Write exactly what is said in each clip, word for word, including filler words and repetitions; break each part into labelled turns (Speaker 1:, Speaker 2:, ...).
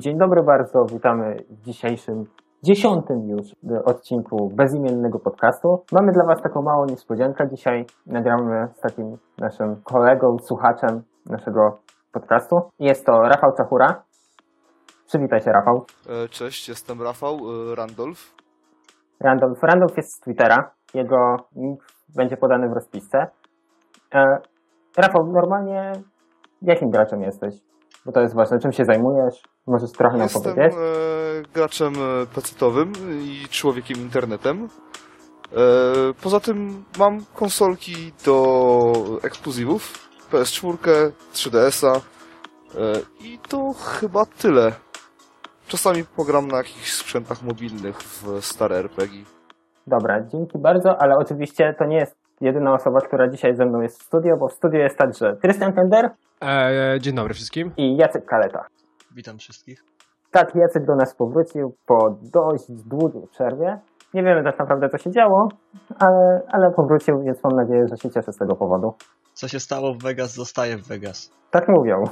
Speaker 1: Dzień dobry bardzo, witamy w dzisiejszym, dziesiątym już odcinku bezimiennego podcastu. Mamy dla Was taką małą niespodziankę. Dzisiaj nagramy z takim naszym kolegą, słuchaczem naszego podcastu. Jest to Rafał Czachura. Przywitaj się, Rafał.
Speaker 2: Cześć, jestem Rafał Randolph.
Speaker 1: Randolph, Randolph jest z Twittera. Jego nick będzie podany w rozpisce. Rafał, normalnie jakim graczem jesteś? Bo to jest ważne. Czym się zajmujesz? Możesz trochę nam
Speaker 2: Jestem
Speaker 1: powiedzieć?
Speaker 2: Jestem graczem pecetowym i człowiekiem internetem. Poza tym mam konsolki do ekskluzywów, P S cztery, trzy D S a i to chyba tyle. Czasami pogram na jakichś sprzętach mobilnych w stare R P G.
Speaker 1: Dobra, dzięki bardzo, ale oczywiście to nie jest jedyna osoba, która dzisiaj ze mną jest w studio, bo w studio jest także Krystian Kender.
Speaker 3: Eee, dzień dobry wszystkim.
Speaker 1: I Jacek Kaleta.
Speaker 4: Witam wszystkich.
Speaker 1: Tak, Jacek do nas powrócił po dość długiej przerwie. Nie wiemy tak naprawdę, co się działo, ale, ale powrócił, więc mam nadzieję, że się cieszy z tego powodu.
Speaker 4: Co się stało w Vegas, zostaje w Vegas.
Speaker 1: Tak mówią.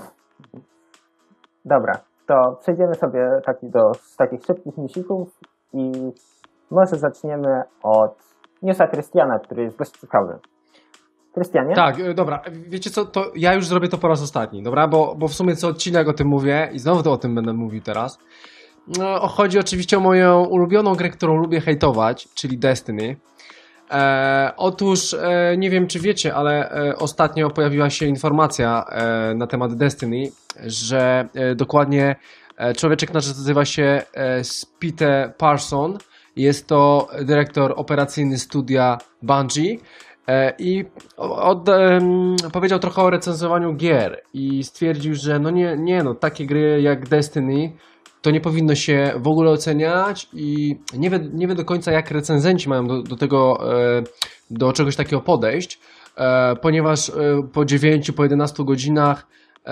Speaker 1: Dobra, to przejdziemy sobie taki do, z takich szybkich newsików i może zaczniemy od newsa Krystiana, który jest dość ciekawy. Krystianie?
Speaker 3: Tak, dobra, wiecie co, to ja już zrobię to po raz ostatni, dobra, bo, bo w sumie co odcinek o tym mówię i znowu to o tym będę mówił teraz. No, chodzi oczywiście o moją ulubioną grę, którą lubię hejtować, czyli Destiny. E, otóż, e, nie wiem czy wiecie, ale e, ostatnio pojawiła się informacja e, na temat Destiny, że e, dokładnie e, człowieczek nazywa się e, Peter Parson, jest to dyrektor operacyjny studia Bungie. I od, um, powiedział trochę o recenzowaniu gier i stwierdził, że no nie, nie no, takie gry jak Destiny to nie powinno się w ogóle oceniać i nie wie, nie wie do końca jak recenzenci mają do, do tego, do czegoś takiego podejść, ponieważ po dziewięciu, po jedenastu godzinach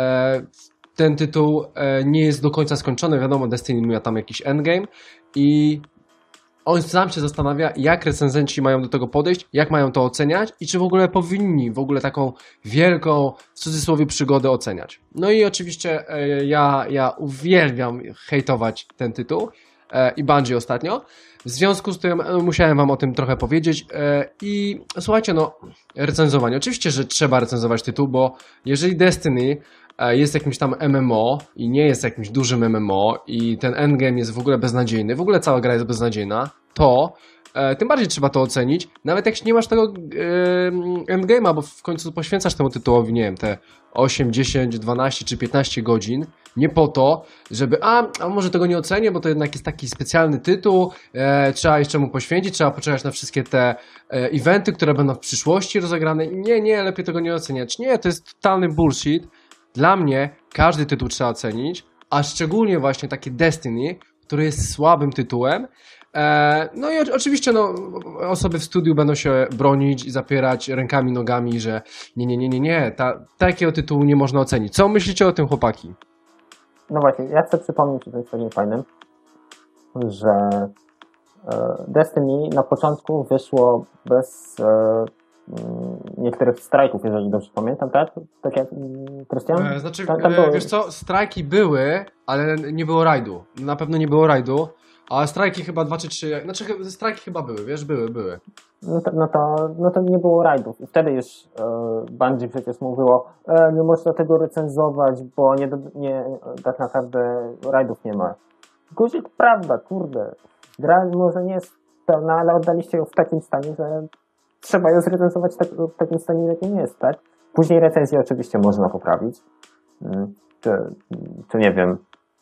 Speaker 3: ten tytuł nie jest do końca skończony, wiadomo, Destiny miał tam jakiś endgame i on sam się zastanawia, jak recenzenci mają do tego podejść, jak mają to oceniać i czy w ogóle powinni w ogóle taką wielką, w cudzysłowie, przygodę oceniać. No i oczywiście e, ja, ja uwielbiam hejtować ten tytuł e, i Bungie ostatnio. W związku z tym no, musiałem wam o tym trochę powiedzieć e, i słuchajcie, no recenzowanie. Oczywiście, że trzeba recenzować tytuł, bo jeżeli Destiny jest jakimś tam M M O i nie jest jakimś dużym M M O i ten endgame jest w ogóle beznadziejny, w ogóle cała gra jest beznadziejna, to e, tym bardziej trzeba to ocenić, nawet jak nie masz tego e, endgame'a, bo w końcu poświęcasz temu tytułowi, nie wiem, te osiem, dziesięć, dwanaście czy piętnaście godzin, nie po to, żeby, a, a może tego nie ocenię, bo to jednak jest taki specjalny tytuł, e, trzeba jeszcze mu poświęcić, trzeba poczekać na wszystkie te e, eventy, które będą w przyszłości rozegrane i nie, nie, lepiej tego nie oceniać. Nie, to jest totalny bullshit. Dla mnie każdy tytuł trzeba ocenić, a szczególnie właśnie takie Destiny, który jest słabym tytułem. E, no i o, oczywiście no, osoby w studiu będą się bronić i zapierać rękami, nogami, że nie, nie, nie, nie, nie, ta, takiego tytułu nie można ocenić. Co myślicie o tym, chłopaki?
Speaker 1: No właśnie, ja chcę przypomnieć o tym takim fajnym, że e, Destiny na początku wyszło bez e, niektórych strajków, jeżeli dobrze pamiętam, tak? Tak jak Krystian?
Speaker 3: E, znaczy, tam, tam było... wiesz co, strajki były, ale nie było rajdu. Na pewno nie było rajdu, a strajki chyba dwa czy trzy, znaczy strajki chyba były, wiesz, były, były.
Speaker 1: No to, no to, no to nie było rajdów. I wtedy już e, Bungie przecież mówiło, e, nie można tego recenzować, bo nie, nie, tak naprawdę rajdów nie ma. Guzik, prawda, kurde. Gra może nie jest pełna, ale oddaliście ją w takim stanie, że trzeba ją zrecenzować tak, w takim stanie, jakim jest, tak? Później recenzję oczywiście można poprawić. Czy, czy nie wiem,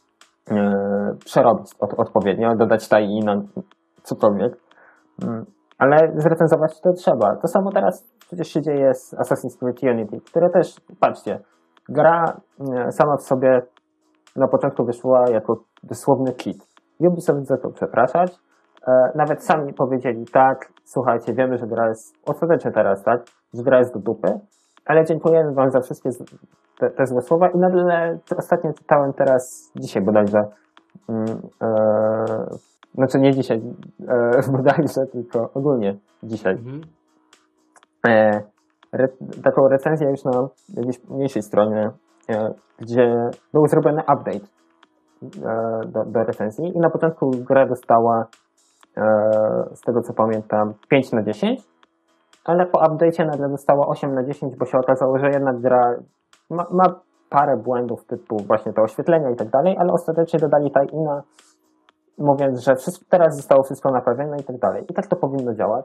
Speaker 1: yy, przerobić od, odpowiednio, dodać taj na cokolwiek. Yy, ale zrecenzować to trzeba. To samo teraz przecież się dzieje z Assassin's Creed Unity, które też, patrzcie, gra yy, sama w sobie na początku wyszła jako dosłowny cheat. Ubisoft za to przepraszać. Nawet sami powiedzieli, tak, słuchajcie, wiemy, że gra jest ostatecznie teraz, tak, że gra jest do dupy, ale dziękujemy wam za wszystkie te, te złe słowa i nagle ostatnio czytałem teraz, dzisiaj bodajże, e, znaczy nie dzisiaj e, bodajże, tylko ogólnie dzisiaj, mhm. e, re, taką recenzję już na jakiejś mniejszej stronie, e, gdzie był zrobiony update do, do recenzji i na początku gra dostała, z tego co pamiętam, pięć na dziesięć, ale po update'cie nagle dostała osiem na dziesięć, bo się okazało, że jednak gra ma, ma parę błędów typu właśnie te oświetlenia i tak dalej, ale ostatecznie dodali tie-ina, mówiąc, że wszystko, teraz zostało wszystko naprawione i tak dalej. I tak to powinno działać.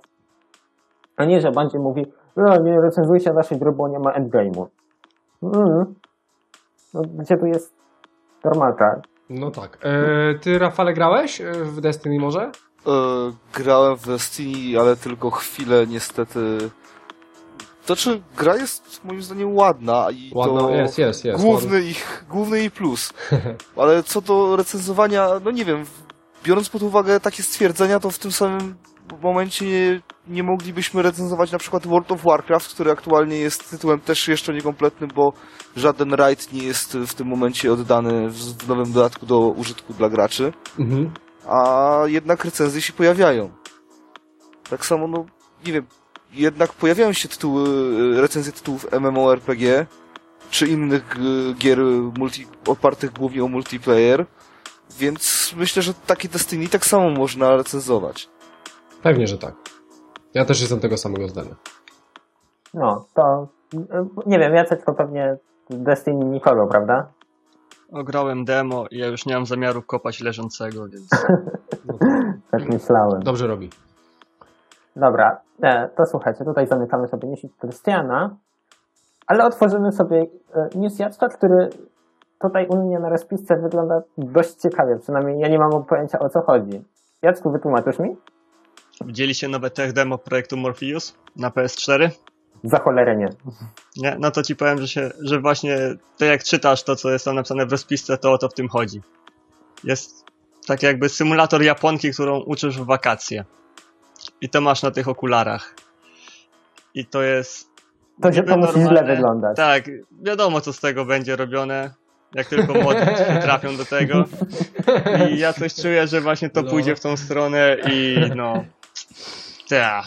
Speaker 1: A nie, że Bungie mówi, no, nie recenzujcie naszej gry, bo nie ma endgame'u. Mm. No, gdzie tu jest normalka?
Speaker 3: No tak. E, ty, Rafale, grałeś w Destiny może?
Speaker 2: E, grałem w Destiny, ale tylko chwilę niestety. To znaczy, gra jest moim zdaniem ładna i
Speaker 3: Ładna,
Speaker 2: to
Speaker 3: jest, jest, jest.
Speaker 2: główny, ich, główny jej plus. Ale co do recenzowania, no nie wiem, biorąc pod uwagę takie stwierdzenia, to w tym samym momencie nie, nie moglibyśmy recenzować na przykład World of Warcraft, który aktualnie jest tytułem też jeszcze niekompletnym, bo żaden raid nie jest w tym momencie oddany w nowym dodatku do użytku dla graczy.
Speaker 3: Mhm.
Speaker 2: A jednak recenzje się pojawiają. Tak samo, no, nie wiem, jednak pojawiają się tytuły, recenzje tytułów MMORPG, czy innych gier multi, opartych głównie o multiplayer, więc myślę, że takie Destiny tak samo można recenzować.
Speaker 3: Pewnie, że tak. Ja też jestem tego samego zdania.
Speaker 1: No, to nie wiem, Jacek to pewnie Destiny nikogo, prawda?
Speaker 4: Ograłem demo i ja już nie mam zamiaru kopać leżącego, więc...
Speaker 3: No to
Speaker 1: Tak myślałem.
Speaker 3: dobrze robi.
Speaker 1: Dobra, e, to słuchajcie, tutaj zamykamy sobie news Krystiana, ale otworzymy sobie e, news Jacka, który tutaj u mnie na rozpisce wygląda dość ciekawie, przynajmniej ja nie mam pojęcia, o co chodzi. Jacku, wytłumaczysz mi?
Speaker 4: Widzieliście nowe tech demo projektu Morpheus na P S cztery?
Speaker 1: Za cholerę nie.
Speaker 4: Nie? No to ci powiem, że, się, że właśnie to jak czytasz to, co jest tam napisane w rozpisce, to o to w tym chodzi. Jest tak jakby symulator Japonki, którą uczysz w wakacje. I to masz na tych okularach. I to jest...
Speaker 1: To, się, to musi źle wyglądać.
Speaker 4: Tak, wiadomo co z tego będzie robione. Jak tylko mody trafią do tego. I ja coś czuję, że właśnie to
Speaker 3: No.
Speaker 4: pójdzie w tą stronę i no... Ta.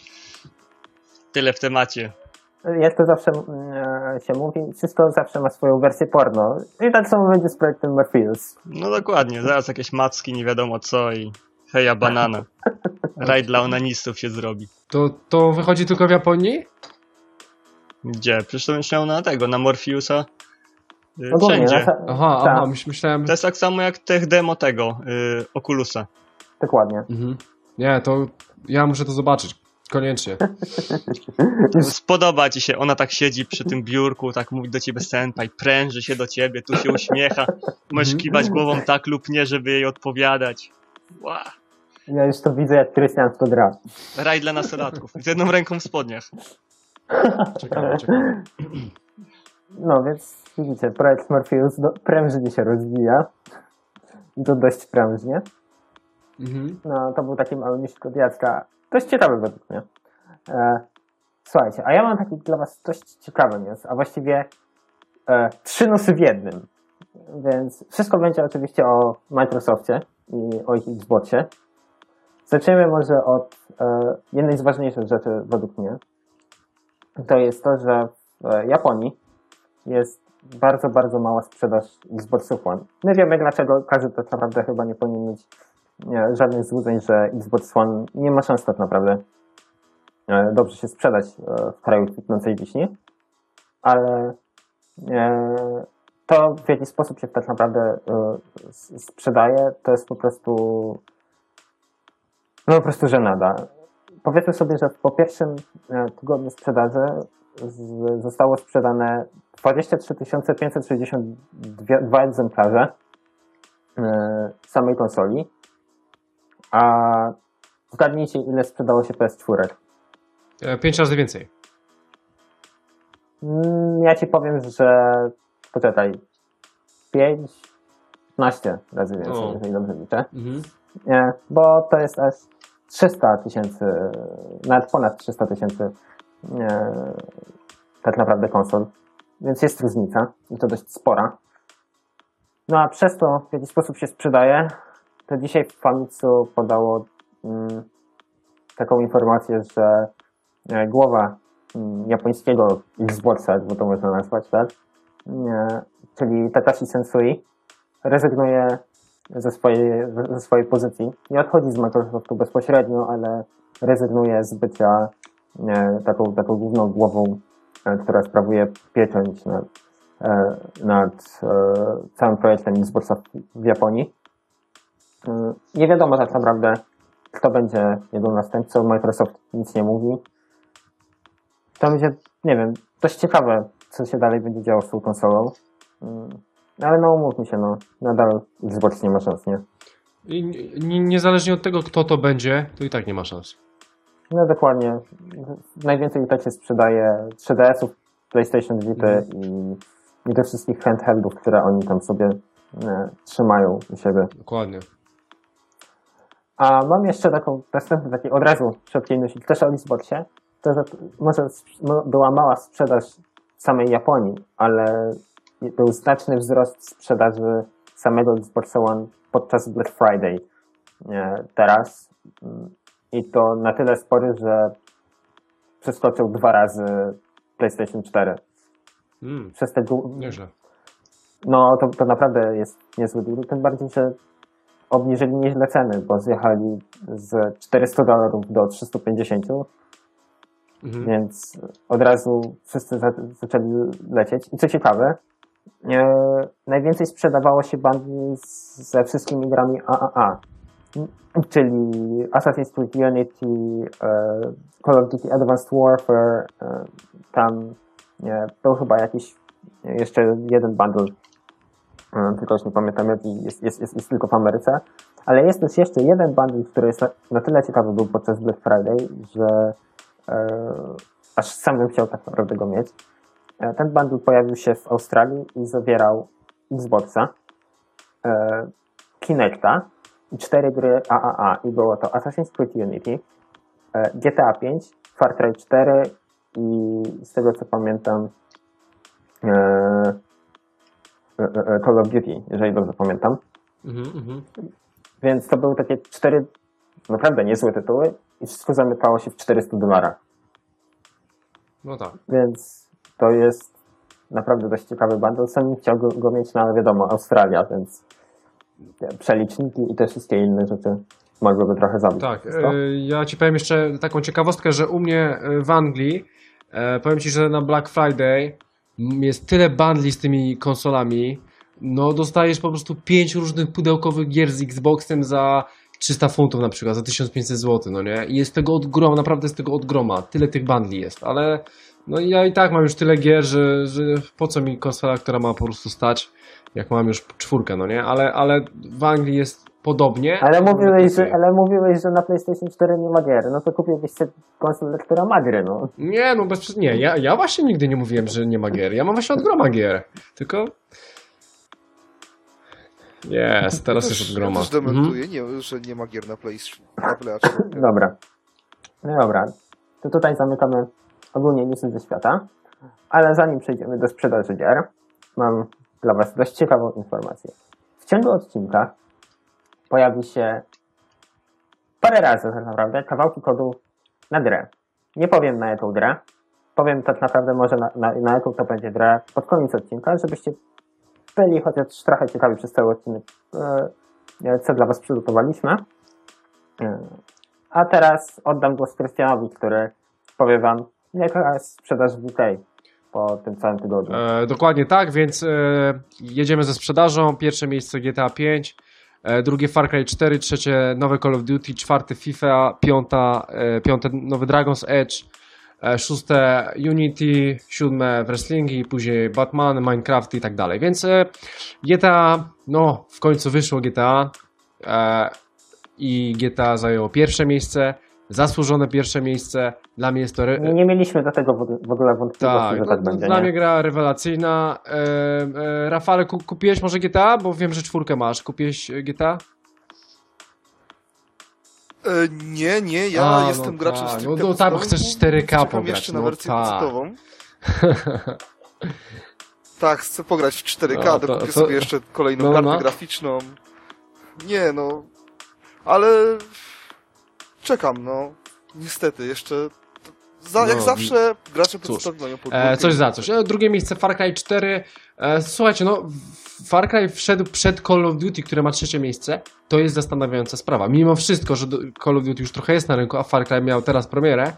Speaker 4: Tyle w temacie.
Speaker 1: Jak to zawsze e, się mówi, wszystko zawsze ma swoją wersję porno. I tak samo będzie z projektem Morpheus.
Speaker 4: No dokładnie, zaraz jakieś macki, nie wiadomo co i heja banana. Raj dla onanistów się zrobi.
Speaker 3: To, to wychodzi tylko w Japonii?
Speaker 4: Gdzie? Przecież to już miał na tego, na Morpheusa. Y,
Speaker 1: Ogólnie,
Speaker 4: Wszędzie.
Speaker 1: na-
Speaker 3: Aha,
Speaker 1: tak,
Speaker 3: aha, myśl, myślałem...
Speaker 4: To jest tak samo jak tech demo tego, y, Oculusa.
Speaker 1: dokładnie.
Speaker 3: Mhm. Nie, to ja muszę to zobaczyć. Koniecznie.
Speaker 4: Spodoba ci się, ona tak siedzi przy tym biurku, tak mówi do ciebie senpai, pręży się do ciebie, tu się uśmiecha. Możesz kiwać głową tak lub nie, żeby jej odpowiadać. Ła.
Speaker 1: Ja już to widzę, jak Krystian w to gra.
Speaker 4: Raj dla nastolatków. Z jedną ręką w spodniach.
Speaker 3: Czekamy, czekamy.
Speaker 1: No więc widzicie, projekt Morpheus do, prężnie się rozwija. I to dość prężnie.
Speaker 3: Mhm.
Speaker 1: No to był taki mały niszk od Jacka. Dość ciekawy według mnie. E, słuchajcie, a ja mam taki dla was dość ciekawy news, a właściwie e, trzy newsy w jednym. Więc wszystko będzie oczywiście o Microsoftie i o ich Xboxie. Zaczniemy może od e, jednej z ważniejszych rzeczy według mnie. To jest to, że w Japonii jest bardzo, bardzo mała sprzedaż Xboxów One. My wiemy dlaczego, każdy tak naprawdę chyba nie powinien mieć nie, żadnych złudzeń, że Xbox One nie ma szans tak naprawdę e, dobrze się sprzedać e, w kraju kwitnącej wiśni, ale e, to w jaki sposób się tak naprawdę e, s- sprzedaje, to jest po prostu no po prostu żenada. Powiedzmy sobie, że po pierwszym e, tygodniu sprzedaży z, zostało sprzedane dwadzieścia trzy tysiące pięćset sześćdziesiąt dwa egzemplarze e, samej konsoli, a zgadnijcie, ile sprzedało się P S cztery.
Speaker 3: E, Pięć razy więcej.
Speaker 1: Mm, Ja ci powiem, że poczekaj, pięć, piętnaście razy więcej,
Speaker 3: O.
Speaker 1: jeżeli dobrze liczę.
Speaker 3: Mhm.
Speaker 1: Nie, bo to jest aż trzysta tysięcy, nawet ponad trzysta tysięcy tak naprawdę konsol, więc jest różnica i to dość spora. No a przez to, w jaki sposób się sprzedaje, to dzisiaj Famitsu podało mm, taką informację, że e, głowa mm, japońskiego Xboxa, bo to można nazwać, tak? Nie, czyli Takashi Sensui rezygnuje ze swojej, ze swojej pozycji. Nie odchodzi z Microsoftu bezpośrednio, ale rezygnuje z bycia e, taką, taką główną głową, e, która sprawuje pieczęć nad, e, nad e, całym projektem Xboxa w Japonii. E, nie wiadomo tak naprawdę, kto będzie jego następcą. Microsoft nic nie mówi. To będzie, nie wiem, dość ciekawe, co się dalej będzie działo z tą konsolą. E, ale no umówmy się, no, nadal Xbox nie ma szans, nie?
Speaker 3: I nie- niezależnie od tego, kto to będzie, to i tak nie ma szans.
Speaker 1: No dokładnie. Najwięcej i tak się sprzedaje trzy D S ów, PlayStation Vita
Speaker 3: Mhm.
Speaker 1: i, i tych wszystkich handheldów, które oni tam sobie e, trzymają u siebie.
Speaker 3: Dokładnie.
Speaker 1: A mam jeszcze taką następny taki od razu szybkiej myśli, też o Xboxie. To, że może sprz- mo- była mała sprzedaż w samej Japonii, ale był znaczny wzrost sprzedaży samego Xboxa One podczas Black Friday e, teraz. Mm, I to na tyle spory, że przeskoczył dwa razy PlayStation cztery.
Speaker 3: Mm,
Speaker 1: Przez te dłu-
Speaker 3: nieźle.
Speaker 1: No to, to naprawdę jest niezły deal. Tym bardziej, że obniżyli nieźle ceny, bo zjechali z czterysta dolarów do trzysta pięćdziesiąt,
Speaker 3: Mhm.
Speaker 1: więc od razu wszyscy za, zaczęli lecieć. I co ciekawe, e, najwięcej sprzedawało się bundli z- ze wszystkimi grami A A A, czyli Assassin's Creed Unity, e, Call of Duty Advanced Warfare, e, tam e, był chyba jakiś jeszcze jeden bundle, e, tylko już nie pamiętam jaki, jest, jest, jest, jest tylko w Ameryce, ale jest też jeszcze jeden bundle, który jest na, na tyle ciekawy był podczas Black Friday, że e, aż sam bym chciał tak naprawdę go mieć. E, ten bundle pojawił się w Australii i zawierał Xboxa, e, Kinecta i cztery gry A A A. I było to Assassin's Creed Unity, e, G T A pięć, Far Cry cztery i z tego co pamiętam e, e, e, Call of Duty, jeżeli dobrze pamiętam.
Speaker 3: Mhm, mhm.
Speaker 1: Więc to były takie cztery naprawdę niezłe tytuły i wszystko zamykało się w czterystu dolarach.
Speaker 3: No tak.
Speaker 1: Więc to jest naprawdę dość ciekawy bundle. Sam bym chciał go, go mieć na, wiadomo, Australia, więc przeliczniki i te wszystkie inne rzeczy mogłyby trochę zabić.
Speaker 3: Tak,
Speaker 1: wszystko.
Speaker 3: e, ja ci powiem jeszcze taką ciekawostkę, że u mnie e, w Anglii, e, powiem ci, że na Black Friday m, jest tyle bundli z tymi konsolami, no dostajesz po prostu pięć różnych pudełkowych gier z Xboxem za trzysta funtów na przykład, za tysiąc pięćset złotych, no nie? I jest tego od groma, naprawdę jest tego od groma, tyle tych bundli jest, ale no ja i tak mam już tyle gier, że, że po co mi konsola, która ma po prostu stać, jak mam już czwórkę, no nie? Ale, ale w Anglii jest podobnie.
Speaker 1: Ale mówiłeś, że,
Speaker 3: Lepiej.
Speaker 1: ale mówiłeś, że na PlayStation cztery nie ma gier. No to kupiłbyś sobie konsolę, która ma gry, no.
Speaker 3: Nie, no bez przes- nie, ja, ja właśnie nigdy nie mówiłem, że nie ma gier. Ja mam właśnie od groma gier. Tylko. Jest, teraz
Speaker 2: Też-
Speaker 3: jest od groma.
Speaker 2: Ja też
Speaker 3: Mhm.
Speaker 2: dementuję, nie, że nie ma gier na PlayStation. Na PlayStation.
Speaker 1: Dobra. No dobra. To tutaj zamykamy ogólnie newsy ze świata. Ale zanim przejdziemy do sprzedaży gier, mam dla Was dość ciekawą informację. W ciągu odcinka pojawi się parę razy tak naprawdę kawałki kodu na grę. Nie powiem na jaką grę. Powiem tak naprawdę może na, na, na jaką to będzie grę pod koniec odcinka, żebyście byli chociaż trochę ciekawi przez cały odcinek, e, co dla Was przygotowaliśmy. E, A teraz oddam głos Krystianowi, który powie Wam, jaka jest sprzedaż w U K po tym całym tygodniu.
Speaker 3: E, dokładnie tak, więc e, jedziemy ze sprzedażą. Pierwsze miejsce G T A pięć, e, drugie Far Cry cztery, trzecie nowe Call of Duty, czwarte FIFA, piąta, e, piąte nowy Dragon's Edge, e, szóste Unity, siódme Wrestlingi, później Batman, Minecraft i tak dalej. Więc e, G T A, no w końcu wyszło G T A e, i G T A zajęło pierwsze miejsce, zasłużone pierwsze miejsce. Dla mnie jest to... Re-
Speaker 1: Nie, nie mieliśmy do tego w, w ogóle wątpliwości,
Speaker 3: tak,
Speaker 1: że
Speaker 3: no,
Speaker 1: tak
Speaker 3: to
Speaker 1: będzie.
Speaker 3: dla
Speaker 1: Nie?
Speaker 3: mnie gra rewelacyjna. E, e, Rafale, ku, kupiłeś może G T A? Bo wiem, że czwórkę masz. Kupiłeś G T A?
Speaker 2: E, nie, nie, ja
Speaker 3: A,
Speaker 2: jestem
Speaker 3: no
Speaker 2: graczem
Speaker 3: tak,
Speaker 2: stricte
Speaker 3: no to tam
Speaker 2: pecetowym,
Speaker 3: chcesz cztery K
Speaker 2: czekam
Speaker 3: pograć,
Speaker 2: jeszcze na
Speaker 3: no
Speaker 2: wersję
Speaker 3: tak.
Speaker 2: pecetową. Tak, chcę pograć w cztery K,
Speaker 3: No, to-
Speaker 2: dokupię
Speaker 3: to-
Speaker 2: sobie jeszcze kolejną
Speaker 3: no,
Speaker 2: kartę
Speaker 3: no.
Speaker 2: graficzną. Nie, no... Ale... Czekam, no. Niestety, jeszcze... za, jak
Speaker 3: No,
Speaker 2: zawsze gracze
Speaker 3: cóż,
Speaker 2: przedstawiają mają
Speaker 3: E,
Speaker 2: podwójkę.
Speaker 3: coś za coś. E, drugie miejsce Far Cry cztery. E, słuchajcie, no Far Cry wszedł przed Call of Duty, które ma trzecie miejsce. To jest zastanawiająca sprawa. Mimo wszystko, że do- Call of Duty już trochę jest na rynku, a Far Cry miał teraz premierę,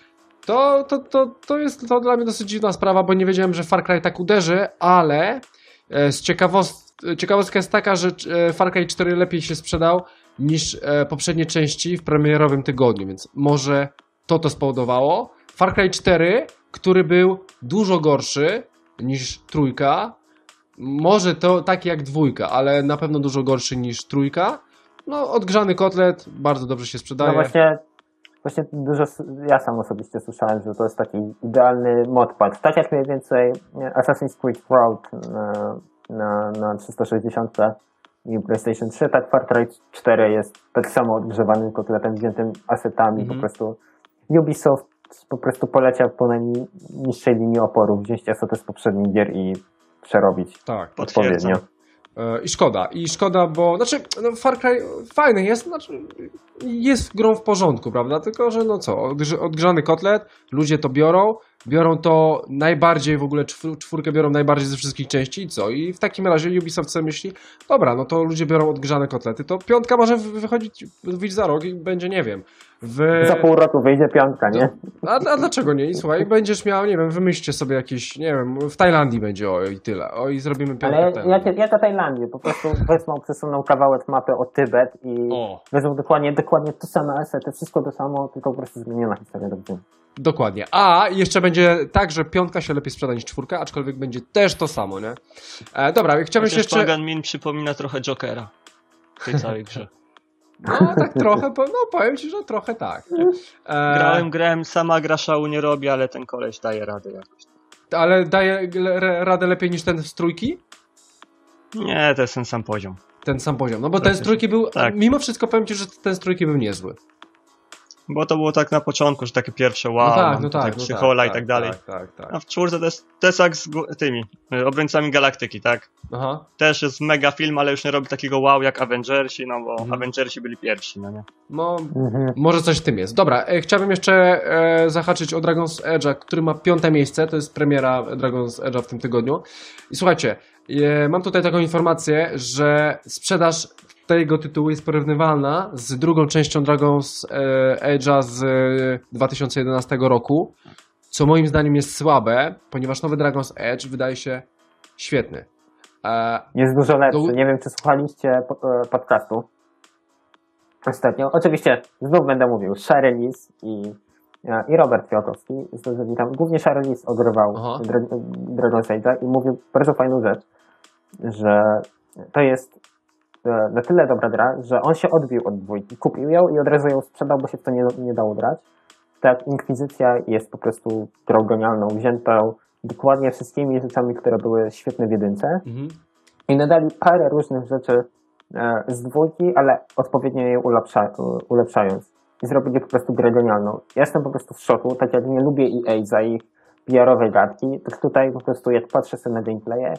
Speaker 3: to, to, to, to jest to dla mnie dosyć dziwna sprawa, bo nie wiedziałem, że Far Cry tak uderzy, ale e, z ciekawost, ciekawostka jest taka, że e, Far Cry cztery lepiej się sprzedał niż e, poprzednie części w premierowym tygodniu, więc może to to spowodowało. Far Cry cztery, który był dużo gorszy niż trójka, może to taki jak dwójka, ale na pewno dużo gorszy niż trójka. No, odgrzany kotlet bardzo dobrze się sprzedaje.
Speaker 1: No właśnie, właśnie dużo, s- ja sam osobiście słyszałem, że to jest taki idealny modpad. Tak jak mniej więcej Assassin's Creed Rogue na, na, na trzysta sześćdziesiąt i PlayStation trzy, tak Far Cry cztery jest tak samo odgrzewanym kotletem, wziętym asetami.
Speaker 3: Mhm.
Speaker 1: Po prostu Ubisoft po prostu poleciał po najniższej linii oporu, wziąć asety z poprzednich gier i przerobić
Speaker 3: Tak.
Speaker 1: odpowiednio.
Speaker 3: E, I szkoda, i szkoda, bo znaczy no Far Cry fajny jest, znaczy jest grą w porządku, prawda? Tylko, że no co, odgrz- odgrzany kotlet, ludzie to biorą, biorą to najbardziej w ogóle, czw- czwórkę biorą najbardziej ze wszystkich części i co? I w takim razie Ubisoft sobie myśli, dobra, no to ludzie biorą odgrzane kotlety, to piątka może wy- wychodzić, wyjść za rok i będzie, nie wiem, w...
Speaker 1: Za pół roku wyjdzie piątka, nie?
Speaker 3: A, a dlaczego nie? I słuchaj, będziesz miał, nie wiem, wymyślcie sobie jakieś, nie wiem, w Tajlandii będzie o i tyle, o i zrobimy piątkę
Speaker 1: Ale
Speaker 3: w Tajlandii.
Speaker 1: jak, jak na Tajlandię, po prostu wezmą, przesuną kawałek mapy o Tybet i
Speaker 3: O.
Speaker 1: wezmą dokładnie, dokładnie to same asety, wszystko to samo, tylko po prostu zmieniona historia do gry.
Speaker 3: Dokładnie. A jeszcze będzie tak, że piątka się lepiej sprzeda niż czwórka, aczkolwiek będzie też to samo, nie? E, dobra, chciałbym się
Speaker 4: Chociaż
Speaker 3: jeszcze...
Speaker 4: Pagan Min przypomina trochę Jokera w tej całej grze.
Speaker 3: No tak trochę, po- no powiem ci, że trochę tak. E,
Speaker 4: Grałem, grałem, sama gra szału nie robi, ale ten koleś daje radę jakoś.
Speaker 3: Ale daje le- radę lepiej niż ten z trójki?
Speaker 4: Nie, to jest ten sam poziom.
Speaker 3: Ten sam poziom. No bo ten z trójki był,
Speaker 4: Tak.
Speaker 3: mimo wszystko powiem ci, że ten z trójki był niezły.
Speaker 4: Bo to było tak na początku, że takie pierwsze wow,
Speaker 3: No tak,
Speaker 4: mam
Speaker 3: no
Speaker 4: tutaj
Speaker 3: tak, no
Speaker 4: psychola
Speaker 3: tak,
Speaker 4: i tak dalej.
Speaker 3: Tak, tak, tak.
Speaker 4: A w czwórce to jest, to jest jak z gu- tymi y, obrońcami galaktyki, tak?
Speaker 3: Aha.
Speaker 4: Też jest mega film, ale już nie robi takiego wow jak Avengersi, no bo
Speaker 3: Mhm.
Speaker 4: Avengersi byli pierwsi, no nie?
Speaker 3: No,
Speaker 1: Mhm.
Speaker 3: może coś w tym jest. Dobra, e, chciałbym jeszcze e, zahaczyć o Dragon's Edge'a, który ma piąte miejsce. To jest premiera Dragon's Edge'a w tym tygodniu. I słuchajcie, e, mam tutaj taką informację, że sprzedaż tego tytułu jest porównywalna z drugą częścią Dragon's e, Edge'a z e, dwa tysiące jedenastego roku, co moim zdaniem jest słabe, ponieważ nowy Dragon's Edge wydaje się świetny. E,
Speaker 1: Jest dużo lepszy.
Speaker 3: To-
Speaker 1: Nie wiem, czy słuchaliście po- e, podcastu ostatnio. Oczywiście, znów będę mówił, Sharelis i, e, i Robert Kwiatkowski zdążyli tam, głównie Sharelis ogrywał
Speaker 3: Aha.
Speaker 1: Dra- Dragon's Age'a i mówił bardzo fajną rzecz, że to jest e, na tyle dobra gra, że on się odbił od dwójki, kupił ją i od razu ją sprzedał, bo się w to nie, nie dało grać. Tak, Inkwizycja jest po prostu grą genialną, wziętą dokładnie wszystkimi rzeczami, które były świetne w jedynce
Speaker 3: mhm.
Speaker 1: i nadali parę różnych rzeczy e, z dwójki, ale odpowiednio je ulepsza, ulepszając. I zrobili po prostu grę genialną. Ja jestem po prostu w szoku, tak jak nie lubię E A za ich P R-owe gadki, tak tutaj po prostu jak patrzę sobie na gameplaye,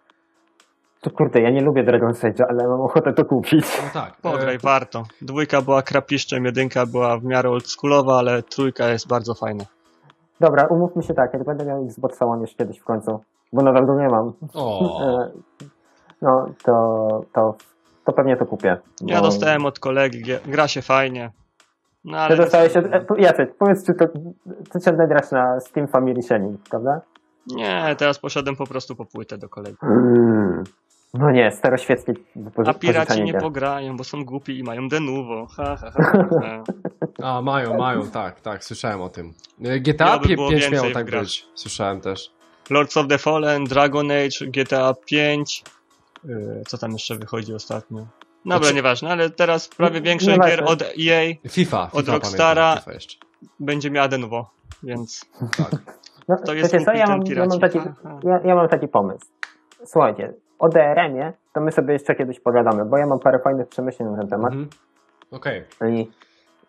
Speaker 1: to kurde, ja nie lubię Dragon's Age'a, ale mam ochotę to kupić.
Speaker 3: No tak.
Speaker 4: Pograj,
Speaker 3: e,
Speaker 4: warto. Dwójka była krapiszczem, jedynka była w miarę oldschoolowa, ale trójka jest bardzo fajna.
Speaker 1: Dobra, umówmy się tak, jak będę miał Xbox One już kiedyś w końcu, bo nadal go nie mam,
Speaker 3: O.
Speaker 1: e, no to, to, to pewnie to kupię.
Speaker 4: Ja
Speaker 1: bo-
Speaker 4: dostałem od kolegi, gie- gra się fajnie. No ale
Speaker 1: Ty dostałeś od... e, Jacek, powiedz, czy to... Ty ciągle grasz na Steam Family Sharing, prawda?
Speaker 4: nie, teraz poszedłem po prostu po płytę do kolegi.
Speaker 1: Mm. No nie, staroświeckie wypoży-
Speaker 4: A piraci
Speaker 1: pożyczanie
Speaker 4: nie
Speaker 1: gier.
Speaker 4: pograją, bo są głupi i mają denuvo. Ha, ha, ha, ha.
Speaker 3: A, mają, mają, tak, tak, słyszałem o tym. E, G T A
Speaker 4: Miałoby
Speaker 3: pięć
Speaker 4: było
Speaker 3: miało
Speaker 4: więcej w
Speaker 3: tak
Speaker 4: grach.
Speaker 3: być, słyszałem też.
Speaker 4: Lords of the Fallen, Dragon Age, G T A pięć. Yy, co tam jeszcze wychodzi ostatnio? Dobra,
Speaker 3: Znaczy-
Speaker 4: nieważne, ale teraz prawie
Speaker 1: Nie-
Speaker 4: większość
Speaker 1: nie
Speaker 4: gier
Speaker 1: ważne.
Speaker 4: od E A
Speaker 3: FIFA,
Speaker 4: Od
Speaker 3: FIFA
Speaker 4: Rockstara-
Speaker 3: pamiętam, FIFA jeszcze.
Speaker 4: będzie miała denuvo, więc
Speaker 1: No,
Speaker 4: to jest
Speaker 1: wiecie co, ja
Speaker 4: kupitel
Speaker 1: mam, ja, mam
Speaker 4: piraci.
Speaker 1: taki,
Speaker 4: Ha, ha.
Speaker 1: ja, ja mam taki pomysł. Słuchajcie, o D R M-ie to my sobie jeszcze kiedyś pogadamy, bo ja mam parę fajnych przemyśleń na ten temat.
Speaker 3: Mhm. Okej.
Speaker 1: I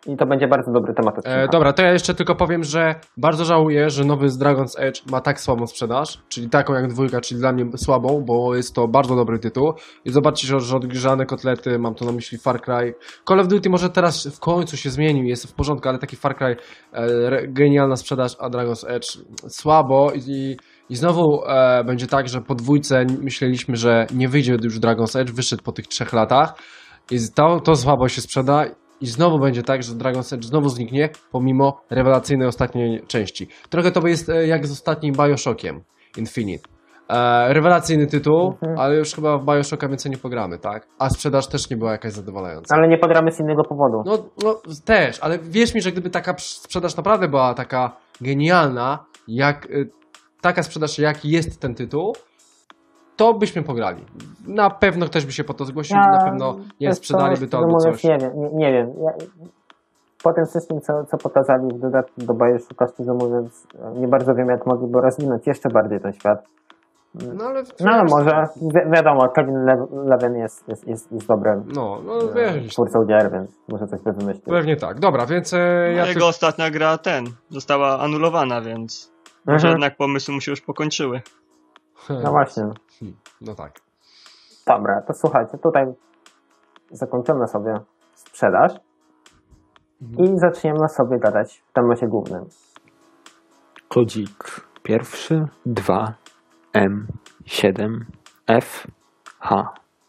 Speaker 1: I to będzie bardzo dobry temat odcinka.
Speaker 3: E, dobra, to ja jeszcze tylko powiem, że bardzo żałuję, że nowy z Dragon's Edge ma tak słabą sprzedaż, czyli taką jak dwójka, czyli dla mnie słabą, bo jest to bardzo dobry tytuł. I zobaczcie, że, że odgrzane kotlety, mam tu na myśli Far Cry. Call of Duty może teraz w końcu się zmienił, jest w porządku, ale taki Far Cry, e, genialna sprzedaż, a Dragon's Edge słabo i, i znowu e, będzie tak, że po dwójce myśleliśmy, że nie wyjdzie już Dragon's Edge, wyszedł po tych trzech latach i to, to słabo się sprzeda. I znowu będzie tak, że Dragon's Edge znowu zniknie, pomimo rewelacyjnej ostatniej części. Trochę to jest jak z ostatnim Bioshockiem Infinite. E, rewelacyjny tytuł, mhm. ale już chyba w Bioshocka więcej nie pogramy, tak? A sprzedaż też nie była jakaś zadowalająca.
Speaker 1: Ale nie pogramy z innego powodu.
Speaker 3: No, no też, ale wierz mi, że gdyby taka sprzedaż naprawdę była taka genialna, jak taka sprzedaż, jak jest ten tytuł, to byśmy pograli. Na pewno ktoś by się po to zgłosił,
Speaker 1: ja,
Speaker 3: na pewno nie sprzedaliby to albo coś.
Speaker 1: Nie wiem, nie, nie wiem. Ja, po tym wszystkim, co, co pokazali w dodatku do Bioshocka, szczerze mówiąc, nie bardzo wiem, jak mogliby rozwinąć jeszcze bardziej ten świat.
Speaker 3: No ale,
Speaker 1: no, ale może, wi wiadomo, Kevin Levin jest, jest, jest, jest dobrym
Speaker 3: no, no, wiesz,
Speaker 1: twórcą gier, więc może coś by wymyślił.
Speaker 3: Pewnie tak. Dobra, więc... E,
Speaker 4: no,
Speaker 3: ja
Speaker 4: jego
Speaker 3: ty...
Speaker 4: ostatnia gra ten została anulowana, więc mhm. może jednak pomysły mu się już pokończyły.
Speaker 1: No właśnie.
Speaker 3: No tak.
Speaker 1: Dobra, to słuchajcie, tutaj zakończymy sobie sprzedaż mhm. i zaczniemy sobie gadać w temacie głównym.
Speaker 5: Kodzik pierwszy, dwa, M, siedem, F, H.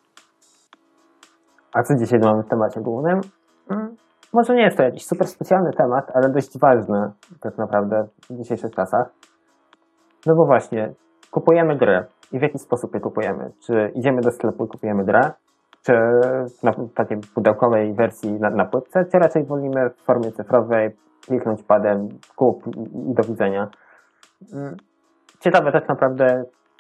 Speaker 1: A co dzisiaj mamy w temacie głównym? Hmm. Może nie jest to jakiś super specjalny temat, ale dość ważny tak naprawdę w dzisiejszych czasach. No bo właśnie, kupujemy gry. I w jaki sposób je kupujemy? Czy idziemy do sklepu i kupujemy grę? Czy na takiej pudełkowej wersji na, na płytce? Czy raczej wolimy w formie cyfrowej kliknąć padem kup i do widzenia? Ciekawe tak naprawdę,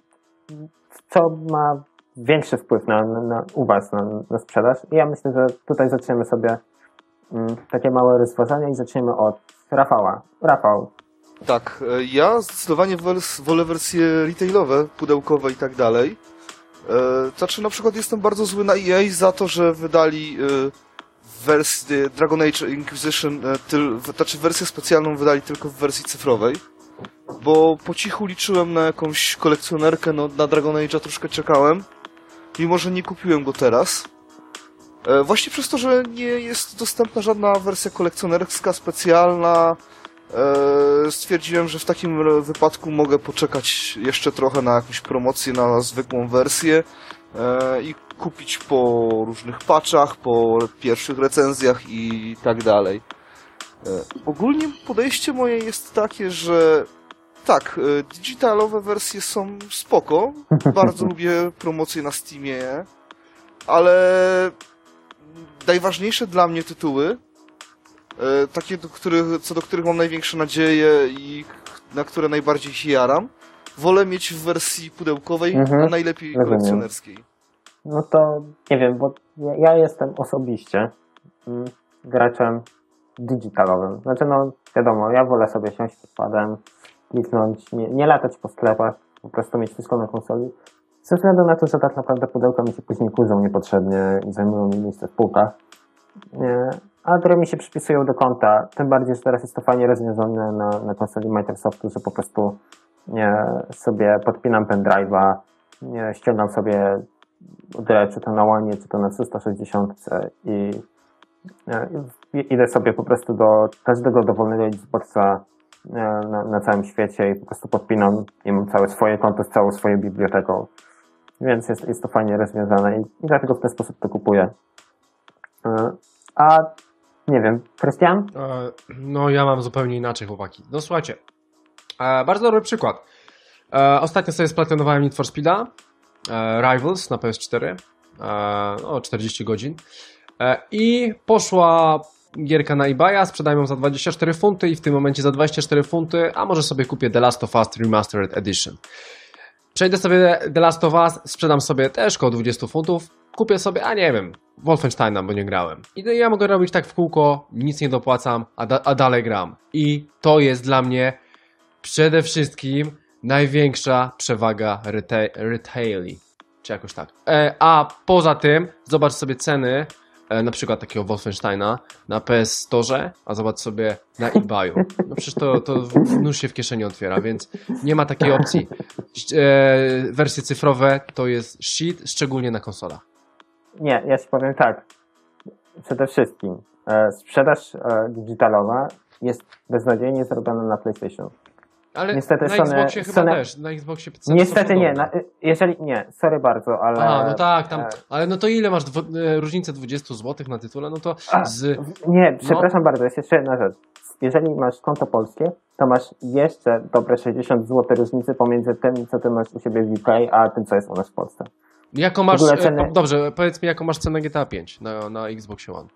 Speaker 1: co ma większy wpływ na, na, u Was na, na sprzedaż. I ja myślę, że tutaj zaczniemy sobie um, takie małe rozważania i zaczniemy od Rafała. Rafał.
Speaker 2: Tak, ja zdecydowanie wolę wersje retailowe, pudełkowe i tak dalej. Znaczy na przykład jestem bardzo zły na E A za to, że wydali wersję Dragon Age Inquisition, znaczy wersję specjalną wydali tylko w wersji cyfrowej. Bo po cichu liczyłem na jakąś kolekcjonerkę, no na Dragon Age'a troszkę czekałem. Mimo, że nie kupiłem go teraz. Właśnie przez to, że nie jest dostępna żadna wersja kolekcjonerska specjalna. Stwierdziłem, że w takim wypadku mogę poczekać jeszcze trochę na jakąś promocję, na zwykłą wersję i kupić po różnych patchach, po pierwszych recenzjach i tak dalej. Ogólnie podejście moje jest takie, że tak, digitalowe wersje są spoko, bardzo lubię promocje na Steamie, ale najważniejsze dla mnie tytuły, takie, do których, co do których mam największe nadzieje i na które najbardziej się jaram, wolę mieć w wersji pudełkowej, mhm. a najlepiej Rozumiem. kolekcjonerskiej.
Speaker 1: No to nie wiem, bo ja jestem osobiście mm, graczem digitalowym. Znaczy no wiadomo, ja wolę sobie siąść pod padem, kliknąć, nie, nie latać po sklepach, po prostu mieć wszystko na konsoli. Ze względu na to, że tak naprawdę pudełka mi się później kurzą niepotrzebnie i zajmują mi miejsce w półkach. Nie. A które mi się przypisują do konta, tym bardziej, że teraz jest to fajnie rozwiązane na, na konsoli Microsoftu, że po prostu nie, sobie podpinam pendrive'a, nie, ściągam sobie grę, czy to na One, czy to na trzysta sześćdziesiąt i, i idę sobie po prostu do każdego dowolnego Xboxa na, na całym świecie i po prostu podpinam i mam całe swoje konto z całą swoją biblioteką. Więc jest, jest to fajnie rozwiązane i, i dlatego w ten sposób to kupuję. A nie wiem, Krystian?
Speaker 3: E, no ja mam zupełnie inaczej, chłopaki. No słuchajcie, e, bardzo dobry przykład. E, ostatnio sobie splatynowałem Need for Speeda, e, Rivals na P S cztery, e, o czterdzieści godzin e, i poszła gierka na eBaya, sprzedają ją za dwadzieścia cztery funty i w tym momencie za dwadzieścia cztery funty, a może sobie kupię The Last of Us Remastered Edition. Przejdę sobie The Last of Us, sprzedam sobie też około dwadzieścia funtów, kupię sobie, a nie wiem, Wolfensteina, bo nie grałem. I ja mogę robić tak w kółko, nic nie dopłacam, a, da, a dalej gram. I to jest dla mnie przede wszystkim największa przewaga reta retaili, czy jakoś tak. E, a poza tym, zobacz sobie ceny e, na przykład takiego Wolfensteina na P S Store, a zobacz sobie na eBayu. No przecież to, to nóż się w kieszeni otwiera, więc nie ma takiej opcji. E, wersje cyfrowe to jest shit, szczególnie na konsolach.
Speaker 1: Nie, ja ci powiem tak. Przede wszystkim e, sprzedaż e, digitalowa jest beznadziejnie zrobiona na PlayStation.
Speaker 3: Ale
Speaker 1: Niestety
Speaker 3: na
Speaker 1: Sony-
Speaker 3: Xboxie chyba
Speaker 1: Sony-
Speaker 3: też, na Xboxie P C to
Speaker 1: Niestety
Speaker 3: są
Speaker 1: nie,
Speaker 3: podobne.
Speaker 1: na, jeżeli nie, sorry bardzo, ale...
Speaker 3: A, no tak, tam,
Speaker 1: e,
Speaker 3: ale no to ile masz dwo, e, różnicę dwadzieścia złotych na tytule? No to
Speaker 1: A,
Speaker 3: z...
Speaker 1: Nie, przepraszam bardzo, jest jeszcze jedna rzecz. Jeżeli masz konto polskie, to masz jeszcze dobre sześćdziesiąt złotych różnicy pomiędzy tym, co ty masz u siebie w U K, a tym, co jest u nas w Polsce.
Speaker 3: Jaką masz,
Speaker 1: ogóle
Speaker 3: e,
Speaker 1: ceny-
Speaker 3: po- dobrze, powiedz mi, jaką masz cenę G T A pięć na, na Xboxie One.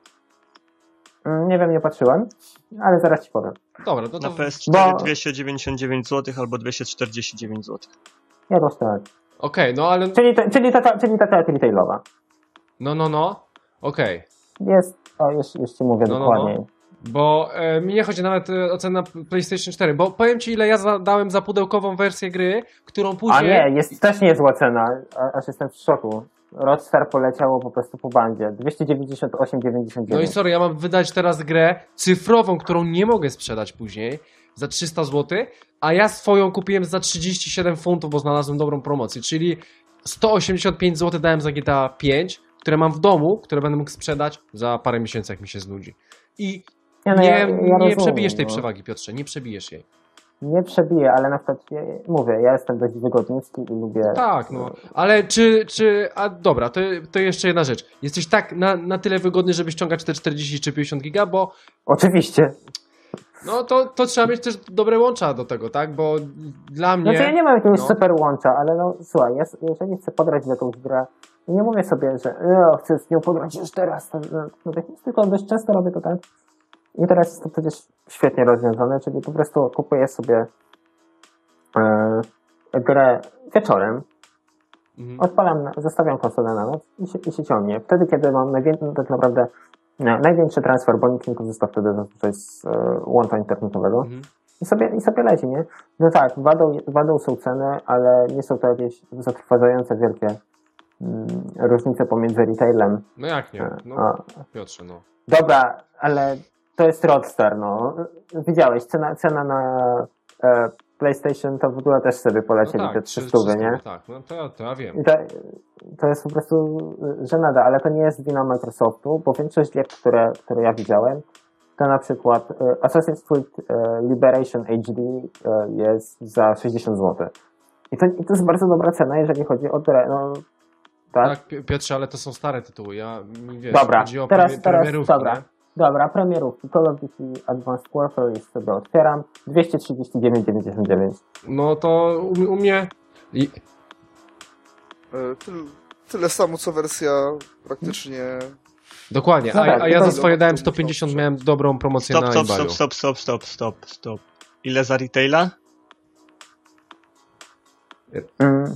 Speaker 1: Mm, Nie wiem, nie patrzyłem, ale zaraz ci powiem.
Speaker 3: Dobra, no to...
Speaker 4: Na P S cztery
Speaker 1: Bo-
Speaker 4: dwieście dziewięćdziesiąt dziewięć złotych albo dwieście czterdzieści dziewięć złotych.
Speaker 1: Jakoś tak.
Speaker 3: Okej, no ale...
Speaker 1: Czyli, to, czyli, taka, czyli taka retailowa.
Speaker 3: No, no, no. Okej.
Speaker 1: Jest, o, już, już ci mówię
Speaker 3: No, no,
Speaker 1: dokładniej.
Speaker 3: Bo e, mi nie chodzi nawet e, o cenę na PlayStation cztery, bo powiem ci, ile ja za, dałem za pudełkową wersję gry, którą
Speaker 1: A
Speaker 3: później...
Speaker 1: nie, jest też niezła cena, a- aż jestem w szoku. Rockstar poleciało po prostu po bandzie. dwieście dziewięćdziesiąt osiem dziewięćdziesiąt
Speaker 3: No i
Speaker 1: dziewięć.
Speaker 3: sorry, ja mam wydać teraz grę cyfrową, którą nie mogę sprzedać później za trzysta złotych, a ja swoją kupiłem za trzydzieści siedem funtów, bo znalazłem dobrą promocję, czyli sto osiemdziesiąt pięć złotych dałem za G T A pięć, które mam w domu, które będę mógł sprzedać za parę miesięcy, jak mi się znudzi. I
Speaker 1: Nie, no
Speaker 3: nie,
Speaker 1: ja- ja
Speaker 3: nie
Speaker 1: rozumiem,
Speaker 3: przebijesz tej
Speaker 1: no.
Speaker 3: przewagi, Piotrze, nie przebijesz jej.
Speaker 1: Nie przebiję, ale na przykład, ja, mówię, ja jestem dość wygodnicki i lubię...
Speaker 3: Tak, no, ale czy, czy, a dobra, to, to jeszcze jedna rzecz. Jesteś tak na, na tyle wygodny, żeby ściągać te czterdzieści czy pięćdziesiąt giga, bo
Speaker 1: Oczywiście.
Speaker 3: no to, to trzeba mieć też dobre łącza do tego, tak, bo dla mnie...
Speaker 1: Znaczy ja nie mam jakiegoś
Speaker 3: no.
Speaker 1: super łącza, ale no słuchaj, ja, jeżeli chcę podrać w jakąś grę, to nie mówię sobie, że no, chcę z nią podrać już teraz, to, no, no, tak jest, tylko dość często robię to tak. I teraz jest to przecież świetnie rozwiązane, czyli po prostu kupuję sobie e, grę wieczorem,
Speaker 3: Mhm.
Speaker 1: odpalam, na- zostawiam konsolę na noc i się, i się ciągnie. Wtedy, kiedy mam największy, tak naprawdę no, największy transfer, bo nikt nie korzysta wtedy zazwyczaj z e, łącza internetowego.
Speaker 3: Mhm.
Speaker 1: I sobie, I sobie leci, nie? No tak, wadą, wadą są ceny, ale nie są to jakieś zatrważające wielkie mm, różnice pomiędzy retailem.
Speaker 3: No jak nie,
Speaker 1: e,
Speaker 3: no
Speaker 1: a,
Speaker 3: Piotrze, no.
Speaker 1: dobra, ale to jest Rockstar, no. Widziałeś, cena, cena na e, PlayStation to w ogóle też sobie
Speaker 3: No
Speaker 1: polecieli te
Speaker 3: tak,
Speaker 1: trzysta, nie?
Speaker 3: tak, no to, to ja wiem.
Speaker 1: I to, to jest po prostu żenada, ale to nie jest wina Microsoftu, bo większość gier, które, które ja widziałem, to na przykład e, Assassin's Creed e, Liberation H D e, jest za sześćdziesiąt złotych. I to, I to jest bardzo dobra cena, jeżeli chodzi o grę, no tak?
Speaker 3: Tak, Pi- Piotrze, ale to są stare tytuły, ja, mi wiesz,
Speaker 1: Dobra,
Speaker 3: chodzi o
Speaker 1: teraz,
Speaker 3: premie-
Speaker 1: teraz,
Speaker 3: premierówki,
Speaker 1: dobra.
Speaker 3: nie?
Speaker 1: Dobra, premierówki Call of Duty Advanced Warfare już sobie otwieram. dwieście trzydzieści dziewięć dziewięćdziesiąt dziewięć.
Speaker 3: No to u, u mnie... I,
Speaker 2: E, Tyle, tyle samo, co wersja praktycznie...
Speaker 3: dokładnie,
Speaker 1: No
Speaker 3: a,
Speaker 1: tak,
Speaker 3: a ja
Speaker 1: to-
Speaker 3: za swoje dałem sto pięćdziesiąt, miałem dobrą promocję
Speaker 4: Stop,
Speaker 3: na
Speaker 4: stop,
Speaker 3: eBayu.
Speaker 4: stop, stop, stop, stop, stop, stop. Ile za retaila?
Speaker 1: Mm.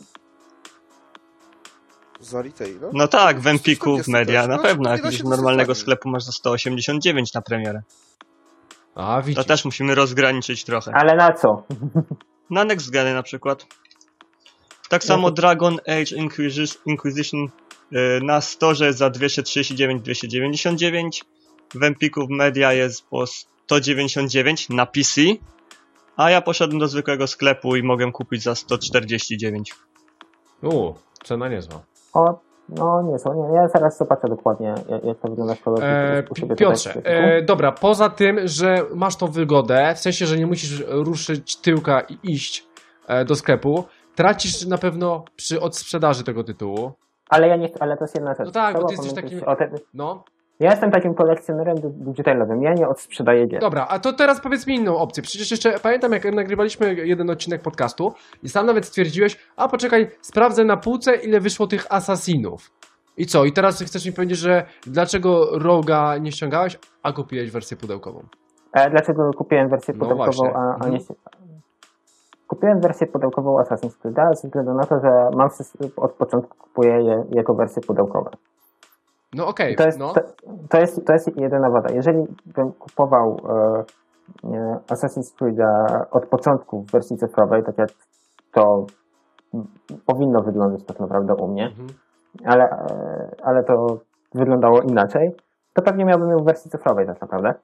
Speaker 2: Za retaila?
Speaker 4: No tak, w Empiku, w
Speaker 2: czterdzieści
Speaker 4: Media,
Speaker 2: też.
Speaker 4: na
Speaker 2: No,
Speaker 4: pewno.
Speaker 2: nie da
Speaker 4: Jakiegoś
Speaker 2: się
Speaker 4: normalnego
Speaker 2: dosyć
Speaker 4: sklepu masz za sto osiemdziesiąt dziewięć na premierę.
Speaker 3: A,
Speaker 4: To
Speaker 3: widzisz.
Speaker 4: też musimy rozgraniczyć trochę.
Speaker 1: Ale na co?
Speaker 4: Na Next Geny na przykład. Tak samo Dragon Age Inquisi- Inquisition y, na storze jest za dwieście trzydzieści dziewięć dwieście dziewięćdziesiąt dziewięć. W Empiku w Media jest po sto dziewięćdziesiąt dziewięć na P C. A ja poszedłem do zwykłego sklepu i mogłem kupić za sto czterdzieści dziewięć.
Speaker 3: U, cena niezła.
Speaker 1: O, no nie są, nie. Ja zaraz zobaczę dokładnie, jak, jak to wygląda w Call of Duty
Speaker 3: E,
Speaker 1: u siebie
Speaker 3: Piotrze,
Speaker 1: tutaj w sklepie.
Speaker 3: e, dobra, poza tym, że masz tą wygodę, w sensie, że nie musisz ruszyć tyłka i iść e, do sklepu, tracisz na pewno przy odsprzedaży tego tytułu.
Speaker 1: Ale ja nie chcę, ale to jest jedna rzecz.
Speaker 3: No tak, bo
Speaker 1: Trzeba
Speaker 3: ty jesteś
Speaker 1: pamiętać
Speaker 3: takim-
Speaker 1: o tym-
Speaker 3: No,
Speaker 1: Ja jestem takim kolekcjonerem di- digitalowym, ja nie odsprzedaję gier.
Speaker 3: dobra, a to teraz powiedz mi inną opcję. Przecież jeszcze pamiętam, jak nagrywaliśmy jeden odcinek podcastu i sam nawet stwierdziłeś, a poczekaj, sprawdzę na półce, ile wyszło tych Assassinów. I co? I teraz chcesz mi powiedzieć, że dlaczego Roga nie ściągałeś, a kupiłeś wersję pudełkową?
Speaker 1: E, dlaczego kupiłem wersję
Speaker 3: No
Speaker 1: pudełkową,
Speaker 3: właśnie.
Speaker 1: a, a nie...
Speaker 3: Mhm.
Speaker 1: Kupiłem wersję pudełkową Assassin's Creed ze względu na to, że mam wszystko- od początku kupuję je jako wersje pudełkowe.
Speaker 3: No okej,
Speaker 1: I to jest,
Speaker 3: no.
Speaker 1: to, to, jest, to jest jedyna wada. Jeżeli bym kupował e, e, Assassin's Creed od początku w wersji cyfrowej, tak jak to m, powinno wyglądać tak naprawdę u mnie,
Speaker 3: Mhm.
Speaker 1: ale, e, ale to wyglądało inaczej, to pewnie miałbym ją w wersji cyfrowej tak naprawdę.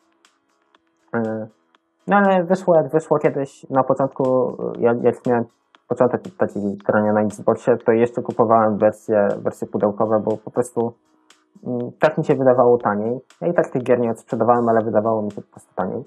Speaker 1: No ale wyszło jak wyszło kiedyś na początku, jak, jak miałem początek takiego grania na Xboxie, to jeszcze kupowałem wersje, wersje pudełkowe, bo po prostu mm, tak mi się wydawało taniej. Ja i tak tych gier nie odsprzedawałem, ale wydawało mi się po prostu taniej.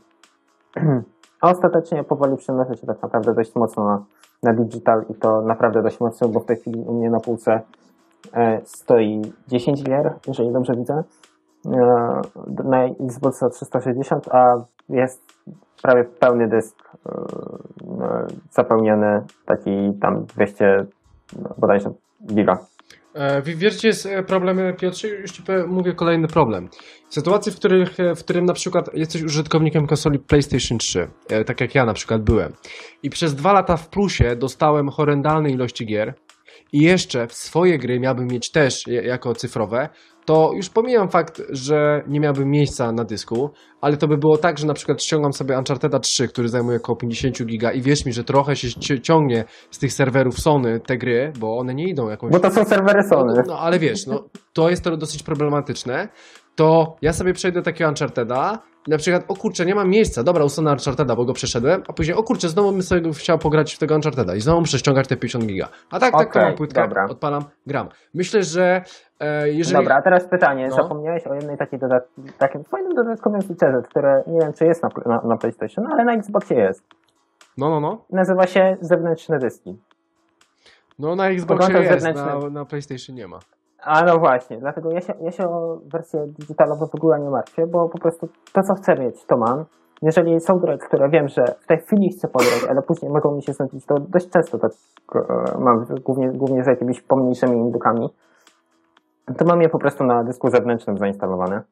Speaker 1: A ostatecznie powoli przenoszę się tak naprawdę dość mocno na, na digital i to naprawdę dość mocno, bo w tej chwili u mnie na półce e, stoi dziesięć gier, jeżeli dobrze widzę, e, na Xboxa trzysta sześćdziesiąt, a jest prawie pełny dysk e, e, zapełniony, taki tam dwieście no, bodajże giga.
Speaker 3: E, Wiecie, jest problem, Piotrze, już Ci mówię kolejny problem. Sytuacje, w, których, w którym na przykład jesteś użytkownikiem konsoli PlayStation trzy, e, tak jak ja na przykład byłem, i przez dwa lata w plusie dostałem horrendalne ilości gier i jeszcze w swoje gry miałbym mieć też jako cyfrowe, to już pomijam fakt, że nie miałbym miejsca na dysku, ale to by było tak, że na przykład ściągam sobie Uncharteda trzy, który zajmuje około pięćdziesiąt giga i wierz mi, że trochę się ciągnie z tych serwerów Sony te gry, bo one nie idą jakąś...
Speaker 1: Bo to są serwery Sony.
Speaker 3: No, no ale wiesz, no, to jest to dosyć problematyczne. To ja sobie przejdę takiego Uncharteda i na przykład, o kurczę, nie mam miejsca, dobra, usunę Uncharteda, bo go przeszedłem, a później, o kurczę, znowu bym sobie chciał pograć w tego Uncharteda i znowu muszę ściągać te pięćdziesiąt giga. A tak, tak, to
Speaker 1: Okej,
Speaker 3: mam płytkę,
Speaker 1: dobra.
Speaker 3: odpalam, gram. Myślę, że e, jeżeli...
Speaker 1: Dobra, a teraz pytanie.
Speaker 3: No.
Speaker 1: Zapomniałeś o jednej takiej dodat... takim fajnym dodatkowym featurze, które nie wiem, czy jest na, na, na PlayStation, ale na Xboxie jest.
Speaker 3: No, no, no.
Speaker 1: Nazywa się zewnętrzne dyski.
Speaker 3: No na Xboxie
Speaker 1: Podłączasz
Speaker 3: jest,
Speaker 1: zewnętrzne.
Speaker 3: na, na PlayStation nie ma.
Speaker 1: A no właśnie, dlatego ja się, ja się o wersję digitalową w ogóle nie martwię, bo po prostu to, co chcę mieć, to mam. Jeżeli są gry, które wiem, że w tej chwili chcę pograć, ale później mogą mi się znudzić, to dość często tak e, mam, głównie, głównie z jakimiś pomniejszymi indykami, to mam je po prostu na dysku zewnętrznym zainstalowane.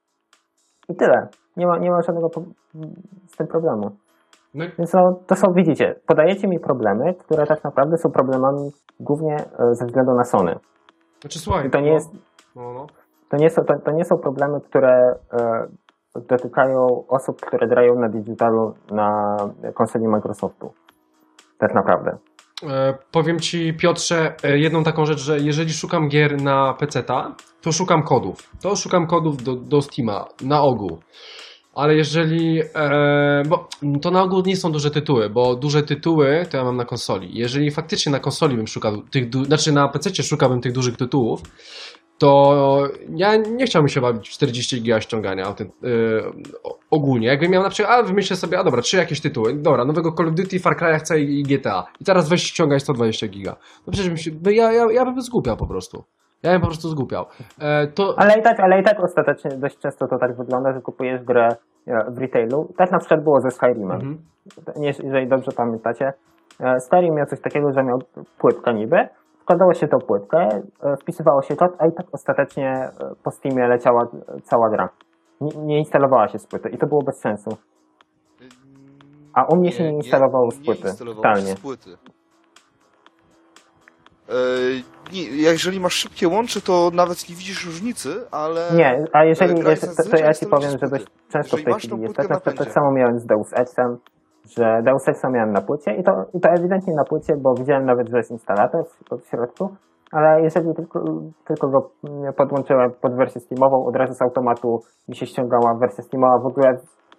Speaker 1: I tyle. Nie ma, nie ma żadnego po, z tym problemu.
Speaker 3: No,
Speaker 1: Więc no, to są, widzicie, podajecie mi problemy, które tak naprawdę są problemami głównie e, ze względu na Sony.
Speaker 3: znaczy słuchaj,
Speaker 1: I to nie
Speaker 3: no,
Speaker 1: jest...
Speaker 3: no, no.
Speaker 1: To nie są, to, to nie są problemy, które e, dotykają osób, które grają na digitalu na konsoli Microsoftu. Tak naprawdę.
Speaker 3: E, powiem Ci, Piotrze, e, jedną taką rzecz, że jeżeli szukam gier na peceta, to szukam kodów. To szukam kodów do, do Steama, na ogół. Ale jeżeli, e, bo to na ogół nie są duże tytuły, bo duże tytuły to ja mam na konsoli. Jeżeli faktycznie na konsoli bym szukał tych, du- znaczy na pececie szukałbym tych dużych tytułów, to ja nie chciałbym się bawić w czterdzieści giga ściągania ten, yy, ogólnie. Jakbym miał na przykład, a wymyślę sobie, a dobra, trzy jakieś tytuły, dobra, nowego Call of Duty, Far Cry'a chcę i G T A. I teraz weź ściągaj sto dwadzieścia giga. No przecież bym się, ja, ja, ja bym zgłupiał po prostu. Ja bym po prostu zgłupiał. E, to...
Speaker 1: Ale i tak, ale i tak ostatecznie dość często to tak wygląda, że kupujesz grę e, w retailu. Tak na przykład było ze Skyrimem. Mhm. Nie, jeżeli dobrze pamiętacie. E, Skyrim miał coś takiego, że miał płytkę niby. Wkładało się tą płytkę, e, wpisywało się kod, a i tak ostatecznie e, po Steamie leciała e, cała gra. Nie, nie instalowała się z płyty i to było bez sensu. A u mnie się nie instalowało z płyty.
Speaker 2: Nie instalowało
Speaker 1: totalnie.
Speaker 2: się z płyty. E, nie, jeżeli masz szybkie łącze, to nawet nie widzisz różnicy, ale...
Speaker 1: Nie, a jeżeli,
Speaker 2: gra
Speaker 1: jest, to, to ja ci powiem, że dość często w tej chwili jest tak. Na przykład tak samo miałem z Deus Exem, że Deus Exa miałem na płycie i to, i to ewidentnie na płycie, bo widziałem nawet, że jest instalator w, w środku, ale jeżeli tylko, tylko go podłączyłem pod wersję Steamową, od razu z automatu mi się ściągała wersja Steamowa w ogóle.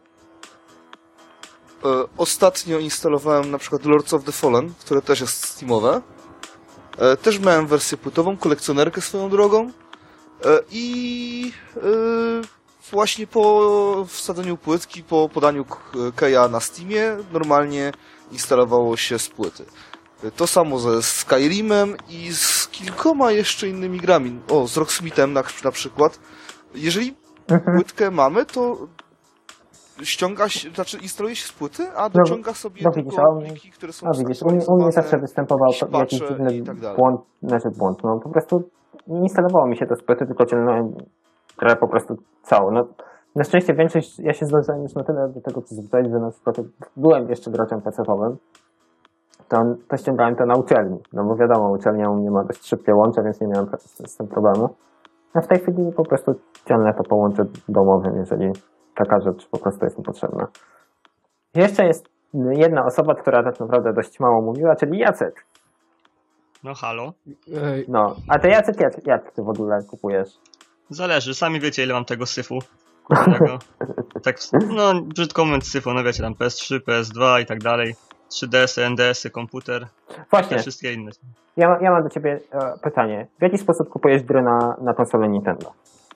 Speaker 2: E, ostatnio instalowałem na przykład Lords of the Fallen, które też jest Steamowe. E, też miałem wersję płytową, kolekcjonerkę swoją drogą e, i e, właśnie po wsadzeniu płytki, po podaniu keya na Steamie normalnie instalowało się z płyty. E, to samo ze Skyrimem i z kilkoma jeszcze innymi grami. O, z Rocksmithem na, na przykład. Jeżeli mhm. płytkę mamy, to ściąga się, znaczy instaluje się z płyty, a dociąga sobie
Speaker 1: no,
Speaker 2: tylko
Speaker 1: widzisz,
Speaker 2: pliki, które są
Speaker 1: no, widzisz, u mnie, u mnie zawsze występował jakiś dziwny
Speaker 2: tak
Speaker 1: błąd, znaczy błąd, no po prostu nie instalowało mi się to z płyty, tylko ciągnąłem grę po prostu całą. No, na szczęście większość, ja się zdążyłem już na tyle do tego przyzwyczaić, że na przykład byłem jeszcze graczem pecetowym, to, to ściągałem to na uczelni, no bo wiadomo, uczelnia u mnie ma dość szybkie łącze, więc nie miałem z, z tym problemu. A w tej chwili po prostu ciągnę to po łączu domowym, jeżeli taka rzecz po prostu jest mi potrzebna. Jeszcze jest jedna osoba, która tak naprawdę dość mało mówiła, czyli Jacek.
Speaker 4: No halo.
Speaker 1: No, a ty Jacek, jak, jak ty w ogóle kupujesz
Speaker 4: Zależy, sami wiecie ile mam tego syfu. Tego, tak, no brzydko mówiąc syfu, no wiecie tam P S trzy, P S dwa i tak dalej. trzy D S y, N D S y, komputer.
Speaker 1: Właśnie.
Speaker 4: Te wszystkie inne.
Speaker 1: Ja, ja mam do ciebie e, pytanie. W jaki sposób kupujesz gry na, na konsolę Nintendo?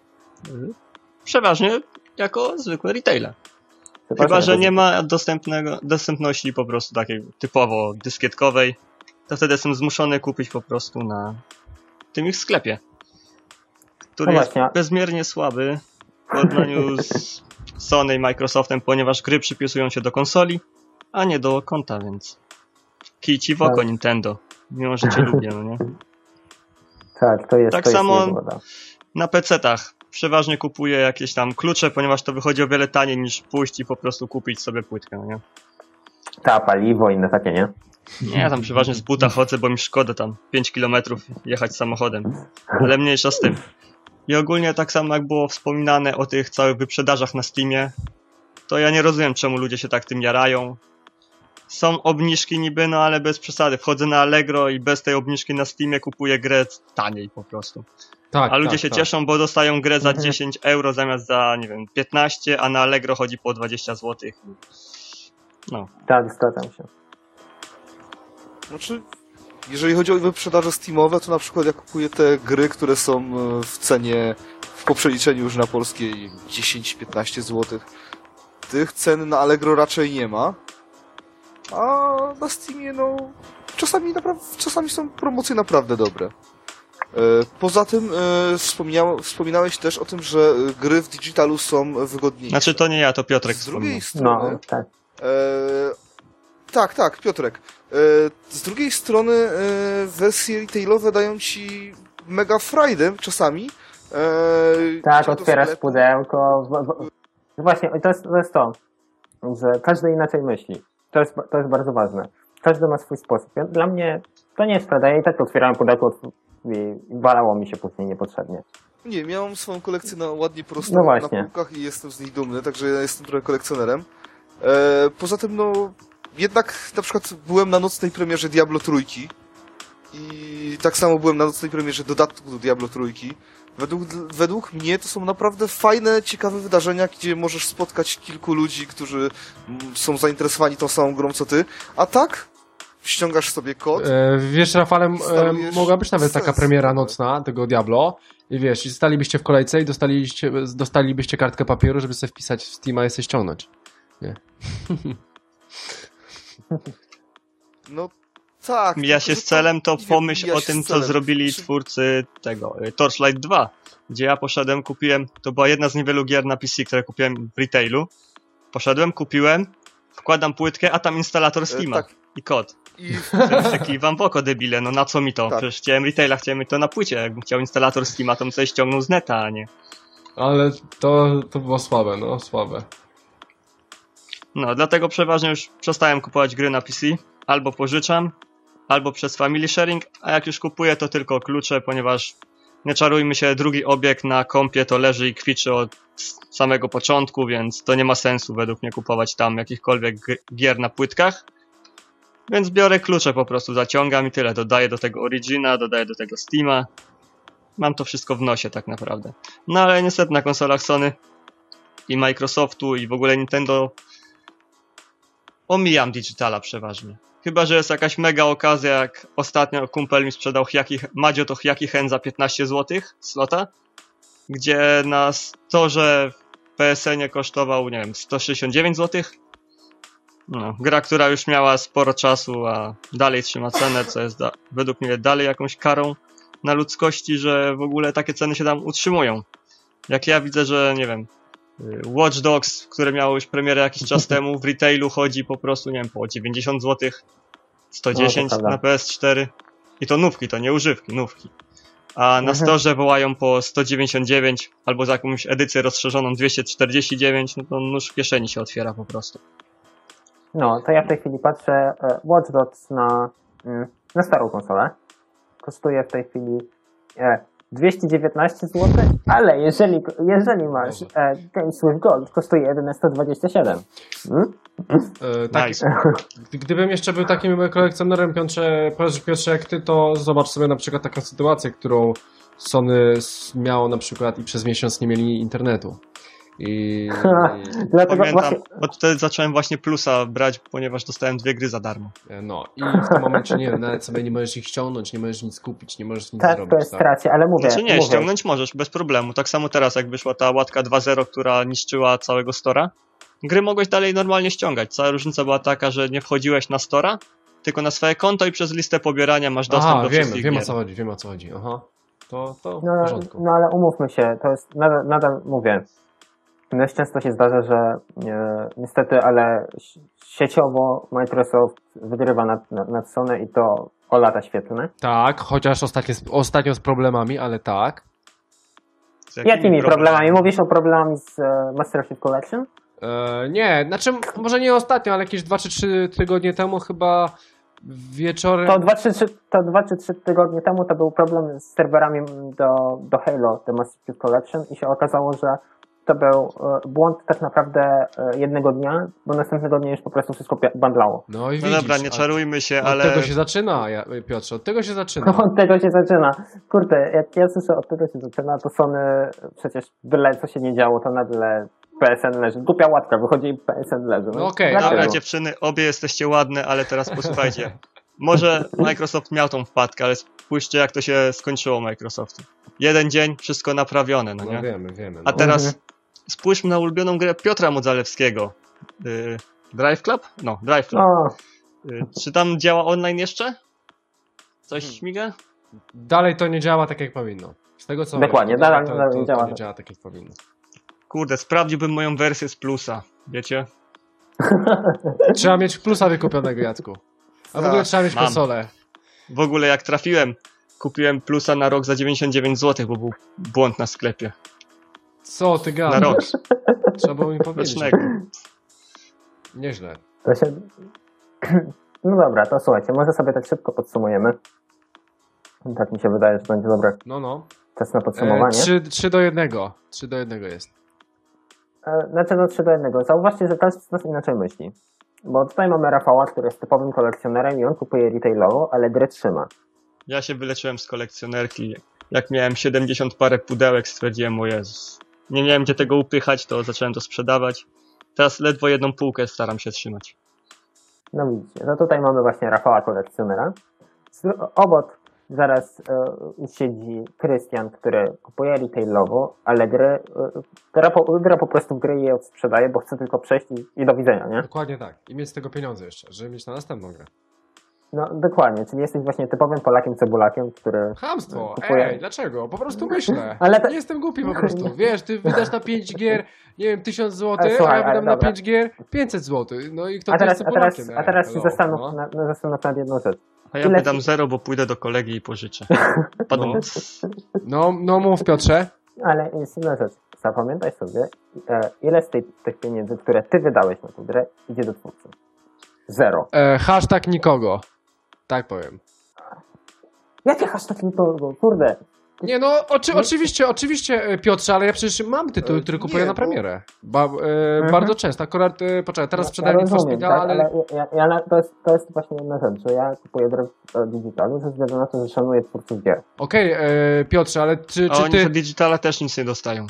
Speaker 4: Przeważnie jako zwykłe retaile. Chyba, że nie ma dostępnego, dostępności po prostu takiej typowo dyskietkowej, to wtedy jestem zmuszony kupić po prostu na tym ich sklepie, który
Speaker 1: no
Speaker 4: jest bezmiernie słaby w porównaniu z Sony i Microsoftem, ponieważ gry przypisują się do konsoli, a nie do konta, więc kij ci w oko tak. Nintendo, mimo że cię lubię, no nie?
Speaker 1: Tak, to jest
Speaker 4: Tak
Speaker 1: to
Speaker 4: samo
Speaker 1: jest
Speaker 4: na pecetach. Przeważnie kupuję jakieś tam klucze, ponieważ to wychodzi o wiele taniej niż pójść i po prostu kupić sobie płytkę, no nie?
Speaker 1: Ta, paliwo, inne takie, nie?
Speaker 4: Nie, ja tam przeważnie z buta chodzę, bo mi szkoda tam pięć kilometrów jechać samochodem. Ale mniejsza z tym. I ogólnie tak samo jak było wspominane o tych całych wyprzedażach na Steamie, to ja nie rozumiem, czemu ludzie się tak tym jarają. Są obniżki niby, no ale bez przesady. Wchodzę na Allegro i bez tej obniżki na Steamie kupuję grę taniej po prostu.
Speaker 3: Tak,
Speaker 4: a ludzie
Speaker 3: tak,
Speaker 4: się
Speaker 3: tak.
Speaker 4: cieszą, bo dostają grę za dziesięć euro zamiast za, nie wiem, piętnaście, a na Allegro chodzi po dwadzieścia złotych. No.
Speaker 1: Tak, zgadzam się.
Speaker 2: Znaczy, jeżeli chodzi o wyprzedaże Steamowe, to na przykład ja kupuję te gry, które są w cenie, po przeliczeniu już na polskie dziesięć piętnaście złotych. Tych cen na Allegro raczej nie ma. A na Steamie, no, czasami, naprawdę, czasami są promocje naprawdę dobre. Poza tym e, wspominałeś też o tym, że gry w digitalu są wygodniejsze.
Speaker 4: Znaczy to nie ja, to Piotrek
Speaker 2: Z drugiej
Speaker 4: wspomniał.
Speaker 2: strony...
Speaker 1: No, tak.
Speaker 2: E, tak, tak, Piotrek. E, z drugiej strony e, wersje retailowe dają ci mega frajdę czasami. E,
Speaker 1: tak, otwierasz pudełko. W, w, właśnie, to jest, to jest to, że każdy inaczej myśli. To jest, to jest bardzo ważne. Każdy ma swój sposób. Dla mnie to nie jest prawda. Ja i tak otwierałem pudełko i walało mi się później niepotrzebnie.
Speaker 2: Nie, miałem swoją kolekcję na ładnie prosto
Speaker 1: no
Speaker 2: na półkach i jestem z nich dumny, także ja jestem trochę kolekcjonerem. E, poza tym, no, jednak na przykład byłem na nocnej premierze Diablo trójki i tak samo byłem na nocnej premierze dodatku do Diablo trójki. Według, według mnie to są naprawdę fajne, ciekawe wydarzenia, gdzie możesz spotkać kilku ludzi, którzy są zainteresowani tą samą grą co ty, a tak ściągasz sobie kod.
Speaker 3: E, wiesz, Rafale, e, mogła być nawet taka
Speaker 2: sens.
Speaker 3: premiera nocna tego Diablo i wiesz, i stalibyście w kolejce i dostaliście, dostalibyście kartkę papieru, żeby sobie wpisać w Steama i sobie ściągnąć. Nie.
Speaker 2: No tak.
Speaker 4: Mija się z celem, to pomyśl o tym, co zrobili
Speaker 2: Czy...
Speaker 4: twórcy tego Torchlight dwa, gdzie ja poszedłem, kupiłem, to była jedna z niewielu gier na P C, które kupiłem w retailu. Poszedłem, kupiłem, wkładam płytkę, a tam instalator Steama e, tak. i kod. I taki wam w oko, debile, no na co mi to? Tak. Przecież chciałem retaila, chciałem mieć to na płycie. Jakbym chciał instalator Steama, to bym sobie ściągnął z neta, a nie.
Speaker 3: Ale to, to było słabe, no słabe.
Speaker 4: No, dlatego przeważnie już przestałem kupować gry na P C. Albo pożyczam, albo przez family sharing, a jak już kupuję, to tylko klucze, ponieważ nie czarujmy się, drugi obiekt na kompie to leży i kwiczy od samego początku, więc to nie ma sensu według mnie kupować tam jakichkolwiek gier na płytkach. Więc biorę klucze, po prostu zaciągam i tyle. Dodaję do tego Origina, dodaję do tego Steama. Mam to wszystko w nosie tak naprawdę. No ale niestety na konsolach Sony i Microsoftu i w ogóle Nintendo omijam digitala przeważnie. Chyba że jest jakaś mega okazja, jak ostatnio kumpel mi sprzedał Hyaki, Madzio to Hyaki Hen za piętnaście złotych slota, gdzie na storze w P S N-ie kosztował, nie wiem, sto sześćdziesiąt dziewięć złotych. No, gra, która już miała sporo czasu, a dalej trzyma cenę, co jest da- według mnie dalej jakąś karą na ludzkości, że w ogóle takie ceny się tam utrzymują. Jak ja widzę, że nie wiem, Watch Dogs, które miało już premierę jakiś czas temu, w retailu chodzi po prostu, nie wiem, po dziewięćdziesiąt złotych, sto dziesięć no, na P S cztery i to nówki, to nie używki, nówki. A na mhm. storze wołają po sto dziewięćdziesiąt dziewięć albo za jakąś edycję rozszerzoną dwieście czterdzieści dziewięć, no to nóż w kieszeni się otwiera po prostu.
Speaker 1: No, to ja w tej chwili patrzę, Watch Dogs na, na starą konsolę kosztuje w tej chwili dwieście dziewiętnaście złotych, ale jeżeli, jeżeli masz e, Games with Gold, kosztuje jedynie sto dwadzieścia siedem. Hmm?
Speaker 3: E, tak, nice. Gdybym jeszcze był takim kolekcjonerem, Piotrze, Piotrze, jak ty, to zobacz sobie na przykład taką sytuację, którą Sony miało na przykład i przez miesiąc nie mieli internetu. I...
Speaker 1: Dlatego
Speaker 4: Pamiętam,
Speaker 1: właśnie...
Speaker 4: bo wtedy zacząłem właśnie Plusa brać, ponieważ dostałem dwie gry za darmo.
Speaker 3: No i w tym momencie, nie wiem, nawet sobie nie możesz ich ściągnąć, nie możesz nic kupić, nie możesz nic
Speaker 1: Tak,
Speaker 3: zrobić.
Speaker 1: to jest stracie, ale mówię...
Speaker 4: Znaczy nie,
Speaker 1: mówię.
Speaker 4: ściągnąć możesz, bez problemu. Tak samo teraz, jak wyszła ta łatka dwa zero, która niszczyła całego stora, gry mogłeś dalej normalnie ściągać. Cała różnica była taka, że nie wchodziłeś na stora, tylko na swoje konto i przez listę pobierania masz dostęp
Speaker 3: Aha,
Speaker 4: do
Speaker 3: wiem,
Speaker 4: wszystkich
Speaker 3: wiem o
Speaker 4: gier.
Speaker 3: co chodzi, wiem o co chodzi. Aha. To, to w
Speaker 1: No,
Speaker 3: porządku.
Speaker 1: no ale umówmy się, to jest, nadal, nadal mówię, dość często się zdarza, że e, niestety, ale si- sieciowo Microsoft wygrywa nad, nad, nad Sony i to o lata świetlne.
Speaker 3: Tak, chociaż ostatnio, z- ostatnio z problemami, ale tak.
Speaker 4: Z jakimi
Speaker 1: Jakimi problemami? Mówisz o problemami z e, Master Chief Collection?
Speaker 3: E, nie, znaczy może nie ostatnio, ale jakieś dwa czy trzy tygodnie temu chyba wieczorem...
Speaker 1: To dwa czy trzy tygodnie temu to był problem z serwerami do, do Halo, The Master Chief Collection i się okazało, że to był e, błąd tak naprawdę e, jednego dnia, bo następnego dnia już po prostu wszystko pi- bandlało.
Speaker 3: No i
Speaker 4: No
Speaker 3: widzisz,
Speaker 4: dobra, nie
Speaker 3: a-
Speaker 4: czarujmy się,
Speaker 3: od
Speaker 4: ale
Speaker 3: tego się zaczyna, ja, Piotrze, od tego się zaczyna.
Speaker 1: Od tego się zaczyna. Kurde, jak ja słyszę od tego się zaczyna, to Sony przecież byle co się nie działo, to nagle P S N leży. Głupia łatka, wychodzi i P S N leży.
Speaker 3: No okej,
Speaker 1: dlaczego?
Speaker 4: dobra
Speaker 3: Dlaczego?
Speaker 4: dziewczyny, obie jesteście ładne, ale teraz posłuchajcie. Może Microsoft miał tą wpadkę, ale spójrzcie jak to się skończyło Microsoftu. Jeden dzień, wszystko naprawione, no
Speaker 3: No
Speaker 4: nie?
Speaker 3: wiemy, wiemy.
Speaker 4: A
Speaker 3: No.
Speaker 4: teraz
Speaker 1: Mhm.
Speaker 4: spójrzmy na ulubioną grę Piotra Modzalewskiego. Y, Drive Club? No, Drive Club.
Speaker 1: O,
Speaker 4: Y, czy tam działa online jeszcze? Coś
Speaker 3: Hmm.
Speaker 4: śmiga?
Speaker 3: Dalej to nie działa tak jak powinno. Z tego co
Speaker 1: Dokładnie,
Speaker 3: wiem, to,
Speaker 1: dalej-
Speaker 3: to,
Speaker 1: dalej
Speaker 3: to,
Speaker 1: nie
Speaker 3: to,
Speaker 1: działa.
Speaker 3: nie działa tak jak powinno.
Speaker 4: Kurde, sprawdziłbym moją wersję z plusa, wiecie?
Speaker 3: Trzeba mieć plusa wykupionego, Jacku. A w ogóle
Speaker 2: Tak,
Speaker 3: trzeba mieć
Speaker 4: mam.
Speaker 3: konsolę.
Speaker 4: W ogóle jak trafiłem, kupiłem plusa na rok za dziewięćdziesiąt dziewięć złotych, bo był błąd na sklepie.
Speaker 3: Co ty
Speaker 4: Na
Speaker 3: gadasz?
Speaker 4: rok.
Speaker 3: Trzeba było mi powiedzieć.
Speaker 4: Rocznego.
Speaker 3: Nieźle.
Speaker 1: to się... No dobra, to słuchajcie, może sobie tak szybko podsumujemy. Tak mi się wydaje, że będzie dobry
Speaker 3: No, no.
Speaker 1: czas na
Speaker 3: E,
Speaker 1: podsumowanie.
Speaker 3: trzy, trzy do jednego. Trzy do jednego jest.
Speaker 1: E, Znaczy no trzy do jednego. Zauważcie, że każdy z nas inaczej myśli. Bo tutaj mamy Rafała, który jest typowym kolekcjonerem i on kupuje retailowo, ale gry trzyma.
Speaker 4: Ja się wyleczyłem z kolekcjonerki. Jak miałem siedemdziesiąt parę pudełek, stwierdziłem, o Jezus. Nie miałem gdzie tego upychać, to zacząłem to sprzedawać. Teraz ledwo jedną półkę staram się trzymać.
Speaker 1: No widzicie, no tutaj mamy właśnie Rafała kolekcjonera. Z- Obok zaraz e, siedzi Krystian, który kupuje retailowo, ale gry, e, gra, po, gra po prostu w gry i je odsprzedaje, bo chce tylko przejść i, i do widzenia, nie?
Speaker 3: Dokładnie tak. I mieć z tego pieniądze jeszcze, żeby mieć na następną grę.
Speaker 1: No dokładnie, czyli jesteś właśnie typowym Polakiem cebulakiem, który...
Speaker 3: Chamstwo!
Speaker 1: Kupuję.
Speaker 3: Ej, dlaczego? Po prostu myślę.
Speaker 1: Ale to-
Speaker 3: Nie jestem głupi po prostu. Wiesz, ty wydasz na pięć gier, nie wiem, tysiąc złotych,
Speaker 1: Ale słuchaj,
Speaker 3: a ja wydam
Speaker 1: ale
Speaker 3: na
Speaker 1: dobra.
Speaker 3: pięć gier pięćset złotych. No i kto
Speaker 1: A
Speaker 3: to
Speaker 1: teraz,
Speaker 3: jest
Speaker 1: a teraz,
Speaker 3: Polakiem?
Speaker 1: a teraz się
Speaker 3: Hello,
Speaker 1: zastanów,
Speaker 3: no.
Speaker 1: na, na, zastanów nad jedną rzecz.
Speaker 4: A ja
Speaker 1: Ile-
Speaker 4: wydam zero, bo pójdę do kolegi i pożyczę. Padł.
Speaker 3: No, no mów Piotrze.
Speaker 1: Ale jest inna rzecz. Zapamiętaj sobie, e, ile z tej, tych pieniędzy, które ty wydałeś na tę grę, idzie do twórcy. Zero.
Speaker 3: E, hashtag nikogo. Tak powiem.
Speaker 1: Jakie hashtag nikogo? Kurde.
Speaker 3: Nie no, oczy, oczywiście, oczywiście e, Piotrze, ale ja przecież mam tytuły,
Speaker 2: E,
Speaker 3: które
Speaker 2: nie,
Speaker 3: kupuję na
Speaker 2: bo-
Speaker 3: premierę. Ba, e, Bardzo często. Akurat, e, poczekaj, teraz sprzedaję
Speaker 1: ja
Speaker 3: Need for
Speaker 1: rozumiem,
Speaker 3: Speeda,
Speaker 1: tak,
Speaker 3: ale...
Speaker 1: ale ja, ja, na- to, jest, to jest właśnie jedna rzecz, że ja kupuję grę w e, digitalu ze względu na to, że szanuję twórców gier.
Speaker 3: Okej, e, Piotrze, ale czy,
Speaker 4: A
Speaker 3: czy
Speaker 4: oni
Speaker 3: ty...
Speaker 4: za digitala też nic nie dostają.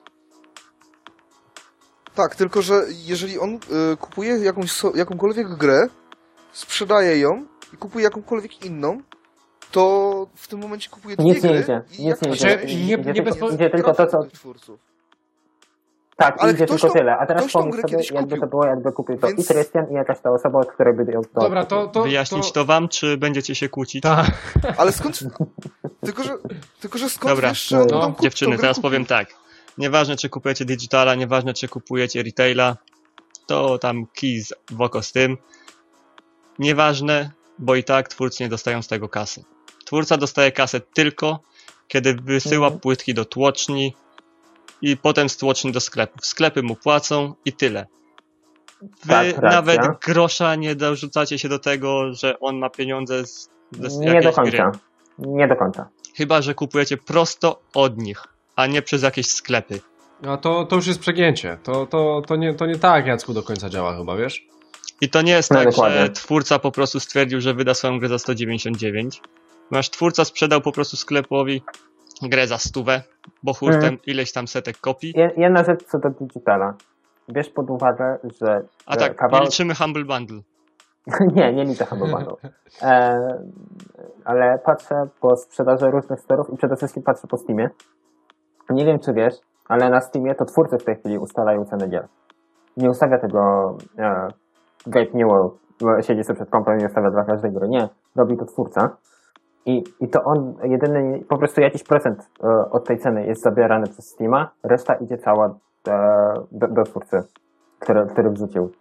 Speaker 2: Tak, tylko że jeżeli on y, kupuje jakąś, so, jakąkolwiek grę, sprzedaje ją i kupuje jakąkolwiek inną, to w tym momencie kupuje dwie
Speaker 1: Nic nie
Speaker 2: gry
Speaker 1: idzie,
Speaker 2: i
Speaker 1: nic nie
Speaker 2: jak
Speaker 1: idzie.
Speaker 3: Znaczy,
Speaker 2: i-
Speaker 3: nie-
Speaker 2: i-
Speaker 3: nie
Speaker 2: i-
Speaker 3: bezpo-
Speaker 1: idzie tylko to, co-
Speaker 2: trafia do twórców.
Speaker 1: Tak,
Speaker 2: Ale
Speaker 1: idzie
Speaker 2: ktoś
Speaker 1: tylko
Speaker 2: to-
Speaker 1: tyle. A teraz
Speaker 2: ktoś tą
Speaker 1: pomyśl
Speaker 2: grę
Speaker 1: sobie,
Speaker 2: kiedyś
Speaker 1: jakby
Speaker 2: kupił.
Speaker 1: to było, jakby kupił to
Speaker 2: Więc-
Speaker 1: i Krystian, i jakaś ta osoba, od której by ją to
Speaker 3: Dobra, to... to
Speaker 4: Wyjaśnić
Speaker 3: to...
Speaker 4: to wam, czy będziecie się kłócić?
Speaker 3: Tak.
Speaker 2: Ale skąd... tylko, że, tylko, że skąd
Speaker 4: Dobra,
Speaker 2: wiesz, że on
Speaker 1: no,
Speaker 2: tam kup,
Speaker 4: Dziewczyny,
Speaker 2: tą grę
Speaker 4: teraz
Speaker 2: kupił?
Speaker 4: powiem tak. Nieważne, czy kupujecie digitala, nieważne, czy kupujecie retaila, to tam kij z- w oko z tym. Nieważne, bo i tak twórcy nie dostają z tego kasy. Twórca dostaje kasę tylko, kiedy wysyła
Speaker 1: Mhm.
Speaker 4: płytki do tłoczni i potem z tłoczni do sklepów. Sklepy mu płacą i tyle. Wy
Speaker 1: Tak, racja.
Speaker 4: nawet grosza nie dorzucacie się do tego, że on ma pieniądze z, z
Speaker 1: Nie do
Speaker 4: jakiejś
Speaker 1: końca.
Speaker 4: gry.
Speaker 1: Nie do końca.
Speaker 4: Chyba że kupujecie prosto od nich, a nie przez jakieś sklepy.
Speaker 3: No to, to już jest przegięcie. To, to, to, nie, to nie tak, Jacku, do końca działa chyba, wiesz?
Speaker 4: I to nie jest
Speaker 1: No,
Speaker 4: tak,
Speaker 1: dokładnie.
Speaker 4: że twórca po prostu stwierdził, że wyda swoją grę za sto dziewięćdziesiąt dziewięć. Nasz twórca sprzedał po prostu sklepowi grę za stówę, bo hurtem
Speaker 1: Mhm.
Speaker 4: ileś tam setek kopii.
Speaker 1: Je- Jedna rzecz co do digitala. Bierz pod uwagę, że
Speaker 4: A
Speaker 1: e,
Speaker 4: tak, nie
Speaker 1: kawałek...
Speaker 4: liczymy Humble Bundle.
Speaker 1: nie, nie liczę Humble Bundle. E, ale patrzę po sprzedaży różnych sterów i przede wszystkim patrzę po Steamie. Nie wiem, czy wiesz, ale na Steamie to twórcy w tej chwili ustalają ceny gier. Nie ustawia tego e, Gabe Newell, siedzi sobie przed kompem i ustawia dla każdej gry. Nie, robi to twórca. I, I to on jedyny, po prostu jakiś procent e, od tej ceny jest zabierany przez Steama, reszta idzie cała e, do, do twórcy, który, który wrzucił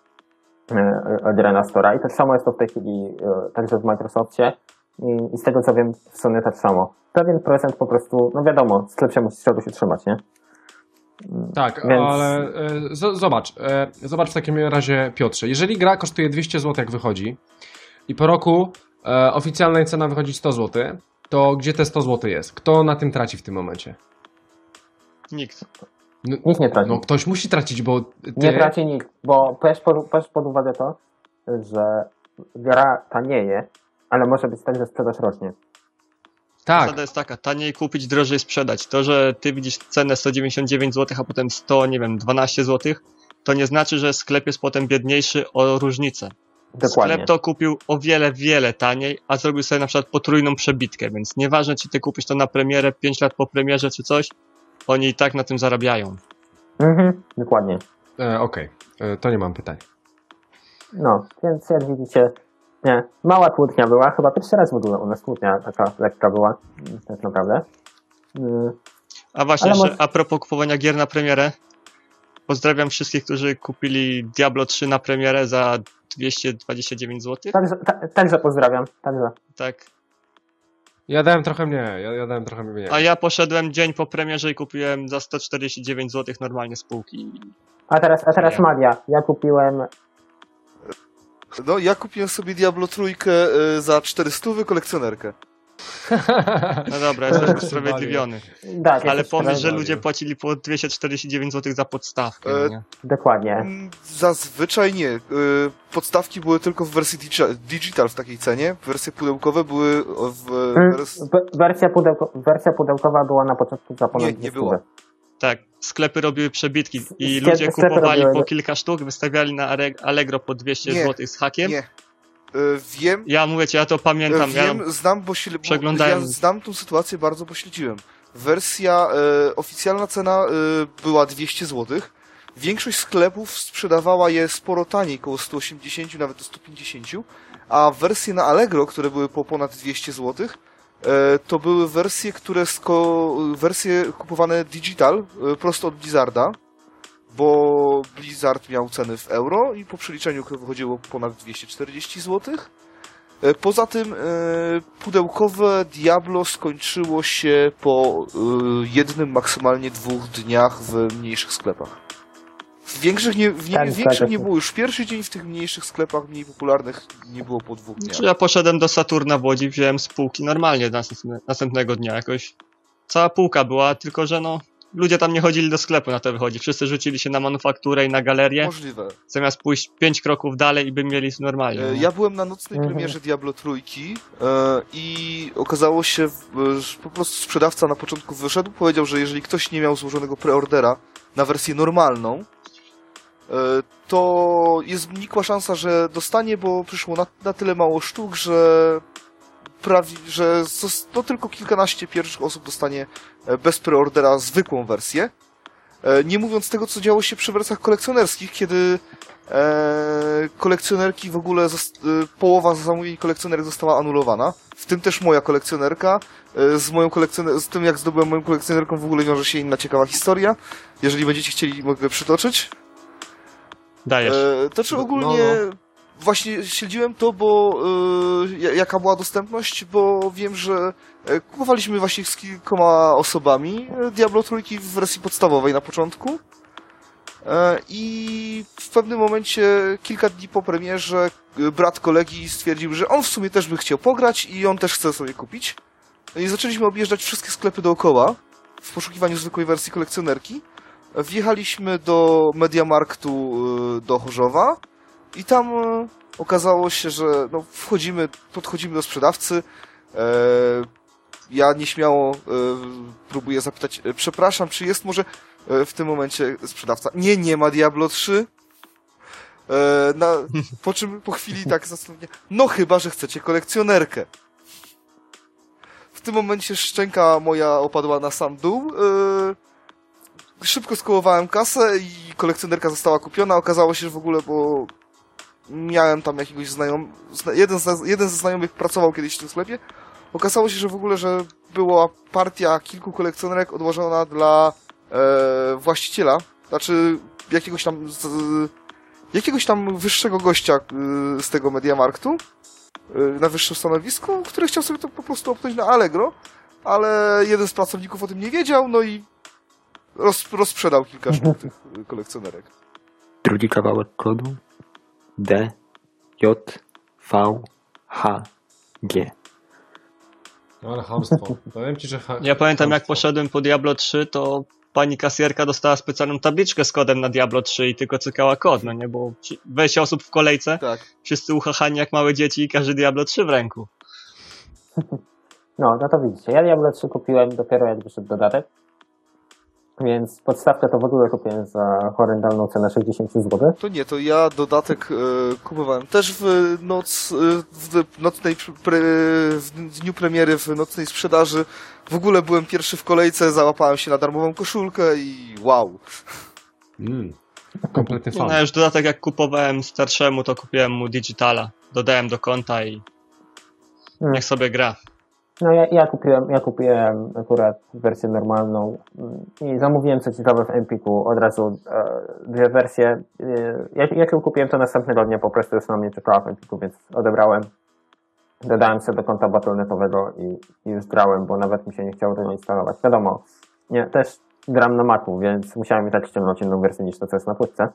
Speaker 1: e, grę na Store'a. I tak samo jest to w tej chwili e, także w Microsoftie. I, I z tego co wiem, w Sony tak samo. Pewien procent po prostu, no wiadomo, sklep się musi się trzymać, nie?
Speaker 3: Tak,
Speaker 1: Więc-
Speaker 3: ale e, z, zobacz, e, zobacz w takim razie, Piotrze, jeżeli gra kosztuje dwieście złotych jak wychodzi i po roku e, oficjalna cena wychodzi sto złotych, to gdzie te sto złotych jest? Kto na tym traci w tym momencie?
Speaker 4: Nikt.
Speaker 3: No,
Speaker 1: Nikt nie traci.
Speaker 3: no ktoś musi tracić, bo ty...
Speaker 1: Nie traci nikt, bo weź pod, weź pod uwagę to, że gra tanieje, ale może być tak, że sprzedaż rośnie.
Speaker 3: Tak,
Speaker 4: Zasada jest taka, taniej kupić, drożej sprzedać. To, że ty widzisz cenę sto dziewięćdziesiąt dziewięć złotych, a potem sto, nie wiem, dwanaście złotych, to nie znaczy, że sklep jest potem biedniejszy o różnicę.
Speaker 1: Dokładnie.
Speaker 4: Sklep to kupił o wiele, wiele taniej, a zrobił sobie na przykład potrójną przebitkę, więc nieważne, czy ty kupisz to na premierę, pięć lat po premierze, czy coś, oni i tak na tym zarabiają.
Speaker 1: Mhm, dokładnie.
Speaker 3: e, okej, e, to nie mam pytań.
Speaker 1: No, więc jak widzicie, nie, mała kłótnia była, chyba pierwszy raz w ogóle u nas kłótnia taka lekka była, tak naprawdę. Mm,
Speaker 4: A właśnie,
Speaker 1: Ale
Speaker 4: jeszcze
Speaker 1: może-
Speaker 4: a propos kupowania gier na premierę, pozdrawiam wszystkich, którzy kupili Diablo trzy na premierę za dwieście dwadzieścia dziewięć złotych.
Speaker 1: Także, ta, także pozdrawiam, także.
Speaker 4: Tak.
Speaker 3: Ja dałem trochę mniej, ja, ja dałem trochę mniej.
Speaker 4: A ja poszedłem dzień po premierze i kupiłem za sto czterdzieści dziewięć złotych normalnie z półki.
Speaker 1: A teraz, a teraz
Speaker 4: Nie.
Speaker 1: Magia. Ja kupiłem,
Speaker 2: No, ja kupiłem sobie Diablo trójkę y, za czterysta kolekcjonerkę.
Speaker 4: No dobra, jestem usprawiedliwiony.
Speaker 1: tak,
Speaker 4: Ale
Speaker 1: jakoś
Speaker 4: pomyśl, że
Speaker 1: sprawiedliwie.
Speaker 4: ludzie płacili po dwieście czterdzieści dziewięć złotych za podstawkę,
Speaker 2: E,
Speaker 4: no nie?
Speaker 1: Dokładnie.
Speaker 2: Mm, Zazwyczaj nie. Y, Podstawki były tylko w wersji digi- digital w takiej cenie. Wersje pudełkowe były w
Speaker 1: Mm,
Speaker 2: wers...
Speaker 1: w- Wersja, pudełko, wersja pudełkowa była na początku za ponad
Speaker 2: Nie, nie
Speaker 1: dwieście.
Speaker 2: była.
Speaker 4: Tak, sklepy robiły przebitki i
Speaker 1: Sklep-
Speaker 4: ludzie
Speaker 1: sklepy
Speaker 4: kupowali
Speaker 1: robiły-
Speaker 4: po kilka sztuk, wystawiali na Are- Allegro po dwieście
Speaker 2: Nie,
Speaker 4: złotych z hakiem.
Speaker 2: Nie. Y, Wiem,
Speaker 4: Ja mówię ci, ja to pamiętam.
Speaker 2: wiem,
Speaker 4: Ja,
Speaker 2: znam, bo, śle... bo
Speaker 4: przeglądałem-
Speaker 2: ja znam tą sytuację bardzo, bo śledziłem. Wersja, e, oficjalna cena e, była dwieście złotych. Większość sklepów sprzedawała je sporo taniej, koło sto osiemdziesiąt, nawet do sto pięćdziesiąt, a wersje na Allegro, które były po ponad dwieście złotych, e, to były wersje, które sko... wersje kupowane digital, e, prosto od Blizzarda, bo Blizzard miał ceny w euro i po przeliczeniu wychodziło ponad dwieście czterdzieści złotych. E, Poza tym e, pudełkowe Diablo skończyło się po e, jednym, maksymalnie dwóch dniach w mniejszych sklepach. W większych nie, w nie,
Speaker 1: Tak,
Speaker 2: w większych
Speaker 1: zgadza
Speaker 2: nie
Speaker 1: się.
Speaker 2: było już pierwszy dzień, w tych mniejszych sklepach mniej popularnych nie było po dwóch dniach.
Speaker 4: Czy ja poszedłem do Saturna w Łodzi, wziąłem z półki normalnie następne, następnego dnia jakoś. Cała półka była, tylko że no, ludzie tam nie chodzili do sklepu, na to wychodzi. Wszyscy rzucili się na manufakturę i na galerię,
Speaker 2: Możliwe.
Speaker 4: zamiast pójść pięć kroków dalej i by mieli normalnie.
Speaker 2: E,
Speaker 4: nie?
Speaker 2: Ja byłem na nocnej
Speaker 1: Mhm.
Speaker 2: premierze Diablo trójki e, i okazało się, w- że po prostu sprzedawca na początku wyszedł, powiedział, że jeżeli ktoś nie miał złożonego preordera na wersję normalną, e, to jest nikła szansa, że dostanie, bo przyszło na, na tyle mało sztuk, że prawie, że zos- no tylko kilkanaście pierwszych osób dostanie e, bez preordera zwykłą wersję. E, Nie mówiąc tego, co działo się przy wersjach kolekcjonerskich, kiedy e, kolekcjonerki w ogóle, zost- e, połowa zamówień kolekcjonerek została anulowana, w tym też moja kolekcjonerka. E, z moją kolekcjoner- z tym, jak zdobyłem moją kolekcjonerką, w ogóle wiąże się inna ciekawa historia. Jeżeli będziecie chcieli, mogę przytoczyć.
Speaker 4: Dajesz.
Speaker 2: E, to czy
Speaker 3: No,
Speaker 2: ogólnie
Speaker 3: no.
Speaker 2: właśnie śledziłem to, bo e, ja- jaka była dostępność, bo wiem, że e, kupowaliśmy właśnie z kilkoma osobami e, Diablo trójki w wersji podstawowej na początku. E, I w pewnym momencie, kilka dni po premierze, e, brat kolegi stwierdził, że on w sumie też by chciał pograć i on też chce sobie kupić. I zaczęliśmy objeżdżać wszystkie sklepy dookoła w poszukiwaniu zwykłej wersji kolekcjonerki. Wjechaliśmy do Mediamarktu e, do Chorzowa i tam e, okazało się, że no, wchodzimy, podchodzimy do sprzedawcy. E, ja nieśmiało y, próbuję zapytać, y, przepraszam, czy jest może y, w tym momencie sprzedawca? Nie, nie ma Diablo trzy. Y, na, po czym po chwili tak zastanowię, no chyba, że chcecie kolekcjonerkę. W tym momencie szczęka moja opadła na sam dół. Y, szybko skołowałem kasę i kolekcjonerka została kupiona. Okazało się, że w ogóle, bo miałem tam jakiegoś znajomego, jeden, z, jeden ze znajomych pracował kiedyś w tym sklepie. Okazało się, że w ogóle, że była partia kilku kolekcjonerek odłożona dla e, właściciela, znaczy jakiegoś tam z, jakiegoś tam wyższego gościa y, z tego Mediamarktu y, na wyższym stanowisku, który chciał sobie to po prostu opnąć na Allegro, ale jeden z pracowników o tym nie wiedział, no i roz, rozsprzedał kilka sztuk tych kolekcjonerek.
Speaker 5: Drugi kawałek kodu D, J, V, H, G.
Speaker 3: No ale chamstwo. Powiem ci, że ha-
Speaker 4: Ja pamiętam, jak
Speaker 3: chamstwo.
Speaker 4: poszedłem po Diablo trzy, to pani kasjerka dostała specjalną tabliczkę z kodem na Diablo trzy i tylko cykała kod, no nie? Bo weź osób w kolejce,
Speaker 2: Tak.
Speaker 4: wszyscy uchachani jak małe dzieci i każdy Diablo trzy w ręku.
Speaker 1: No, no to widzicie, ja Diablo trzy kupiłem dopiero jak wyszedł dodatek, więc podstawkę to w ogóle kupiłem za horrendalną cenę sześćdziesiąt złotych.
Speaker 2: To nie, to ja dodatek e, kupowałem też w noc, e, w nocnej pre, w dniu premiery, w nocnej sprzedaży. W ogóle byłem pierwszy w kolejce, załapałem się na darmową koszulkę i wow.
Speaker 3: Mm. Kompletny fan.
Speaker 4: No już dodatek jak kupowałem starszemu, to kupiłem mu digitala. Dodałem do konta i
Speaker 1: Hmm.
Speaker 4: niech sobie gra.
Speaker 1: No ja, ja kupiłem, ja kupiłem akurat wersję normalną i zamówiłem co ciekawe w Empiku od razu e, dwie wersje. E, jak, jak ją kupiłem, to następnego dnia po prostu już na mnie czekała w Empiku, więc odebrałem. Dodałem sobie do konta Battle.netowego i, i już grałem, bo nawet mi się nie chciało tego instalować. Wiadomo, nie, też gram na Macu, więc musiałem i tak ściągnąć inną wersję niż to, co jest na płytce.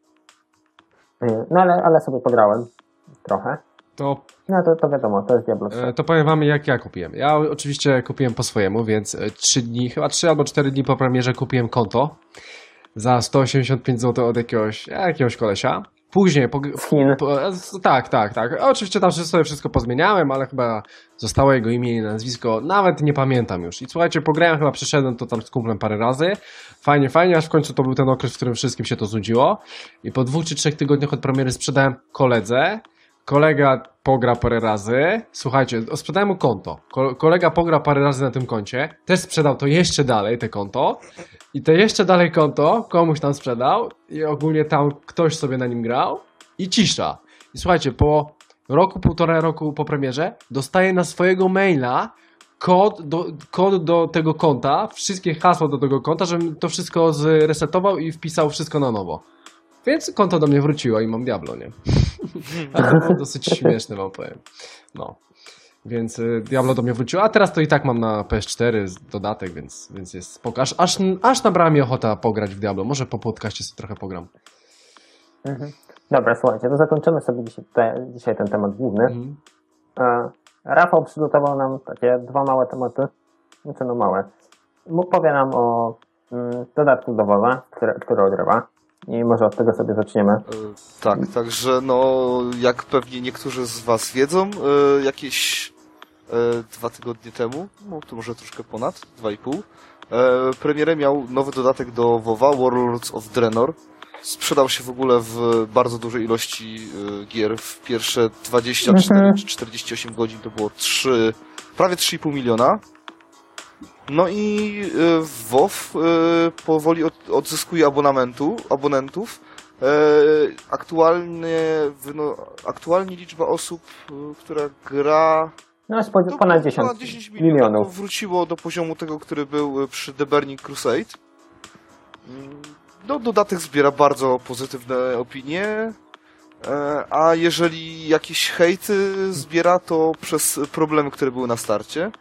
Speaker 1: E, no ale, ale sobie pograłem trochę.
Speaker 3: To,
Speaker 1: No to, to wiadomo, to jest Diablo trzy.
Speaker 3: e, to powiem wam, jak ja kupiłem. Ja oczywiście kupiłem po swojemu, więc e, trzy dni, chyba trzy albo cztery dni po premierze kupiłem konto za sto osiemdziesiąt pięć złotych od jakiegoś, jakiegoś kolesia. Później, po,
Speaker 1: Z Chin.
Speaker 3: po, e, tak, tak, tak. Oczywiście tam sobie wszystko pozmieniałem, ale chyba zostało jego imię i nazwisko. Nawet nie pamiętam już. I słuchajcie, pograłem, chyba przeszedłem to tam z kumplem parę razy. Fajnie, fajnie, aż w końcu to był ten okres, w którym wszystkim się to znudziło. I po dwóch czy trzech tygodniach od premiery sprzedałem koledze. Kolega pogra parę razy. Słuchajcie, sprzedałem mu konto. Ko- kolega pogra parę razy na tym koncie. Też sprzedał to jeszcze dalej, te konto. I te jeszcze dalej konto komuś tam sprzedał. I ogólnie tam ktoś sobie na nim grał. I cisza. I słuchajcie, po roku, półtora roku po premierze dostaję na swojego maila kod do, kod do tego konta, wszystkie hasła do tego konta, żebym to wszystko zresetował i wpisał wszystko na nowo. Więc konto do mnie wróciło i mam Diablo, nie? A to było dosyć śmieszne, wam powiem. No. Więc y, Diablo do mnie wróciło, a teraz to i tak mam na P S cztery dodatek, więc, więc jest spoko. Aż, aż, aż nabrała mi ochota pograć w Diablo. Może po podcaście sobie trochę pogram.
Speaker 1: Mhm. Dobra, słuchajcie, to zakończymy sobie dzisiaj, te, dzisiaj ten temat główny.
Speaker 3: Mhm.
Speaker 1: E, Rafał przygotował nam takie dwa małe tematy, znaczy no małe. M- Powie nam o mm, dodatku do WoWa, który, który odgrywa. I może od tego sobie zaczniemy.
Speaker 2: E, tak, także no, jak pewnie niektórzy z was wiedzą, e, jakieś e, dwa tygodnie temu, no to może troszkę ponad, dwa i pół, e, premierę miał nowy dodatek do WoWa, Warlords of Draenor. Sprzedał się w ogóle w bardzo dużej ilości e, gier. W pierwsze dwadzieścia cztery
Speaker 1: Mhm.
Speaker 2: czy czterdzieści osiem godzin to było trzy, prawie trzy i pół miliona. No i y, WoW y, powoli od, odzyskuje abonamentu, abonentów. E, aktualnie, no, aktualnie liczba osób, y, która gra...
Speaker 1: No jest po,
Speaker 2: to
Speaker 1: ponad
Speaker 2: było
Speaker 1: dziesięć
Speaker 2: dziesięć milionów.
Speaker 1: milionów.
Speaker 2: Wróciło do poziomu tego, który był przy The Burning Crusade. Mm, No, dodatek zbiera bardzo pozytywne opinie. E, a jeżeli jakieś hejty zbiera, to przez problemy, które były na starcie.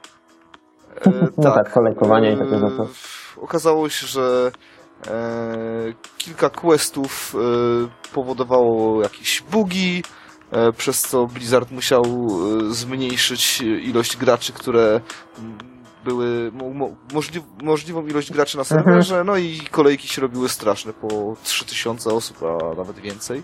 Speaker 2: E,
Speaker 1: No tak, kolejkowanie i takie
Speaker 2: e,
Speaker 1: rzeczy.
Speaker 2: Okazało się, że e, kilka questów e, powodowało jakieś bugi, e, przez co Blizzard musiał e, zmniejszyć ilość graczy, które m, były mo, mo, możli, możliwą ilość graczy na serwerze, no i kolejki się robiły straszne, po trzy tysiące osób, a nawet więcej.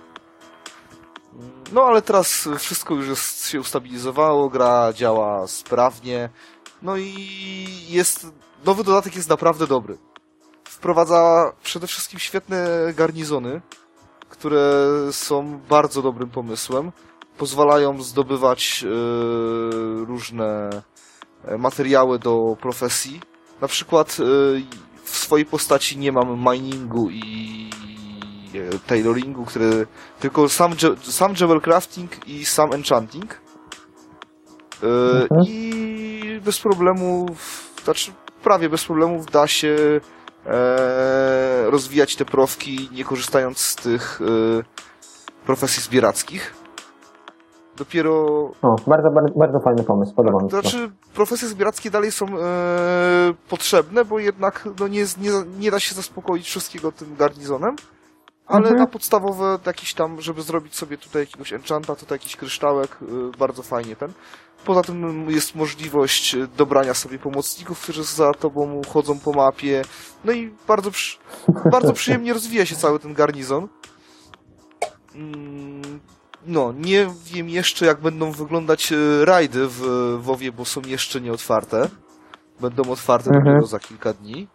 Speaker 2: No ale teraz wszystko już jest, się ustabilizowało, gra działa sprawnie. No i jest, nowy dodatek jest naprawdę dobry. Wprowadza przede wszystkim świetne garnizony, które są bardzo dobrym pomysłem. Pozwalają zdobywać e, różne materiały do profesji. Na przykład e, w swojej postaci nie mam miningu i e, tailoringu, które tylko sam, sam jewel crafting i sam enchanting. E, mhm. I bez problemów, znaczy prawie bez problemów da się e, rozwijać te profki, nie korzystając z tych e, profesji zbierackich. Dopiero...
Speaker 1: O, bardzo, bardzo, bardzo fajny pomysł, podoba mi się.
Speaker 2: To znaczy, profesje zbierackie dalej są e, potrzebne, bo jednak no, nie, nie, nie da się zaspokoić wszystkiego tym garnizonem, ale mhm. na podstawowe jakieś tam, żeby zrobić sobie tutaj jakiegoś enchanta, tutaj jakiś kryształek, e, bardzo fajnie ten. Poza tym jest możliwość dobrania sobie pomocników, którzy za tobą chodzą po mapie, no i bardzo, przy, bardzo przyjemnie rozwija się cały ten garnizon. Mm. No, nie wiem jeszcze, jak będą wyglądać rajdy w WoWie, bo są jeszcze nieotwarte. Będą otwarte mhm. dopiero za kilka dni.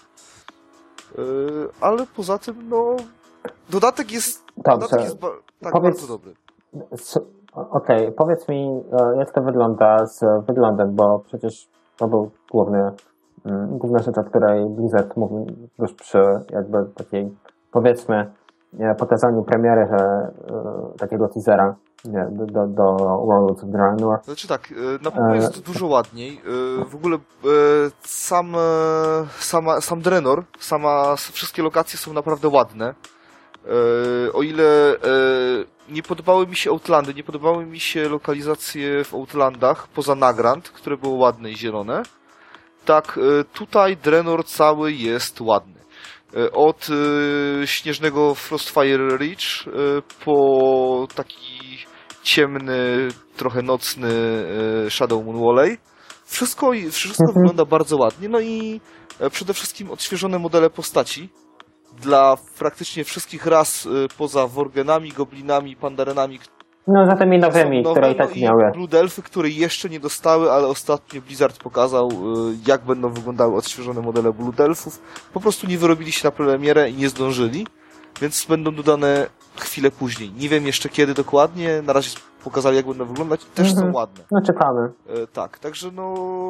Speaker 2: Yy, ale poza tym, no... Dodatek jest, dodatek jest ba tak
Speaker 1: powiedz,
Speaker 2: bardzo dobry.
Speaker 1: Okej, okay, powiedz mi, jak to wygląda z wyglądem, bo przecież to był główny, główna rzecz, o której Blizzard mówił już przy jakby takiej, powiedzmy, pokazaniu premiery, że y, takiego teasera nie, do, do, do World of Draenor.
Speaker 2: Znaczy tak, na pewno jest dużo ładniej. W ogóle sam, sama, sam Draenor, sama, wszystkie lokacje są naprawdę ładne. O ile nie podobały mi się Outlandy, nie podobały mi się lokalizacje w Outlandach, poza Nagrand, które były ładne i zielone, tak tutaj Draenor cały jest ładny. Od y, śnieżnego Frostfire Ridge y, po taki ciemny, trochę nocny y, Shadow Moon Valley. Wszystko, wszystko mhm. wygląda bardzo ładnie. No i e, przede wszystkim odświeżone modele postaci dla praktycznie wszystkich ras y, poza Worgenami, Goblinami, Pandarenami.
Speaker 1: No za tymi nowymi,
Speaker 2: nowe,
Speaker 1: które i tak
Speaker 2: no
Speaker 1: miały.
Speaker 2: I Blood Elfy, które jeszcze nie dostały, ale ostatnio Blizzard pokazał, jak będą wyglądały odświeżone modele Blood Elfów. Po prostu nie wyrobili się na premierę i nie zdążyli, więc będą dodane chwilę później. Nie wiem jeszcze kiedy dokładnie, na razie pokazali, jak będą wyglądać i też mhm. są ładne.
Speaker 1: No czekamy.
Speaker 2: E, tak, także no...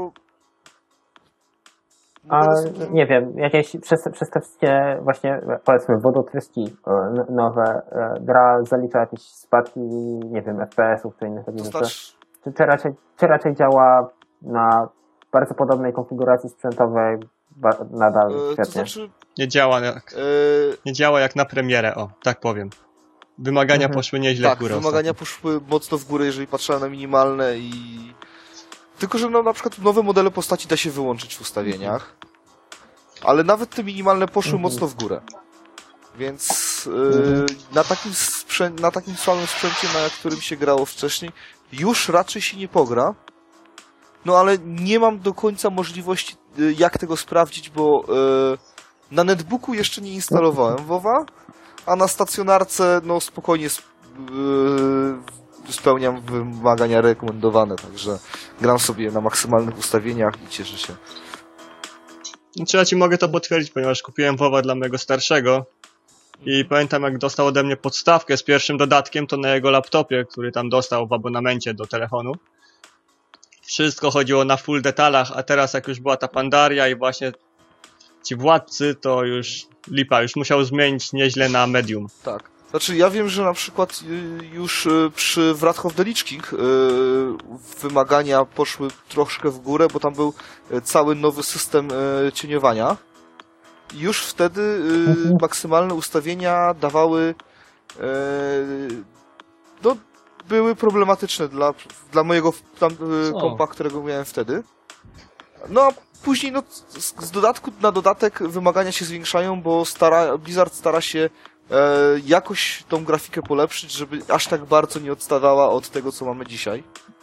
Speaker 1: A nie wiem, jakieś przez, przez te wszystkie właśnie, powiedzmy, wodotryski nowe, gra zalicza jakieś spadki, nie wiem, F P S-ów czy innych takich rzeczy? Znaczy... Czy, czy, raczej, czy raczej działa na bardzo podobnej konfiguracji sprzętowej nadal
Speaker 2: e,
Speaker 1: świetnie?
Speaker 2: To znaczy...
Speaker 4: Nie działa jak, e... nie działa jak na premierę, o, tak powiem. Wymagania mhm. poszły nieźle
Speaker 2: tak,
Speaker 4: w górę.
Speaker 2: wymagania
Speaker 4: ostatnio.
Speaker 2: poszły mocno w górę, jeżeli patrzyłem na minimalne i... Tylko, że no, na przykład nowe modele postaci da się wyłączyć w ustawieniach, ale nawet te minimalne poszły mhm. mocno w górę. Więc yy, na, takim sprzę- na takim słabym sprzęcie, na którym się grało wcześniej, już raczej się nie pogra. No ale nie mam do końca możliwości, yy, jak tego sprawdzić, bo yy, na netbooku jeszcze nie instalowałem WoWa, a na stacjonarce no spokojnie sp- yy, spełniam wymagania rekomendowane, także gram sobie na maksymalnych ustawieniach i cieszę się.
Speaker 4: Czy ja ci mogę to potwierdzić, ponieważ kupiłem WoWa dla mojego starszego i pamiętam, jak dostał ode mnie podstawkę z pierwszym dodatkiem, to na jego laptopie, który tam dostał w abonamencie do telefonu, wszystko chodziło na full detalach, a teraz jak już była ta Pandaria i właśnie ci władcy, to już lipa, już musiał zmienić nieźle na medium.
Speaker 2: Tak. Znaczy, ja wiem, że na przykład już przy Wrath of the Lich King wymagania poszły troszkę w górę, bo tam był cały nowy system cieniowania. I już wtedy mhm. maksymalne ustawienia dawały no, były problematyczne dla, dla mojego tam, kompa, którego miałem wtedy. No a później no, z, z dodatku na dodatek wymagania się zwiększają, bo stara, Blizzard stara się e, jakoś tą grafikę polepszyć, żeby aż tak bardzo nie odstawała od tego, co mamy dzisiaj.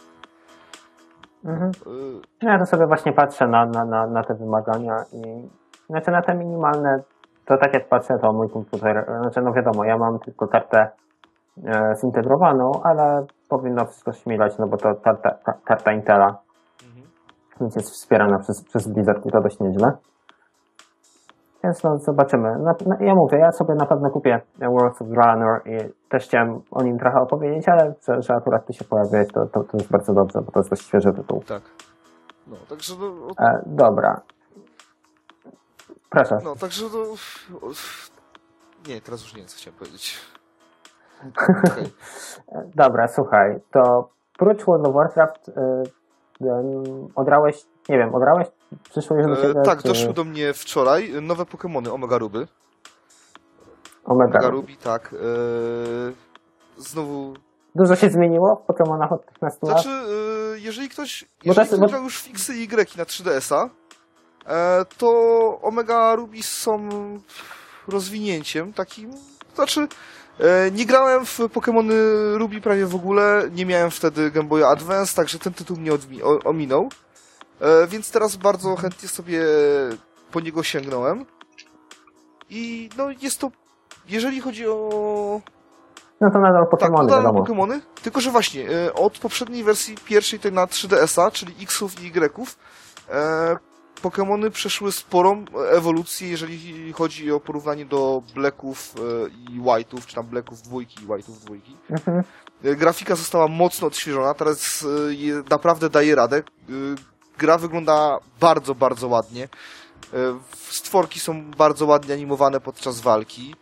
Speaker 1: Mhm. Ja to sobie właśnie patrzę na, na, na, na te wymagania i znaczy na te minimalne, to tak jak patrzę, to mój komputer, znaczy no wiadomo, ja mam tylko kartę e, zintegrowaną, ale powinno wszystko śmigać, no bo to karta, karta Intela. Mhm. więc jest wspierana przez, przez Blizzard i to dość nieźle. Więc no zobaczymy. Na, na, ja mówię, ja sobie na pewno kupię World of Draenor i też chciałem o nim trochę opowiedzieć, ale że, że akurat ty się pojawiłeś, to, to, to jest bardzo dobrze, bo to jest dość świeży tytuł.
Speaker 2: Tak. No, także no, o,
Speaker 1: E, dobra. Proszę.
Speaker 2: no, także no, o, nie, teraz już nie wiem, co chciałem powiedzieć. Okay.
Speaker 1: Dobra, słuchaj, to prócz World of Warcraft y, y, odrałeś, nie wiem, odrałeś? Przyszło już do ciebie?
Speaker 2: E, tak,
Speaker 1: czy...
Speaker 2: doszły do mnie wczoraj nowe Pokemony Omega Ruby.
Speaker 1: Omega.
Speaker 2: Omega Ruby, tak. E, znowu...
Speaker 1: Dużo się zmieniło w Pokemonach od piętnastu lat?
Speaker 2: Znaczy, e, jeżeli ktoś,
Speaker 1: Bo
Speaker 2: jeżeli
Speaker 1: to-
Speaker 2: ktoś
Speaker 1: bo-
Speaker 2: grał już w X i Y na trzy D S a, e, to Omega Ruby są rozwinięciem takim, znaczy e, nie grałem w Pokemony Ruby prawie w ogóle, nie miałem wtedy Game Boya Advance, także ten tytuł mnie odmi- o, ominął, e, więc teraz bardzo chętnie sobie po niego sięgnąłem i no jest to, jeżeli chodzi o
Speaker 1: No to nadal
Speaker 2: tak,
Speaker 1: Pokemony,
Speaker 2: nadal
Speaker 1: wiadomo.
Speaker 2: Pokemony, tylko że właśnie e, od poprzedniej wersji pierwszej, tej na trzy D S a, czyli Xów i Y, e, Pokemony przeszły sporą ewolucję, jeżeli chodzi o porównanie do Blacków e, i White'ów, czy tam Blacków dwójki i White'ów dwójki.
Speaker 1: Mhm.
Speaker 2: E, grafika została mocno odświeżona, teraz e, je, naprawdę daje radę. E, gra wygląda bardzo, bardzo ładnie. E, stworki są bardzo ładnie animowane podczas walki.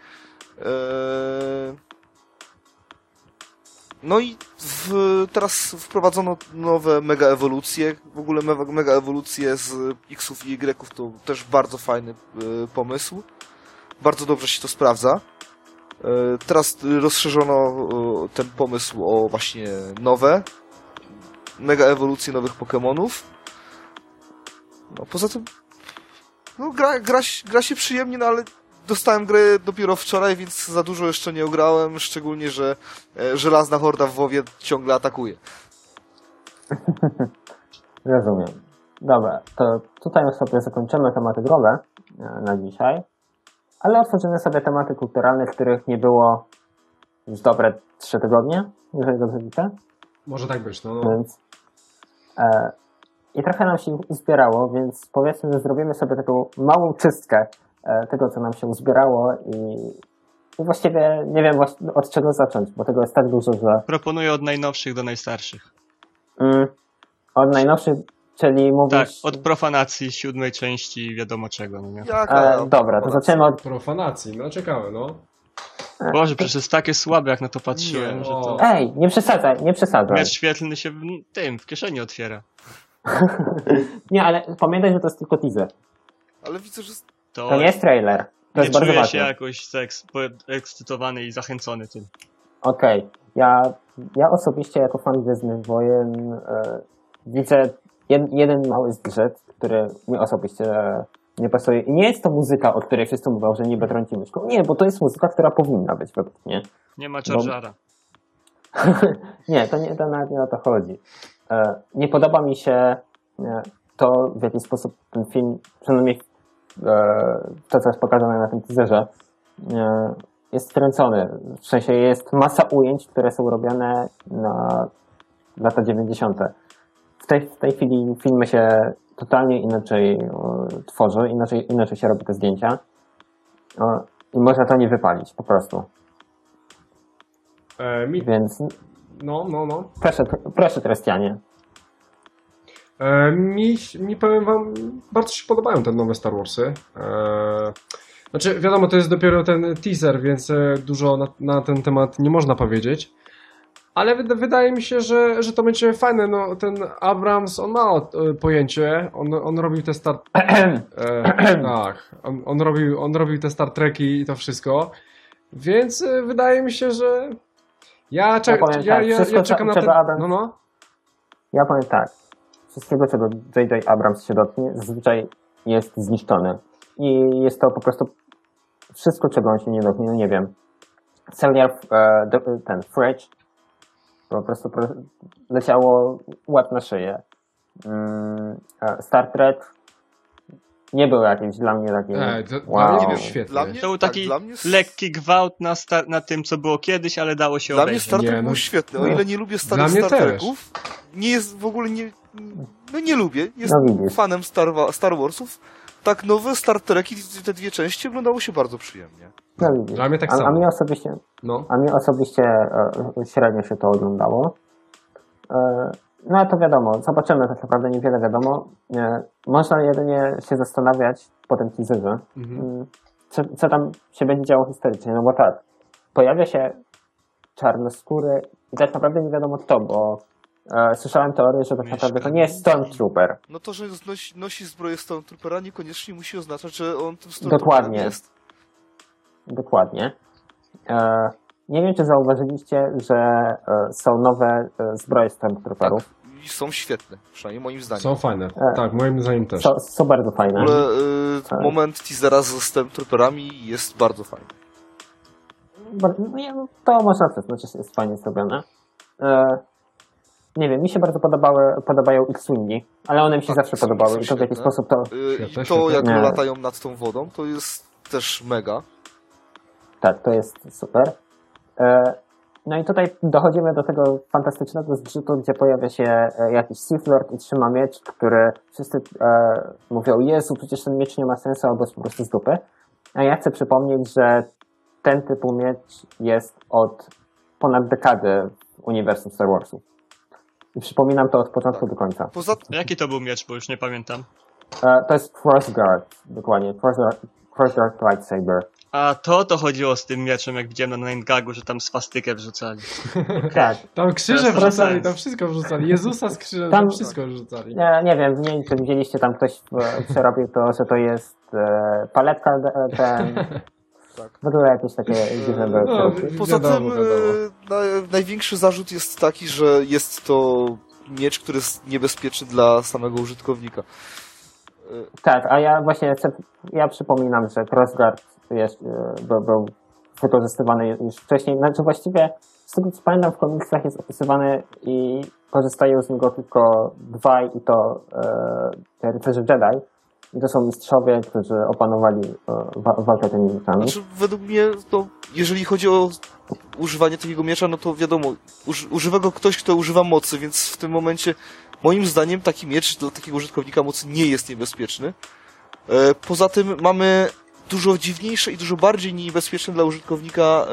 Speaker 2: E, No i w, teraz wprowadzono nowe mega ewolucje. W ogóle mega, mega ewolucje z Xów i Y to też bardzo fajny y, pomysł. Bardzo dobrze się to sprawdza. Y, teraz rozszerzono y, ten pomysł o właśnie nowe mega ewolucje nowych Pokemonów. No poza tym no, gra, gra, gra się przyjemnie, no ale dostałem grę dopiero wczoraj, więc za dużo jeszcze nie ograłem, szczególnie, że e, żelazna horda w WoWie ciągle atakuje.
Speaker 1: Rozumiem. Dobra, to tutaj już sobie zakończymy tematy growe e, na dzisiaj, ale otworzymy sobie tematy kulturalne, których nie było już dobre trzy tygodnie, jeżeli dobrze liczę.
Speaker 3: Może tak być, no. no.
Speaker 1: Więc, e, I trochę nam się uzbierało, więc powiedzmy, że zrobimy sobie taką małą czystkę e, tego, co nam się uzbierało i, i właściwie nie wiem właśnie od czego zacząć, bo tego jest tak dużo, że
Speaker 4: Proponuję od najnowszych do najstarszych.
Speaker 1: mm, od najnowszych, czyli mówisz...
Speaker 4: Tak, od profanacji siódmej części wiadomo czego, no nie?
Speaker 2: Jaka
Speaker 1: E, dobra, to zaczniemy od...
Speaker 3: Profanacji, no ciekawe, no.
Speaker 4: Boże, przecież jest takie słabe, jak na to patrzyłem,
Speaker 2: Nie.
Speaker 4: że to...
Speaker 1: Ej, nie przesadzaj, nie przesadzaj.
Speaker 4: Miecz świetlny się w tym, w kieszeni otwiera.
Speaker 1: Nie, ale pamiętaj, że to jest tylko teaser.
Speaker 2: Ale widzę, że...
Speaker 4: To,
Speaker 1: To nie jest trailer. To
Speaker 4: nie
Speaker 1: jest bardzo
Speaker 4: czuję
Speaker 1: ważne.
Speaker 4: się jakoś seks, ekscytowany i zachęcony tym.
Speaker 1: Okej, ja, ja osobiście jako fan Gwiezdnych Wojen e, widzę jed, jeden mały zgrzyt, który mi osobiście nie pasuje. I nie jest to muzyka, o której wszyscy mówią, że niby trąci myszką. Nie, bo to jest muzyka, która powinna być według mnie.
Speaker 4: Nie ma Jar Jara.
Speaker 1: Nie, to, nie, to nawet nie o to chodzi. E, nie podoba mi się e, to, w jaki sposób ten film, przynajmniej e, to, co jest pokazane na tym teaserze, e, jest kręcony. W sensie jest masa ujęć, które są robione na lata dziewięćdziesiąte. W tej, w tej chwili filmy się totalnie inaczej e, tworzy, inaczej, inaczej się robi te zdjęcia. E, I można to nie wypalić, po prostu.
Speaker 3: E, mi,
Speaker 1: Więc
Speaker 3: no, no, no.
Speaker 1: proszę, proszę Krystianie.
Speaker 3: E, mi, mi, powiem wam, bardzo się podobają te nowe Star Warsy. E, znaczy, wiadomo, to jest dopiero ten teaser, więc e, dużo na, na ten temat nie można powiedzieć. Ale wyda, wydaje mi się, że, że to będzie fajne. No, ten Abrams, on ma e, pojęcie. On, on robił te Star... E, tak, on, on, robił, on robił te Star Treki i to wszystko. Więc e, wydaje mi się, że ja, czek,
Speaker 1: Ja powiem
Speaker 3: ja,
Speaker 1: tak,
Speaker 3: ja,
Speaker 1: wszystko,
Speaker 3: ja czekam na
Speaker 1: czego
Speaker 3: ten...
Speaker 1: Abrams-
Speaker 3: No, no.
Speaker 1: Ja powiem tak. Wszystkiego, czego J J Abrams się dotknie, zazwyczaj jest zniszczone. I jest to po prostu wszystko, czego on się nie dotknie, no nie wiem. Serial, e, do- ten Fridge, po prostu pro- leciało łeb na szyję. Mm, e, Star Trek nie był jakimś dla mnie takim...
Speaker 3: E, to,
Speaker 1: wow.
Speaker 3: Dla mnie
Speaker 2: Nie
Speaker 3: był
Speaker 2: wiem,
Speaker 3: świetny.
Speaker 2: dla mnie,
Speaker 4: To był
Speaker 2: tak,
Speaker 4: taki
Speaker 2: dla mnie,
Speaker 4: lekki gwałt na, sta- na tym, co było kiedyś, ale dało się
Speaker 2: Dla mnie
Speaker 4: obejrzeć.
Speaker 2: Star Trek
Speaker 3: Nie, no,
Speaker 2: był świetny. O
Speaker 3: no.
Speaker 2: ile nie lubię
Speaker 3: Dla
Speaker 2: starych
Speaker 3: mnie
Speaker 2: Star
Speaker 3: też.
Speaker 2: Treków, nie jest w ogóle nie, no nie lubię, jestem
Speaker 1: No widzisz.
Speaker 2: fanem Star, Wa- Star Warsów, tak nowe Star Treki, te dwie części oglądało się bardzo przyjemnie.
Speaker 1: No widzisz.
Speaker 3: Dla mnie tak
Speaker 1: a,
Speaker 3: samo.
Speaker 1: a mnie osobiście,
Speaker 3: No.
Speaker 1: a mnie osobiście e, średnio się to oglądało. E, no ale to wiadomo, zobaczymy, tak naprawdę niewiele wiadomo. E, można jedynie się zastanawiać po tym teaserze,
Speaker 3: Mhm.
Speaker 1: mm, co, co tam się będzie działo historycznie, no bo tak, pojawia się czarnoskóry i tak naprawdę nie wiadomo kto, bo e, słyszałem teorię, że tak naprawdę to nie jest Stormtrooper.
Speaker 2: No to, że nosi, nosi zbroję Stormtroopera niekoniecznie musi oznaczać, że on tym Stormtrooperem
Speaker 1: Dokładnie.
Speaker 2: jest.
Speaker 1: Dokładnie. E, nie wiem, czy zauważyliście, że e, są nowe e, zbroje Stormtrooperów.
Speaker 2: I są świetne, przynajmniej moim zdaniem.
Speaker 3: Są fajne.
Speaker 1: E.
Speaker 3: Tak, moim zdaniem też.
Speaker 1: Są, są bardzo
Speaker 2: W
Speaker 1: fajne.
Speaker 2: ogóle y,
Speaker 1: Tak.
Speaker 2: moment teasera ze Stormtrooperami jest bardzo fajny.
Speaker 1: Bardzo- no nie, no, to można przyznać, że jest fajnie zrobione. E, nie wiem, mi się bardzo podobały, podobają X-Wingi, ale one mi się
Speaker 2: Tak,
Speaker 1: zawsze
Speaker 2: X-wingi
Speaker 1: podobały
Speaker 2: są
Speaker 1: i to w jakiś
Speaker 2: świetne.
Speaker 1: sposób to...
Speaker 2: Y,
Speaker 3: Świetne,
Speaker 2: I to,
Speaker 3: świetne.
Speaker 2: jak
Speaker 1: Nie.
Speaker 2: latają nad tą wodą, to jest też mega.
Speaker 1: Tak, to jest super. E, no i tutaj dochodzimy do tego fantastycznego zgrzytu, gdzie pojawia się e, jakiś Sith Lord i trzyma miecz, który wszyscy e, mówią, Jezu, przecież ten miecz nie ma sensu, albo jest po prostu z dupy. A ja chcę przypomnieć, że ten typu miecz jest od ponad dekady w uniwersum Star Warsów. I przypominam to od początku
Speaker 2: Tak.
Speaker 1: do końca.
Speaker 2: Poza
Speaker 4: Jaki to był miecz, bo już nie pamiętam.
Speaker 1: E, to jest Crossguard, dokładnie. Crossguard, Crossguard Lightsaber.
Speaker 4: A to to chodziło z tym mieczem, jak widziałem na Nine Gagu, że tam swastykę wrzucali.
Speaker 1: Tak.
Speaker 3: Tam krzyże
Speaker 4: Teraz
Speaker 3: wrzucali,
Speaker 4: sens.
Speaker 3: tam wszystko wrzucali. Jezusa z krzyżem,
Speaker 1: Tam-
Speaker 3: tam wszystko wrzucali.
Speaker 1: Nie, nie wiem, nie wiem, czy widzieliście tam ktoś e, przerobił to, że to jest e, paletka, e, ten...
Speaker 2: Tak.
Speaker 1: W ogóle jakieś takie dziwne były
Speaker 3: No,
Speaker 1: przeróbki.
Speaker 2: Poza
Speaker 3: Wiadomo,
Speaker 2: tym
Speaker 3: wiadomo.
Speaker 2: e, na, największy zarzut jest taki, że jest to miecz, który jest niebezpieczny dla samego użytkownika.
Speaker 1: Tak, a ja właśnie chcę, ja przypominam, że Crossguard jest, e, był, był wykorzystywany już wcześniej, znaczy właściwie z tego co pamiętam w komiksach jest opisywany i korzystają z niego tylko dwaj i to e, rycerze Jedi. I to są mistrzowie, którzy opanowali e, wa- walkę tymi mieczami.
Speaker 2: Znaczy, według mnie, to jeżeli chodzi o używanie takiego miecza, no to wiadomo, uży, używa go ktoś, kto używa mocy, więc w tym momencie, moim zdaniem, taki miecz dla takiego użytkownika mocy nie jest niebezpieczny. E, poza tym mamy dużo dziwniejsze i dużo bardziej niebezpieczne dla użytkownika e,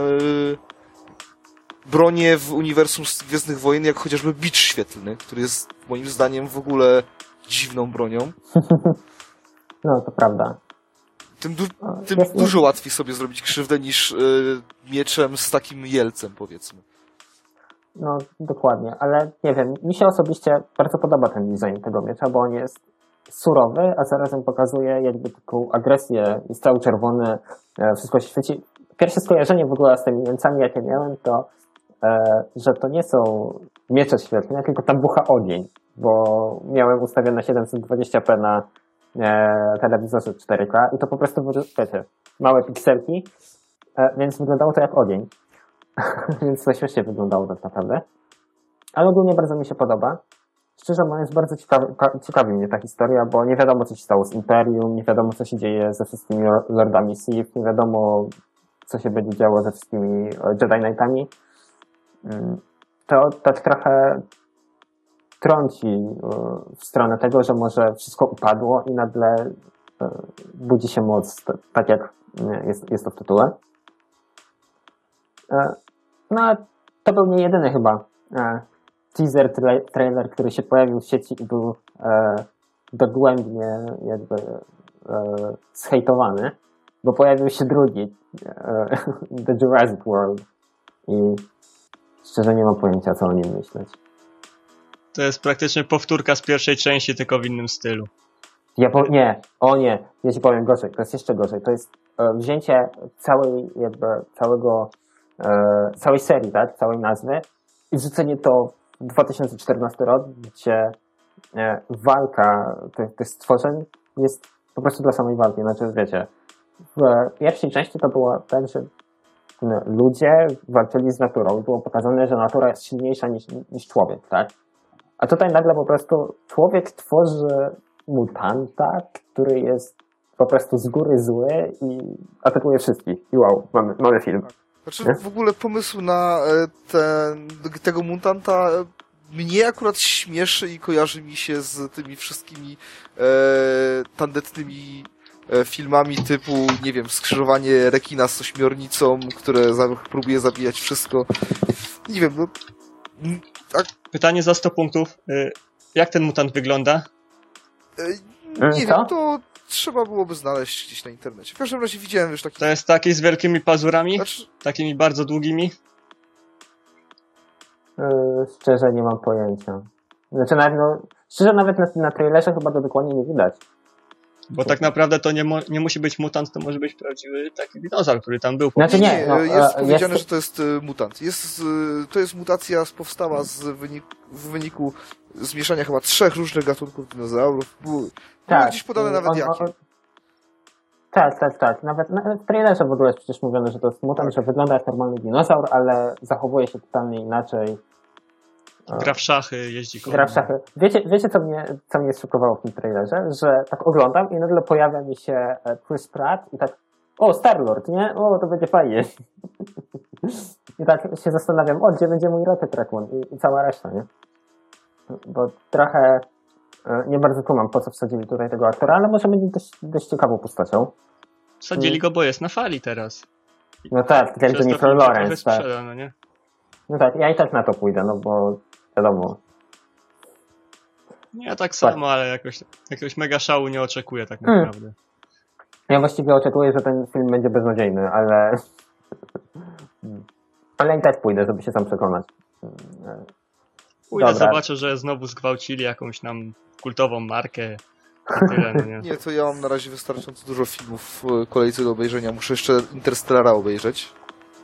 Speaker 2: bronie w uniwersum Gwiezdnych Wojen, jak chociażby bicz świetlny, który jest moim zdaniem w ogóle dziwną bronią.
Speaker 1: No, to prawda.
Speaker 2: Tym, du
Speaker 1: No,
Speaker 2: tym
Speaker 1: jest-
Speaker 2: dużo łatwiej sobie zrobić krzywdę niż y, mieczem z takim jelcem, powiedzmy.
Speaker 1: No, dokładnie, ale nie wiem, mi się osobiście bardzo podoba ten design tego miecza, bo on jest surowy, a zarazem pokazuje jakby taką agresję, jest cały czerwony, e, wszystko się świeci. Pierwsze skojarzenie w ogóle z tymi Niemcami, jakie miałem, to e, że to nie są miecze świetlne, tylko tam bucha ogień, bo miałem ustawione siedemset dwadzieścia p na e, telewizorze cztery K i to po prostu, wiecie, małe pikselki, e, więc wyglądało to jak ogień. Więc to śmiesznie wyglądało tak naprawdę. Ale ogólnie bardzo mi się podoba. Szczerze mówiąc, bardzo ciekawi, ciekawi mnie ta historia, bo nie wiadomo, co się stało z Imperium, nie wiadomo, co się dzieje ze wszystkimi Lordami Sith, nie wiadomo, co się będzie działo ze wszystkimi Jedi Knightami. To tak trochę trąci w stronę tego, że może wszystko upadło i nagle budzi się moc, tak jak jest, jest to w tytule. No, to był nie jedyny chyba teaser, tra trailer, który się pojawił w sieci i był e, dogłębnie jakby e, zhejtowany, bo pojawił się drugi, e, The Jurassic World i szczerze nie mam pojęcia, co o nim myśleć.
Speaker 4: To jest praktycznie powtórka z pierwszej części, tylko w innym stylu.
Speaker 1: Ja po, nie, o nie, ja ci powiem gorzej, to jest jeszcze gorzej, to jest e, wzięcie całej jakby, całego e, całej serii, tak, całej nazwy i wrzucenie to w dwa tysiące czternasty rok, gdzie e, walka tych, tych stworzeń jest po prostu dla samej walki, znaczy wiecie, w pierwszej części to było tak, że no, ludzie walczyli z naturą i było pokazane, że natura jest silniejsza niż, niż człowiek, tak? A tutaj nagle po prostu człowiek tworzy mutanta, który jest po prostu z góry zły i atakuje wszystkich. I wow, mamy, mamy film.
Speaker 2: Znaczy
Speaker 1: Nie?
Speaker 2: w ogóle pomysł na e, ten, tego mutanta mnie akurat śmieszy i kojarzy mi się z tymi wszystkimi e, tandetnymi e, filmami typu, nie wiem, skrzyżowanie rekina z ośmiornicą, które za, próbuje zabijać wszystko. Nie wiem, no... Tak,
Speaker 4: Pytanie za sto punktów. Y, Jak ten mutant wygląda?
Speaker 2: e,
Speaker 1: Mm,
Speaker 2: nie
Speaker 1: co?
Speaker 2: wiem, to trzeba byłoby znaleźć gdzieś na internecie. W każdym razie widziałem już taki...
Speaker 4: To jest taki z wielkimi pazurami?
Speaker 2: Znaczy,
Speaker 4: Takimi bardzo długimi?
Speaker 1: Yy, szczerze nie mam pojęcia. Znaczy nawet, no, szczerze nawet na, na trailerze chyba to dokładnie nie widać.
Speaker 4: Bo tak naprawdę to nie, mo- nie musi być mutant, to może być prawdziwy taki dinozaur, który tam był.
Speaker 1: Znaczy
Speaker 2: nie,
Speaker 1: nie,
Speaker 2: nie,
Speaker 1: no,
Speaker 2: jest
Speaker 1: e,
Speaker 2: powiedziane,
Speaker 1: jest-
Speaker 2: że to jest e, mutant. Jest, e, to jest mutacja z- powstała z wynik, w wyniku zmieszania chyba trzech różnych gatunków dinozaurów. Były, były
Speaker 1: Tak,
Speaker 2: gdzieś podane
Speaker 1: i
Speaker 2: nawet
Speaker 1: on-
Speaker 2: jakie.
Speaker 1: on- Tak, tak, tak. Nawet, nawet w trailerze w ogóle jest przecież mówione, że to jest mutant, że wygląda jak normalny dinozaur, ale zachowuje się totalnie inaczej.
Speaker 4: Gra w szachy, jeździ konno.
Speaker 1: Gra w szachy. Wiecie, wiecie co, mnie, co mnie szokowało w tym trailerze? Że tak oglądam i nagle pojawia mi się e, Chris Pratt i tak, o, Star-Lord, nie? O, to będzie fajnie. I tak się zastanawiam, o, gdzie będzie mój Rocket Raccoon i, i cała reszta, nie? Bo trochę e, nie bardzo kumam, po co wsadzili tutaj tego aktora, ale może będzie dość, dość ciekawą postacią.
Speaker 4: Sadzili go, bo jest na fali teraz.
Speaker 1: No tak, tak jak
Speaker 4: Przez to
Speaker 1: Jennifer
Speaker 4: film się trochę
Speaker 1: Lawrence, tak.
Speaker 4: sprzeda, no nie?
Speaker 1: No tak, ja i tak na to pójdę, no bo wiadomo.
Speaker 4: Ja tak samo, ale jakoś, jakiegoś mega szału nie oczekuję tak
Speaker 1: Hmm.
Speaker 4: naprawdę.
Speaker 1: Ja właściwie oczekuję, że ten film będzie beznadziejny, ale... ale i tak pójdę, żeby się sam przekonać.
Speaker 4: Pójdę,
Speaker 1: Dobra.
Speaker 4: zobaczę, że znowu zgwałcili jakąś nam kultową markę. I tyle, no nie?
Speaker 2: Nie, to ja mam na razie wystarczająco dużo filmów w kolejce do obejrzenia. Muszę jeszcze Interstellara obejrzeć.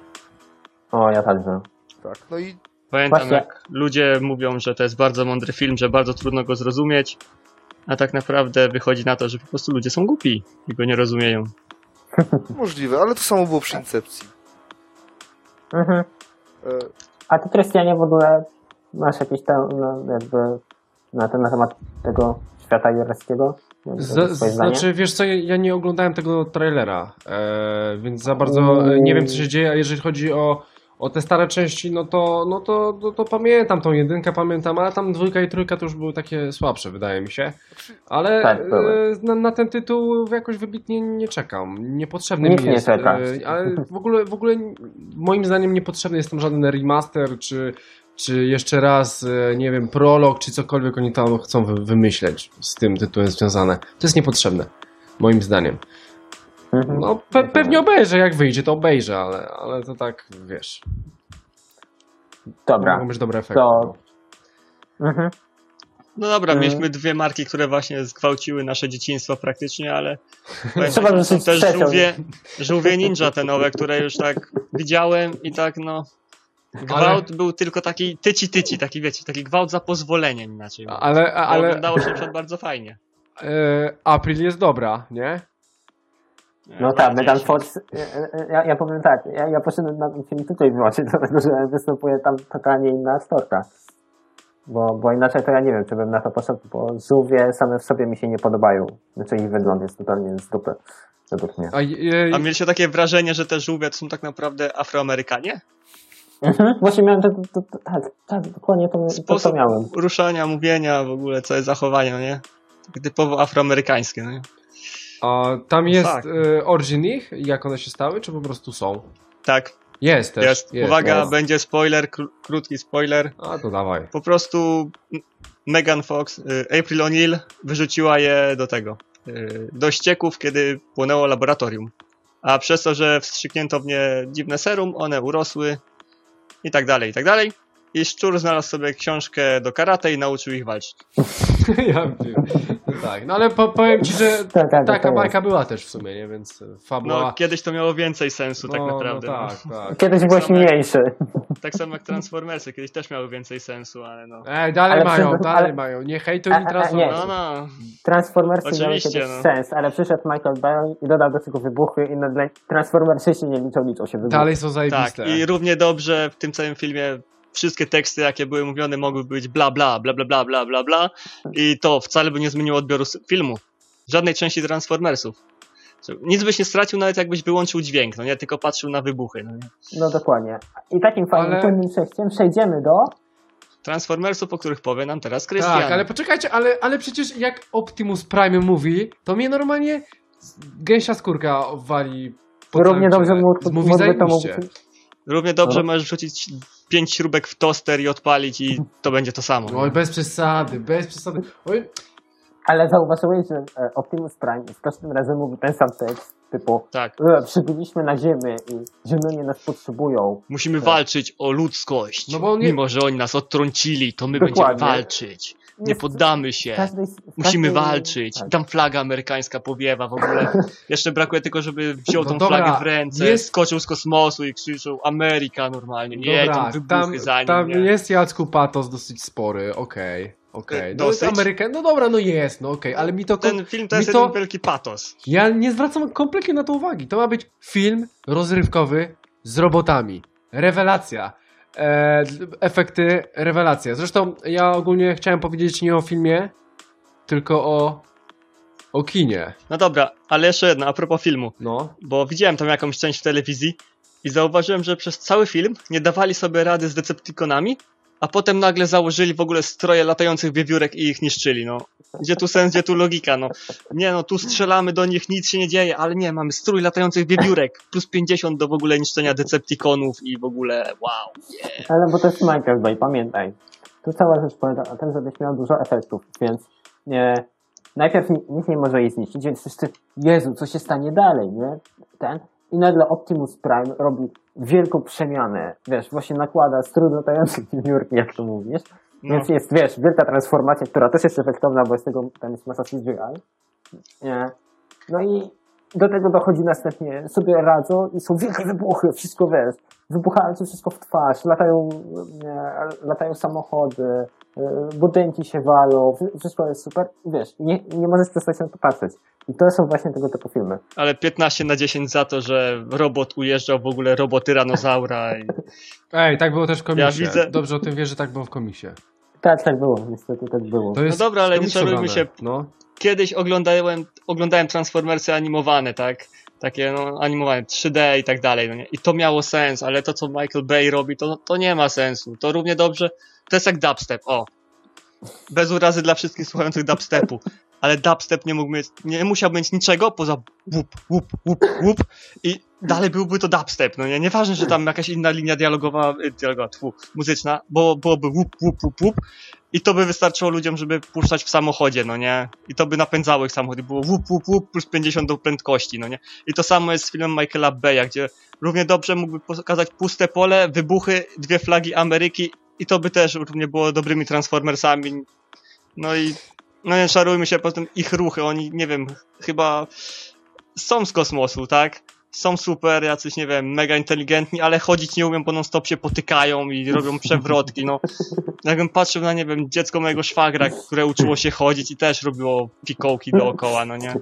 Speaker 1: O, ja także.
Speaker 2: Tak, no i
Speaker 4: Pamiętam,
Speaker 1: Właśnie-
Speaker 4: jak ludzie mówią, że to jest bardzo mądry film, że bardzo trudno go zrozumieć, a tak naprawdę wychodzi na to, że po prostu ludzie są głupi i go nie rozumieją.
Speaker 2: możliwe, ale to samo było przy Incepcji.
Speaker 1: Mhm.
Speaker 2: E,
Speaker 1: A ty, Krystianie, w ogóle masz jakieś tam, no, jakby na, ten, na temat tego świata jurorskiego?
Speaker 3: Z, znaczy, wiesz co, ja, ja nie oglądałem tego trailera, e, więc za bardzo e, nie wiem, co się dzieje, a jeżeli chodzi o, o te stare części, no to, no to, to, to pamiętam tą jedynkę, pamiętam, ale tam dwójka i trójka to już były takie słabsze, wydaje mi się. Ale
Speaker 1: Tak, były.
Speaker 3: e, na, na ten tytuł jakoś wybitnie nie czekam. Niepotrzebny
Speaker 1: Nikt
Speaker 3: mi
Speaker 1: nie
Speaker 3: jest.
Speaker 1: czeka.
Speaker 3: E, ale w ogóle, w ogóle moim zdaniem niepotrzebny jest tam żaden remaster, czy, czy jeszcze raz, e, nie wiem, prolog, czy cokolwiek oni tam chcą wy, wymyśleć z tym tytułem związane. To jest niepotrzebne, moim zdaniem.
Speaker 1: Mhm.
Speaker 3: No pe, pewnie obejrzę, jak wyjdzie, to obejrzę, ale, ale to tak, wiesz,
Speaker 1: Dobra,
Speaker 3: mogą być dobre efekty.
Speaker 1: to... Mhm.
Speaker 4: No dobra,
Speaker 1: Mhm.
Speaker 4: mieliśmy dwie marki, które właśnie zgwałciły nasze dzieciństwo praktycznie, ale powiem
Speaker 1: Trzeba
Speaker 4: tak, są
Speaker 1: wrzucić
Speaker 4: też
Speaker 1: trzecią.
Speaker 4: żółwie, żółwie ninja te nowe, które już tak widziałem i tak no... Gwałt był tylko taki tyci tyci, taki wiecie, taki gwałt za pozwoleniem inaczej. mówiąc.
Speaker 3: Ale,
Speaker 4: Bo
Speaker 3: ale
Speaker 4: oglądało się na przykład bardzo fajnie.
Speaker 3: e, April jest dobra, nie?
Speaker 1: No tak, Megan Fox, ja, ja powiem tak, ja, ja poszedłem na ten film tutaj właśnie, dlatego że występuje tam taka, nie inna aktorka. Bo, bo inaczej to ja nie wiem, czy bym na to poszedł, bo żółwie same w sobie mi się nie podobają. Znaczy ich wygląd jest totalnie z dupy, według mnie.
Speaker 3: A, e,
Speaker 4: A mieliście takie wrażenie, że te żółwie to są tak naprawdę Afroamerykanie?
Speaker 1: Mhm, właśnie miałem to, to, to, tak, tak, dokładnie to, to, to
Speaker 4: Sposób
Speaker 1: miałem.
Speaker 4: ruszania, mówienia, w ogóle całe zachowanie, no nie? Takie typowo afroamerykańskie, no nie?
Speaker 3: a tam jest
Speaker 4: tak.
Speaker 3: e, origin ich, jak one się stały, czy po prostu są?
Speaker 4: Tak,
Speaker 3: Jest też.
Speaker 4: jest. Uwaga,
Speaker 1: jest.
Speaker 4: będzie spoiler, kró- krótki spoiler.
Speaker 3: A to dawaj.
Speaker 4: Po prostu Megan Fox, y, April O'Neil wyrzuciła je do tego, y, do ścieków, kiedy płonęło laboratorium. A przez to, że wstrzyknięto w nie dziwne serum, one urosły i tak dalej, i tak dalej. I szczur znalazł sobie książkę do karate i nauczył ich walczyć.
Speaker 3: Ja wiem. Tak, no ale po, powiem ci, że
Speaker 1: Tak, tak,
Speaker 3: taka
Speaker 1: to
Speaker 3: bajka była też w sumie, nie? Więc fabuła...
Speaker 4: No, kiedyś to miało więcej sensu tak
Speaker 3: no,
Speaker 4: naprawdę.
Speaker 3: No,
Speaker 4: No,
Speaker 3: tak, tak.
Speaker 1: Kiedyś byłeś
Speaker 4: samo jak-
Speaker 1: mniejszy.
Speaker 4: Tak samo jak Transformersy, kiedyś też miały więcej sensu, ale no.
Speaker 3: Ej, dalej
Speaker 1: Ale
Speaker 3: mają,
Speaker 1: przy-
Speaker 3: dalej
Speaker 1: ale-
Speaker 3: mają. Nie hejtuj
Speaker 1: A-
Speaker 3: mi
Speaker 1: a-
Speaker 3: teraz.
Speaker 1: nie.
Speaker 4: No, no.
Speaker 1: Transformersy miały
Speaker 4: Oczywiście,
Speaker 1: kiedyś
Speaker 4: no.
Speaker 1: sens, ale przyszedł Michael Bay i dodał do tego wybuchy i nagle Transformersy się nie liczą, liczą się wybuchy.
Speaker 3: Dalej są
Speaker 4: Tak,
Speaker 3: zajebiste.
Speaker 4: i równie dobrze w tym całym filmie wszystkie teksty, jakie były mówione, mogły być bla bla, bla bla bla bla bla bla i to wcale by nie zmieniło odbioru s- filmu. Żadnej części Transformersów. Nic byś nie stracił, nawet jakbyś wyłączył dźwięk, no nie? Tylko patrzył na wybuchy, no nie?
Speaker 1: No dokładnie. I takim fajnym,
Speaker 3: Ale-
Speaker 1: płynnym przejściem przejdziemy do...
Speaker 4: Transformersów, o których powie nam teraz Krystian.
Speaker 3: Tak, ale poczekajcie, ale, ale przecież jak Optimus Prime mówi, to mnie normalnie gęsia skórka wali po
Speaker 1: Równie
Speaker 3: całym
Speaker 1: dobrze
Speaker 3: ciele.
Speaker 1: mógł,
Speaker 3: Mówi
Speaker 1: mógłby to
Speaker 3: zajebiście.
Speaker 1: mówić.
Speaker 4: Równie dobrze
Speaker 1: No.
Speaker 4: możesz wrzucić pięć śrubek w toster i odpalić i to będzie to samo.
Speaker 3: Oj,
Speaker 4: nie?
Speaker 3: bez przesady, bez przesady. Oj,
Speaker 1: Ale zauważyłeś, że e, Optimus Prime z każdym razem mówi ten sam tekst, typu
Speaker 4: Tak.
Speaker 1: e, przybyliśmy na Ziemię i Ziemianie nas potrzebują.
Speaker 4: Musimy
Speaker 1: Tak.
Speaker 4: walczyć o ludzkość.
Speaker 3: No bo nie-
Speaker 4: Mimo, że oni nas odtrącili, to my
Speaker 1: Dokładnie.
Speaker 4: będziemy walczyć. Nie
Speaker 1: Jest-
Speaker 4: poddamy
Speaker 1: W
Speaker 4: się.
Speaker 1: każdej, w
Speaker 4: Musimy
Speaker 1: każdej-
Speaker 4: walczyć.
Speaker 1: Tak.
Speaker 4: Tam flaga amerykańska powiewa w ogóle. Jeszcze brakuje tylko, żeby wziął
Speaker 3: No
Speaker 4: tą
Speaker 3: dobra,
Speaker 4: flagę w ręce,
Speaker 3: jest-
Speaker 4: skoczył z kosmosu i krzyczał Ameryka normalnie. Nie,
Speaker 3: dobra,
Speaker 4: tam wybuchy
Speaker 3: tam,
Speaker 4: za nim.
Speaker 3: tam
Speaker 4: nie.
Speaker 3: jest Jacku patos dosyć spory, okej, okej. No jest
Speaker 4: Dosyć?
Speaker 3: Ameryka, no dobra, no jest, no okej, ale mi to...
Speaker 4: Ten film to
Speaker 3: mi
Speaker 4: jest
Speaker 3: to-
Speaker 4: jeden wielki patos.
Speaker 3: Ja nie zwracam kompletnie na to uwagi. To ma być film rozrywkowy z robotami. Rewelacja. E, efekty, rewelacja. Zresztą ja ogólnie chciałem powiedzieć nie o filmie, tylko o, o kinie.
Speaker 4: No dobra, ale jeszcze jedno, a propos filmu.
Speaker 3: No.
Speaker 4: Bo widziałem tam jakąś część w telewizji i zauważyłem, że przez cały film nie dawali sobie rady z Decepticonami, a potem nagle założyli w ogóle stroje latających wiewiórek i ich niszczyli, no. Gdzie tu sens, gdzie tu logika, no. Nie no, tu strzelamy do nich, nic się nie dzieje, ale nie, mamy strój latających wiewiórek, plus pięćdziesiąt do w ogóle niszczenia Decepticonów i w ogóle, wow.
Speaker 1: Ale bo to jest Michael Bay, pamiętaj. Tu cała rzecz polega na tym, żebyś miał dużo efektów, więc nie, najpierw ni- nic nie może jej zniszczyć, więc wszyscy, Jezu, co się stanie dalej, nie? Ten. I nagle Optimus Prime robi wielką przemianę, wiesz, właśnie nakłada strój latających wiewiórki, jak to mówisz.
Speaker 4: No.
Speaker 1: Więc jest, wiesz, wielka transformacja, która też jest efektowna, bo z tego tam jest masa C G I. Nie. No i do tego dochodzi następnie, sobie radzą i są wielkie wybuchy, wszystko wiesz, wybuchają ci wszystko w twarz, latają, nie, latają samochody, y, budynki się walą, wszy- wszystko jest super, wiesz, nie, nie możesz przestać na to patrzeć. I to są właśnie tego typu filmy.
Speaker 4: Ale piętnaście na dziesięć za to, że robot ujeżdżał w ogóle robotyranozaura i...
Speaker 3: Ej, tak było też w komisie.
Speaker 4: Ja widzę-
Speaker 3: Dobrze o tym wiesz, że tak było w komisie.
Speaker 1: Tak, tak było, niestety tak było.
Speaker 3: To jest
Speaker 4: No dobra, ale nie
Speaker 3: komisowane.
Speaker 4: czarujmy się.
Speaker 3: No.
Speaker 4: Kiedyś oglądałem, oglądałem Transformersy animowane, tak? Takie no, animowane, trzy D i tak dalej, no nie? I to miało sens, ale to, co Michael Bay robi, to, to nie ma sensu. To równie dobrze, to jest jak dubstep, o. Bez urazy dla wszystkich słuchających dubstepu. Ale dubstep nie mógł mieć, nie musiał mieć niczego poza łup, łup, łup, łup i dalej byłby to dubstep, no nie? Nieważne, że tam jakaś inna linia dialogowa, y, dialogowa, tfu, muzyczna, bo byłoby łup, łup, łup, łup i to by wystarczyło ludziom, żeby puszczać w samochodzie, no nie? I to by napędzało ich samochody, było łup, łup, łup plus pięćdziesiąt do prędkości, no nie? I to samo jest z filmem Michaela Baya, gdzie równie dobrze mógłby pokazać puste pole, wybuchy, dwie flagi Ameryki i to by też równie było dobrymi Transformersami. No i no nie czarujmy się, potem ich ruchy, oni, nie wiem, chyba są z kosmosu, tak? Są super, jacyś, nie wiem, mega inteligentni, ale chodzić nie umią, bo non stop się potykają i robią przewrotki, no. Jakbym patrzył na, nie wiem, dziecko mojego szwagra, które uczyło się chodzić i też robiło fikołki dookoła, no nie?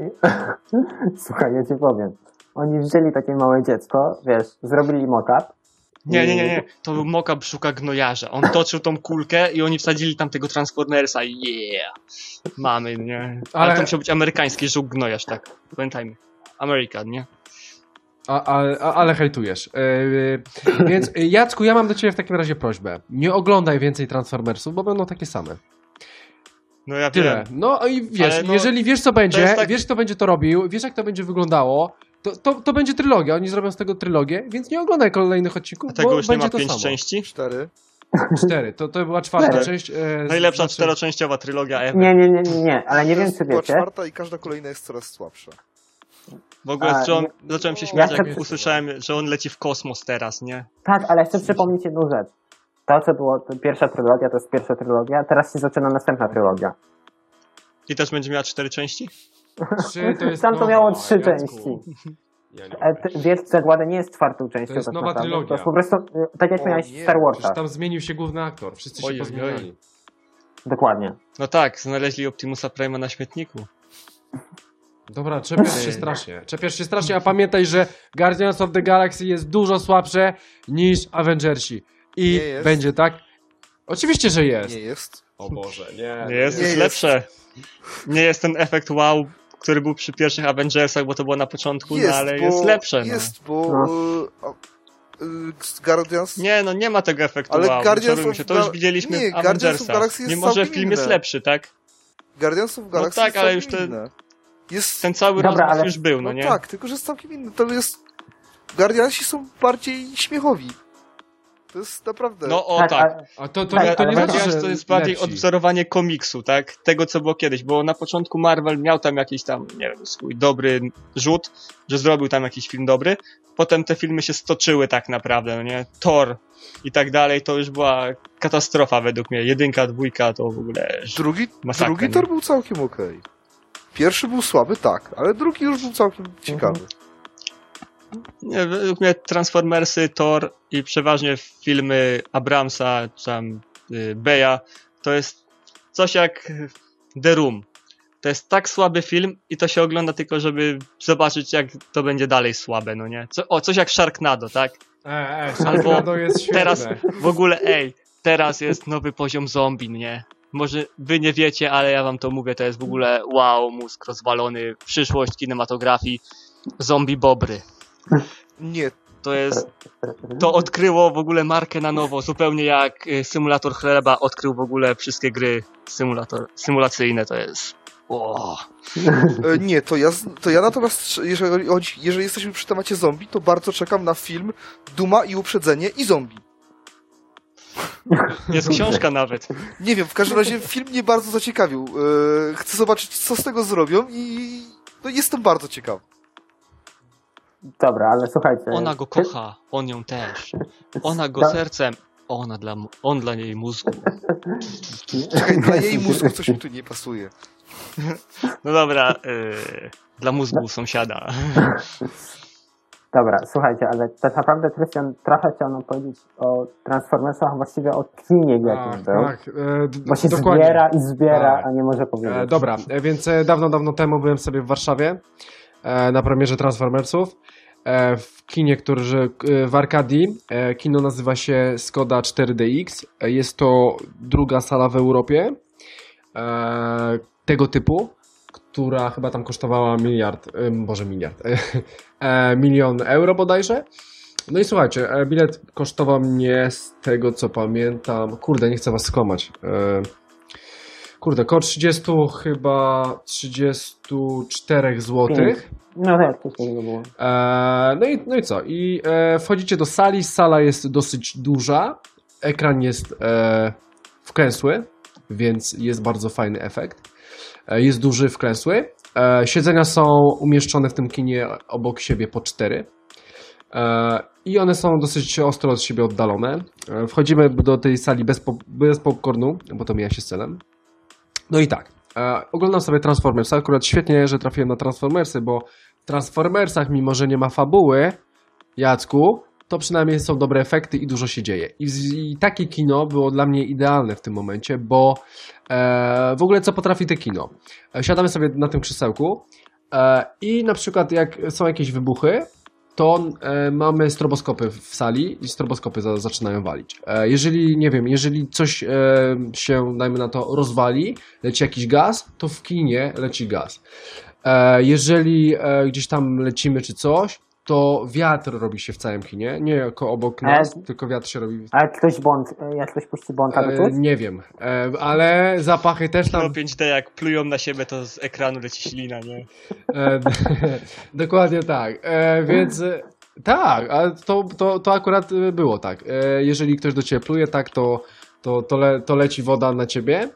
Speaker 1: Słuchaj, ja ci powiem. Oni wzięli takie małe dziecko, wiesz, zrobili mock-up.
Speaker 4: Nie, nie, nie,
Speaker 1: i-
Speaker 4: nie, to był mock-up szuka gnojarza. On toczył tą kulkę i oni wsadzili tam tego Transformersa i yeah, mamy, nie? Ale,
Speaker 3: Ale-
Speaker 4: to musiał być amerykański żółk gnojarz, tak? Pamiętajmy. Amerykan, nie?
Speaker 3: A, a, a, ale hejtujesz. Yy, więc y, Jacku, ja mam do ciebie w takim razie prośbę. Nie oglądaj więcej Transformersów, bo będą takie same.
Speaker 4: No ja
Speaker 3: Tyle.
Speaker 4: wiem.
Speaker 3: No i wiesz,
Speaker 4: Ale no,
Speaker 3: jeżeli wiesz co będzie,
Speaker 4: jest tak-
Speaker 3: wiesz kto będzie to robił, wiesz jak to będzie wyglądało, to, to, to będzie trylogia. Oni zrobią z tego trylogię, więc nie oglądaj kolejnych odcinków,
Speaker 4: A tego
Speaker 3: bo
Speaker 4: już nie
Speaker 3: będzie
Speaker 4: ma
Speaker 3: to
Speaker 4: pięć
Speaker 3: samo.
Speaker 4: części?
Speaker 2: Cztery.
Speaker 3: Cztery. To, to była czwarta
Speaker 1: Cztery.
Speaker 3: część. E,
Speaker 4: Najlepsza
Speaker 3: znaczy-
Speaker 4: czteroczęściowa trylogia ever.
Speaker 1: Nie, nie, nie, nie, nie, ale nie wiem,
Speaker 2: Jest-
Speaker 1: czy
Speaker 2: była
Speaker 1: wiecie.
Speaker 2: czwarta i każda kolejna jest coraz słabsza.
Speaker 4: W ogóle
Speaker 1: A,
Speaker 4: zacząłem,
Speaker 1: nie-
Speaker 4: zacząłem się
Speaker 1: ja
Speaker 4: śmiać, jak
Speaker 1: chcę-
Speaker 4: usłyszałem, że on leci w kosmos teraz, nie?
Speaker 1: Tak, ale chcę przypomnieć jedną rzecz. To, co było to pierwsza trylogia, to jest pierwsza trylogia, teraz się zaczyna następna trylogia.
Speaker 4: I też będzie miała cztery części?
Speaker 3: Trzy, to jest
Speaker 1: Tam to
Speaker 3: nowa,
Speaker 1: miało trzy
Speaker 3: Jacku.
Speaker 1: części.
Speaker 3: Ja nie
Speaker 1: E, ty- Wielki Zagłady nie jest czwartą częścią.
Speaker 3: jest
Speaker 1: tak
Speaker 3: nowa
Speaker 1: naprawdę.
Speaker 3: trylogia.
Speaker 1: To jest po prostu, y, tak jak
Speaker 2: O
Speaker 1: miałeś w
Speaker 2: nie,
Speaker 1: Star
Speaker 3: Przecież
Speaker 1: Warsach.
Speaker 3: tam zmienił się główny aktor. Wszyscy się
Speaker 4: Oj, oj,
Speaker 3: pozmieniali.
Speaker 1: Dokładnie.
Speaker 4: No tak, znaleźli Optimusa Prime'a na śmietniku.
Speaker 3: Dobra, czepiasz się strasznie. Czepiasz się strasznie, a pamiętaj, że Guardians of the Galaxy jest dużo słabsze niż Avengersi. I
Speaker 2: Nie jest.
Speaker 3: będzie tak? Oczywiście, że jest.
Speaker 2: Nie jest.
Speaker 3: O Boże, nie.
Speaker 4: Nie jest,
Speaker 2: nie
Speaker 4: jest
Speaker 2: jest.
Speaker 4: lepsze. Nie jest ten efekt wow, który był przy pierwszych Avengersach, bo to było na początku,
Speaker 2: Jest,
Speaker 4: no ale
Speaker 2: bo,
Speaker 4: jest lepsze. No.
Speaker 2: Jest, bo
Speaker 1: No.
Speaker 2: e, a- z Guardians...
Speaker 4: Nie, no nie ma tego efektu
Speaker 2: Ale
Speaker 4: wow,
Speaker 2: Guardians
Speaker 4: się.
Speaker 2: of
Speaker 4: To już
Speaker 2: Gal-
Speaker 4: widzieliśmy
Speaker 2: nie,
Speaker 4: w
Speaker 2: Guardians of
Speaker 4: Avengersach.
Speaker 2: Galaxy jest
Speaker 4: Mimo, że
Speaker 2: całkiem
Speaker 4: film jest
Speaker 2: inne.
Speaker 4: lepszy, tak?
Speaker 2: Guardians of Galaxy
Speaker 4: tak,
Speaker 2: jest
Speaker 4: ale
Speaker 2: całkiem
Speaker 4: już to-
Speaker 2: inne. Jest...
Speaker 4: Ten cały
Speaker 1: Dobra,
Speaker 4: rozmach
Speaker 1: ale-
Speaker 4: już był, no
Speaker 2: No
Speaker 4: nie?
Speaker 2: tak, tylko że jest całkiem inny. To jest... Guardiansi są bardziej śmiechowi. To jest naprawdę...
Speaker 4: No o tak.
Speaker 1: ale-
Speaker 3: A to, to,
Speaker 1: Tak,
Speaker 3: nie- to
Speaker 1: ale
Speaker 3: nie znaczy,
Speaker 4: Guardians
Speaker 3: że
Speaker 4: to jest bardziej
Speaker 3: lepsi.
Speaker 4: odwzorowanie komiksu, tak? Tego, co było kiedyś, bo na początku Marvel miał tam jakiś tam, nie wiem, swój dobry rzut, że zrobił tam jakiś film dobry. Potem te filmy się stoczyły tak naprawdę, no nie? Thor i tak dalej, to już była katastrofa według mnie. Jedynka, dwójka to w ogóle...
Speaker 2: Drugi,
Speaker 4: Masakra,
Speaker 2: drugi
Speaker 4: nie?
Speaker 2: tor był całkiem okej. Pierwszy był słaby, tak, ale drugi już był całkiem ciekawy.
Speaker 4: Nie, według mnie Transformersy, Thor i przeważnie filmy Abramsa, czy tam y, Beya, to jest coś jak The Room. To jest tak słaby film i to się ogląda tylko, żeby zobaczyć, jak to będzie dalej słabe, no nie? Co, o, coś jak Sharknado, tak?
Speaker 3: E, e,
Speaker 4: Albo
Speaker 3: Sharknado jest świetne.
Speaker 4: Teraz w ogóle, ej, teraz jest nowy poziom zombie, nie? Może wy nie wiecie, ale ja wam to mówię, to jest w ogóle wow, mózg rozwalony, przyszłość kinematografii, zombie bobry.
Speaker 2: Nie,
Speaker 4: To jest, to odkryło w ogóle markę na nowo, zupełnie jak y, symulator chleba odkrył w ogóle wszystkie gry symulator, symulacyjne, to jest... O.
Speaker 2: e, nie, to ja, z- to ja natomiast, jeżeli, chodzi- jeżeli jesteśmy przy temacie zombie, to bardzo czekam na film Duma i Uprzedzenie i zombie.
Speaker 4: Jest książka nawet.
Speaker 2: Nie wiem, w każdym razie film mnie bardzo zaciekawił. E, chcę zobaczyć, co z tego zrobią i no, jestem bardzo ciekawy.
Speaker 1: Dobra, ale słuchajcie.
Speaker 4: Ona go kocha, on ją też. Ona go
Speaker 1: Da-
Speaker 4: sercem, ona dla, mu- on dla niej mózgu.
Speaker 2: Czekaj, dla jej mózgu coś mi tu nie pasuje.
Speaker 4: No dobra, y, dla mózgu sąsiada.
Speaker 1: Dobra, słuchajcie, ale tak naprawdę Krystian trochę chciał nam powiedzieć o Transformersach, a właściwie o kinie, jakim
Speaker 3: Tak,
Speaker 1: był.
Speaker 3: tak, e, d-
Speaker 1: Bo się
Speaker 3: dokładnie.
Speaker 1: zbiera i zbiera,
Speaker 3: Tak.
Speaker 1: a nie może powiedzieć.
Speaker 3: E, dobra, e, więc e, dawno, dawno temu byłem sobie w Warszawie e, na premierze Transformersów e, w kinie, który e, w Arkadii. E, kino nazywa się Skoda cztery D X. E, jest to druga sala w Europie e, tego typu, która chyba tam kosztowała miliard, e, boże miliard, e, milion euro bodajże. No i słuchajcie, e, bilet kosztował mnie z tego co pamiętam, kurde, nie chcę was skłamać, e, kurde, koło trzydzieści chyba trzydzieści cztery złotych.
Speaker 1: No tak, coś takiego było.
Speaker 3: E, no, i, no i co? I e, wchodzicie do sali, sala jest dosyć duża, ekran jest e, wklęsły, więc jest bardzo fajny efekt. E, jest duży, wklęsły. E, siedzenia są umieszczone w tym kinie obok siebie po cztery. E, I one są dosyć ostro od siebie oddalone. E, wchodzimy do tej sali bez, pop, bez popcornu, bo to mija się z celem. No i tak, e, oglądam sobie Transformersy. Akurat świetnie, że trafiłem na Transformersy, bo w Transformersach, mimo że nie ma fabuły, Jacku, to przynajmniej są dobre efekty i dużo się dzieje. I, z- i takie kino było dla mnie idealne w tym momencie, bo e, w ogóle co potrafi te kino? E, siadamy sobie na tym krzesełku e, i na przykład jak są jakieś wybuchy, to e, mamy stroboskopy w sali i stroboskopy za, zaczynają walić. E, jeżeli, nie wiem, jeżeli coś e, się, dajmy na to, rozwali, leci jakiś gaz, to w kinie leci gaz. E, jeżeli e, gdzieś tam lecimy czy coś, to wiatr robi się w całym kinie, nie jako obok nas,
Speaker 1: E,
Speaker 3: tylko wiatr się robi.
Speaker 1: A jak ktoś błąd, jak ktoś puści błąka do
Speaker 3: E,
Speaker 1: czuć?
Speaker 3: nie wiem, e, ale zapachy też tam.
Speaker 4: No pięć D jak plują na siebie, to z ekranu leci ślina, nie?
Speaker 3: E, dokładnie tak. E, więc e, tak, ale to, to, to akurat e, było tak. E, jeżeli ktoś do ciebie pluje, tak, to, to, to, le, to leci woda na ciebie.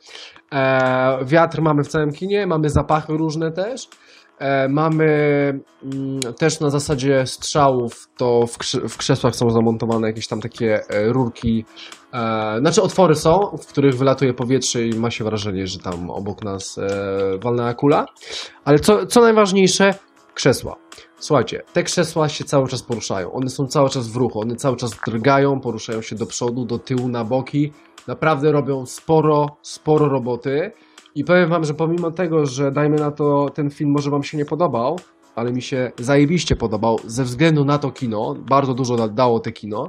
Speaker 3: E, wiatr mamy w całym kinie, mamy zapachy różne też. E, mamy mm, też na zasadzie strzałów, to w, krze- w krzesłach są zamontowane jakieś tam takie e, rurki, e, znaczy otwory są, w których wylatuje powietrze i ma się wrażenie, że tam obok nas e, walnęła kula. Ale co, co najważniejsze, krzesła. Słuchajcie, te krzesła się cały czas poruszają, one są cały czas w ruchu, one cały czas drgają, poruszają się do przodu, do tyłu, na boki. Naprawdę robią sporo, sporo roboty. I powiem wam, że pomimo tego, że dajmy na to, ten film może wam się nie podobał, ale mi się zajebiście podobał ze względu na to kino, bardzo dużo da- dało te kino.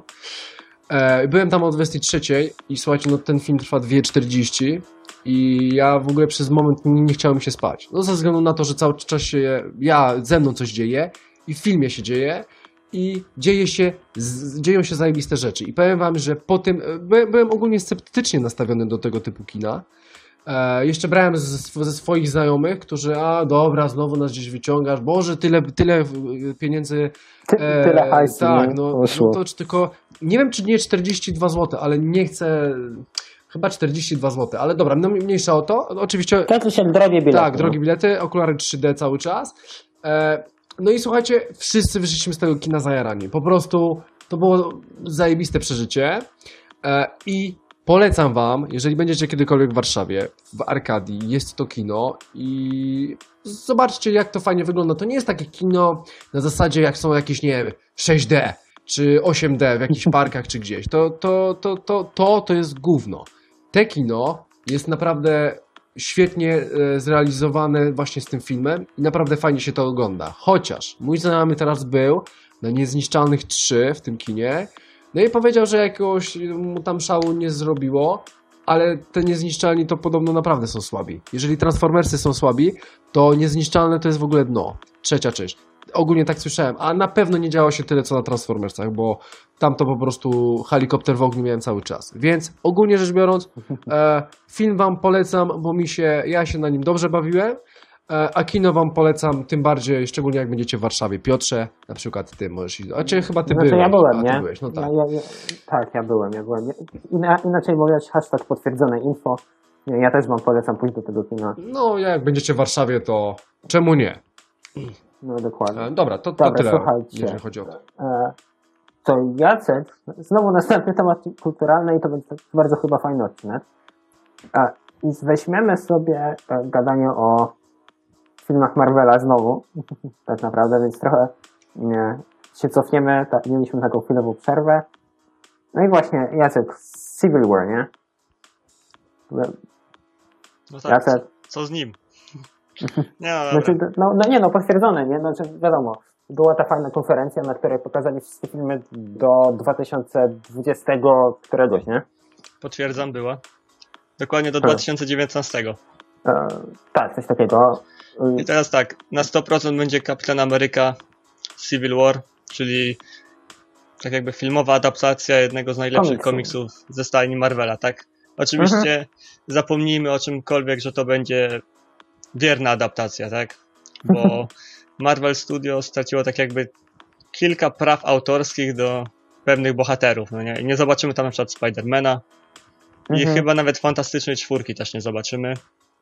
Speaker 3: E, byłem tam o dwudziestej trzeciej i słuchajcie, no ten film trwa dwie czterdzieści i ja w ogóle przez moment nie, nie chciałem się spać. No ze względu na to, że cały czas się, ja, ze mną coś dzieje i w filmie się dzieje i dzieje się, z, dzieją się zajebiste rzeczy. I powiem wam, że po tym, by, byłem ogólnie sceptycznie nastawiony do tego typu kina. E, jeszcze brałem ze, ze swoich znajomych, którzy, a dobra, znowu nas gdzieś wyciągasz, Boże, tyle, tyle pieniędzy.
Speaker 1: Ty,
Speaker 3: E,
Speaker 1: tyle hajsu.
Speaker 3: tak,
Speaker 1: nie?
Speaker 3: no,
Speaker 1: Poszło.
Speaker 3: no to czy tylko, nie wiem czy nie czterdzieści dwa złote, ale nie chcę, chyba czterdzieści dwa złote, ale dobra, no mniejsza o to, oczywiście.
Speaker 1: To jest jak drogie bilety.
Speaker 3: Tak, drogie bilety, okulary trzy D cały czas. E, no i słuchajcie, wszyscy wyszliśmy z tego kina zajarani. Po prostu to było zajebiste przeżycie. E, I polecam wam, jeżeli będziecie kiedykolwiek w Warszawie, w Arkadii, jest to kino i zobaczcie jak to fajnie wygląda. To nie jest takie kino na zasadzie jak są jakieś, nie wiem, sześć D czy osiem D w jakichś parkach czy gdzieś. To, to, to, to, to, to jest gówno. Te kino jest naprawdę świetnie e, zrealizowane właśnie z tym filmem i naprawdę fajnie się to ogląda. Chociaż mój znajomy teraz był na Niezniszczalnych trzy w tym kinie, no i powiedział, że jakiegoś mu tam szału nie zrobiło, ale te Niezniszczalni to podobno naprawdę są słabi. Jeżeli Transformersy są słabi, to Niezniszczalne to jest w ogóle dno. Trzecia część. Ogólnie tak słyszałem, a na pewno nie działo się tyle co na Transformersach, bo tam to po prostu helikopter w ogniu miałem cały czas. Więc ogólnie rzecz biorąc, e, film wam polecam, bo mi się, ja się na nim dobrze bawiłem, e, a kino wam polecam tym bardziej, szczególnie jak będziecie w Warszawie. Piotrze, na przykład ty możesz iść. A cię chyba ty
Speaker 1: Znaczy,
Speaker 3: byłeś.
Speaker 1: ja byłem,
Speaker 3: a,
Speaker 1: nie?
Speaker 3: ty byłeś, no tak.
Speaker 1: Ja, ja, ja, tak, ja byłem, ja byłem. Ina, inaczej mówiąc, hashtag potwierdzone info. Nie, ja też wam polecam pójść do tego kina.
Speaker 3: No, jak będziecie w Warszawie, to czemu nie?
Speaker 1: No dokładnie.
Speaker 3: E, dobra, to, to
Speaker 1: Dobra,
Speaker 3: tyle,
Speaker 1: słuchajcie.
Speaker 3: jeżeli chodzi o to.
Speaker 1: E, to Jacek, znowu następny temat kulturalny i to będzie bardzo chyba fajny odcinek. E, I weźmiemy sobie e, gadanie o filmach Marvela znowu, tak naprawdę, więc trochę nie, się cofniemy, tak, mieliśmy taką chwilową przerwę. No i właśnie, Jacek, Civil War, nie?
Speaker 4: No tak,
Speaker 1: Jacek.
Speaker 4: co z nim? Nie no, dobra.
Speaker 1: Znaczy, no, no nie no, potwierdzone, nie? Znaczy, wiadomo, była ta fajna konferencja, na której pokazali wszystkie filmy do dwa tysiące dwudziestego któregoś, nie?
Speaker 4: Potwierdzam, była. Dokładnie do
Speaker 1: Tak.
Speaker 4: dwa tysiące dziewiętnastego.
Speaker 1: E, tak, coś takiego. E,
Speaker 4: I teraz tak, na sto procent będzie Kapitan Ameryka Civil War, czyli tak jakby filmowa adaptacja jednego z najlepszych
Speaker 1: Komiksu.
Speaker 4: komiksów ze stajni Marvela, tak? Oczywiście
Speaker 1: Mhm.
Speaker 4: zapomnijmy o czymkolwiek, że to będzie wierna adaptacja, tak? Bo Marvel Studios straciło tak jakby kilka praw autorskich do pewnych bohaterów, no nie? I nie zobaczymy tam na przykład Spidermana i
Speaker 1: Mhm.
Speaker 4: chyba nawet Fantastycznej Czwórki też nie zobaczymy,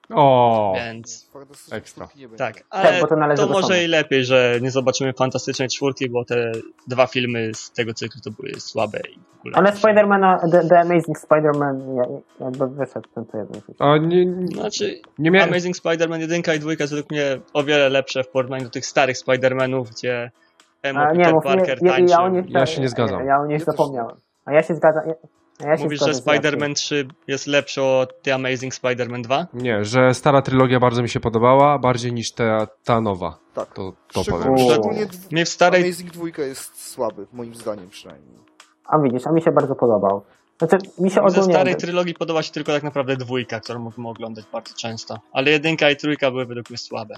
Speaker 3: O,
Speaker 4: więc
Speaker 2: Fantastycznej
Speaker 3: Ekstra.
Speaker 2: czwórki nie będzie.
Speaker 4: tak, ale
Speaker 1: bo to należy do
Speaker 4: może
Speaker 1: Sony.
Speaker 4: i lepiej, że nie zobaczymy Fantastycznej Czwórki, bo te dwa filmy z tego cyklu to były słabe i w ogóle.
Speaker 1: ale Spider-Mana, The, The Amazing Spider-Man ja- jakby wyszedł ten co jeden.
Speaker 3: a nie, nie,
Speaker 4: Znaczy,
Speaker 3: nie miałem...
Speaker 4: Amazing Spider-Man jeden i dwa jest według mnie o wiele lepsze w porównaniu do tych starych Spider-Manów, gdzie Emo
Speaker 1: A, nie,
Speaker 4: Peter
Speaker 1: mów, nie,
Speaker 4: Parker
Speaker 1: ja,
Speaker 4: tańczy.
Speaker 1: ja, o nich,
Speaker 3: Ja się nie zgadzam.
Speaker 1: Ja, ja o nich
Speaker 2: Ja też
Speaker 1: zapomniałem. A ja się zgadzam. Ja, a ja się
Speaker 4: Mówisz,
Speaker 1: zgodzę
Speaker 4: że
Speaker 1: z Jackiem.
Speaker 4: Spider-Man trzy jest lepszy od The Amazing Spider-Man dwa?
Speaker 3: Nie, że stara trylogia bardzo mi się podobała, bardziej niż ta, ta nowa.
Speaker 2: Tak.
Speaker 3: To, to
Speaker 2: Szczególnie,
Speaker 3: powiem.
Speaker 2: szczególnie dw-
Speaker 4: Mnie w starej...
Speaker 2: Amazing dwójka jest słaby, moim zdaniem przynajmniej.
Speaker 1: A widzisz, a mi się bardzo podobał. Znaczy, mi się
Speaker 4: Ze
Speaker 1: ogólnie...
Speaker 4: starej trylogii podoba się tylko tak naprawdę dwójka, którą mógłbym oglądać bardzo często. Ale jedynka i trójka były według mnie słabe.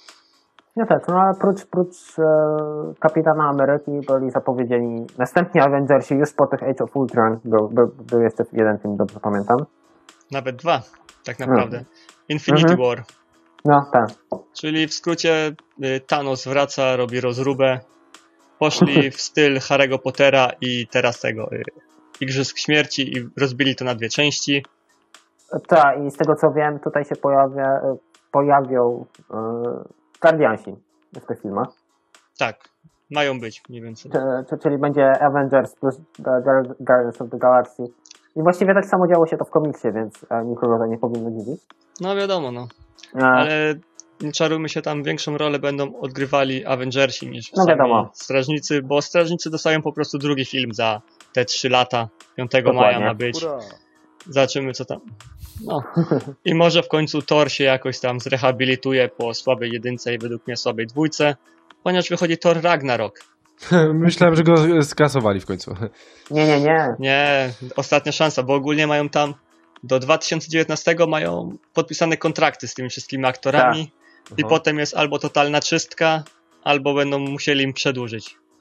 Speaker 1: No tak, no ale prócz, prócz e, Kapitana Ameryki byli zapowiedzieli następni Avengersi już po tych Age of Ultron. Był, był, był jeszcze jeden film, dobrze pamiętam.
Speaker 4: Nawet dwa, tak naprawdę.
Speaker 1: Mhm.
Speaker 4: Infinity
Speaker 1: Mhm.
Speaker 4: War.
Speaker 1: No tak.
Speaker 4: Czyli w skrócie y, Thanos wraca, robi rozróbę. Poszli w styl Harry'ego Pottera i teraz tego y, Igrzysk Śmierci i rozbili to na dwie części.
Speaker 1: Tak, i z tego co wiem, tutaj się pojawia, e, pojawią e, Guardiansi w tych filmach.
Speaker 4: Tak, mają być mniej więcej.
Speaker 1: Czy, czy, czyli będzie Avengers plus The Guar- Guardians of the Galaxy. I właściwie tak samo działo się to w komiksie, więc e, nikogo to nie powinno dziwić.
Speaker 4: No wiadomo, no.
Speaker 1: E,
Speaker 4: Ale nie czarujmy się, tam większą rolę będą odgrywali Avengersi niż
Speaker 1: No
Speaker 4: sami
Speaker 1: wiadomo.
Speaker 4: Strażnicy, bo Strażnicy dostają po prostu drugi film za te trzy lata. piątego
Speaker 1: Dokładnie.
Speaker 4: maja ma być.
Speaker 2: Ura!
Speaker 4: Zobaczymy co tam. No. I może w końcu Thor się jakoś tam zrehabilituje po słabej jedynce i według mnie słabej dwójce, ponieważ wychodzi Thor Ragnarok.
Speaker 3: Myślałem, że go skasowali w końcu.
Speaker 1: nie, nie, nie.
Speaker 4: Nie, ostatnia szansa, bo ogólnie mają tam do dwa tysiące dziewiętnastego mają podpisane kontrakty z tymi wszystkimi aktorami i
Speaker 3: Aha.
Speaker 4: potem jest albo totalna czystka, albo będą musieli im przedłużyć.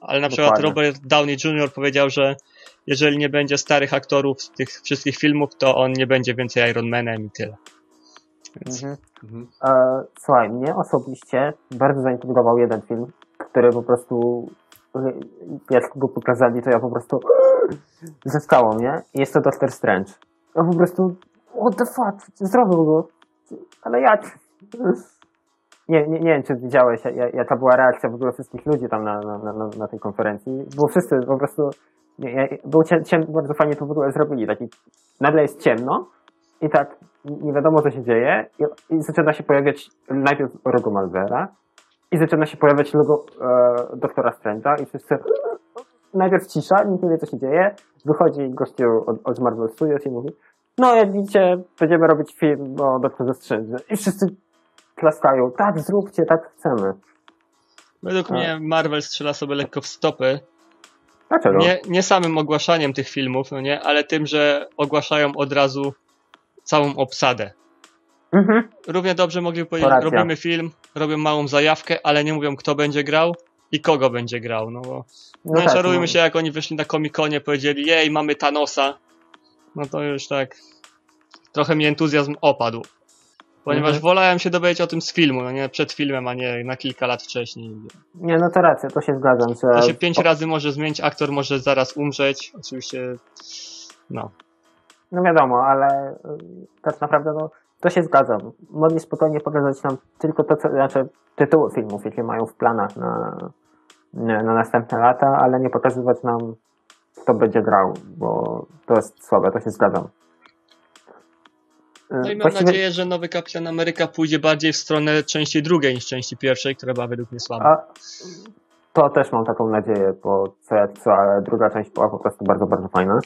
Speaker 4: ale na przykład
Speaker 1: Dokładnie.
Speaker 4: Robert Downey junior powiedział, że jeżeli nie będzie starych aktorów z tych wszystkich filmów, to on nie będzie więcej Iron Manem i tyle. Więc...
Speaker 1: Mhm.
Speaker 3: Mhm.
Speaker 1: E, słuchaj, mnie osobiście bardzo zaintrygował jeden film, który po prostu, jak go pokazali, to ja po prostu zaskało mnie. Jest to Doctor Strange. Ja po prostu, what the fuck, zrobił go. Ale jak? Nie, nie, nie wiem, czy widziałeś, jaka była reakcja w ogóle wszystkich ludzi tam na, na, na, na tej konferencji, bo wszyscy po prostu, nie, nie, był ciem, ciem, bardzo fajnie to w ogóle zrobili, taki, nagle jest ciemno i tak nie wiadomo, co się dzieje i, i zaczyna się pojawiać najpierw logo Marvela i zaczyna się pojawiać logo e, Doktora Strange'a i wszyscy najpierw cisza, nikt nie wie, co się dzieje, wychodzi gościu od, od Marvel Studios i mówi, no jak widzicie, będziemy robić film o Doktorze Strange'ie i wszyscy klaskają, tak, zróbcie, tak chcemy.
Speaker 4: Według
Speaker 1: A.
Speaker 4: mnie Marvel strzela sobie lekko w stopy.
Speaker 1: Dlaczego?
Speaker 4: Nie, nie samym ogłaszaniem tych filmów, no nie, ale tym, że ogłaszają od razu całą obsadę.
Speaker 1: Mhm.
Speaker 4: Równie dobrze mogliby powiedzieć,
Speaker 1: To racja.
Speaker 4: robimy film, robią małą zajawkę, ale nie mówią, kto będzie grał i kogo będzie grał, no bo
Speaker 1: No
Speaker 4: no,
Speaker 1: tak,
Speaker 4: czarujmy
Speaker 1: no.
Speaker 4: się, jak oni wyszli na Comic-Conie, powiedzieli, jej, mamy Thanosa, no to już tak trochę mi entuzjazm opadł. Ponieważ
Speaker 1: Mhm.
Speaker 4: wolałem się dowiedzieć o tym z filmu, no nie przed filmem, a nie na kilka lat wcześniej.
Speaker 1: Nie, no to racja, to się zgadzam, że...
Speaker 4: To się pięć razy może zmienić, aktor może zaraz umrzeć, oczywiście, no.
Speaker 1: No wiadomo, ale y, tak naprawdę no, to się zgadzam. Mogli spokojnie pokazać nam tylko to, co, znaczy tytuły filmów, jakie mają w planach na, na, na następne lata, ale nie pokazywać nam, kto będzie grał, bo to jest słabe, to się zgadzam. Y,
Speaker 4: No i mam
Speaker 1: właściwie-
Speaker 4: nadzieję, że nowy Kapitan Ameryka pójdzie bardziej w stronę części drugiej niż części pierwszej, która była według mnie słaba.
Speaker 1: A, to też mam taką nadzieję, bo co jak co, ale druga część była po prostu bardzo, bardzo fajna.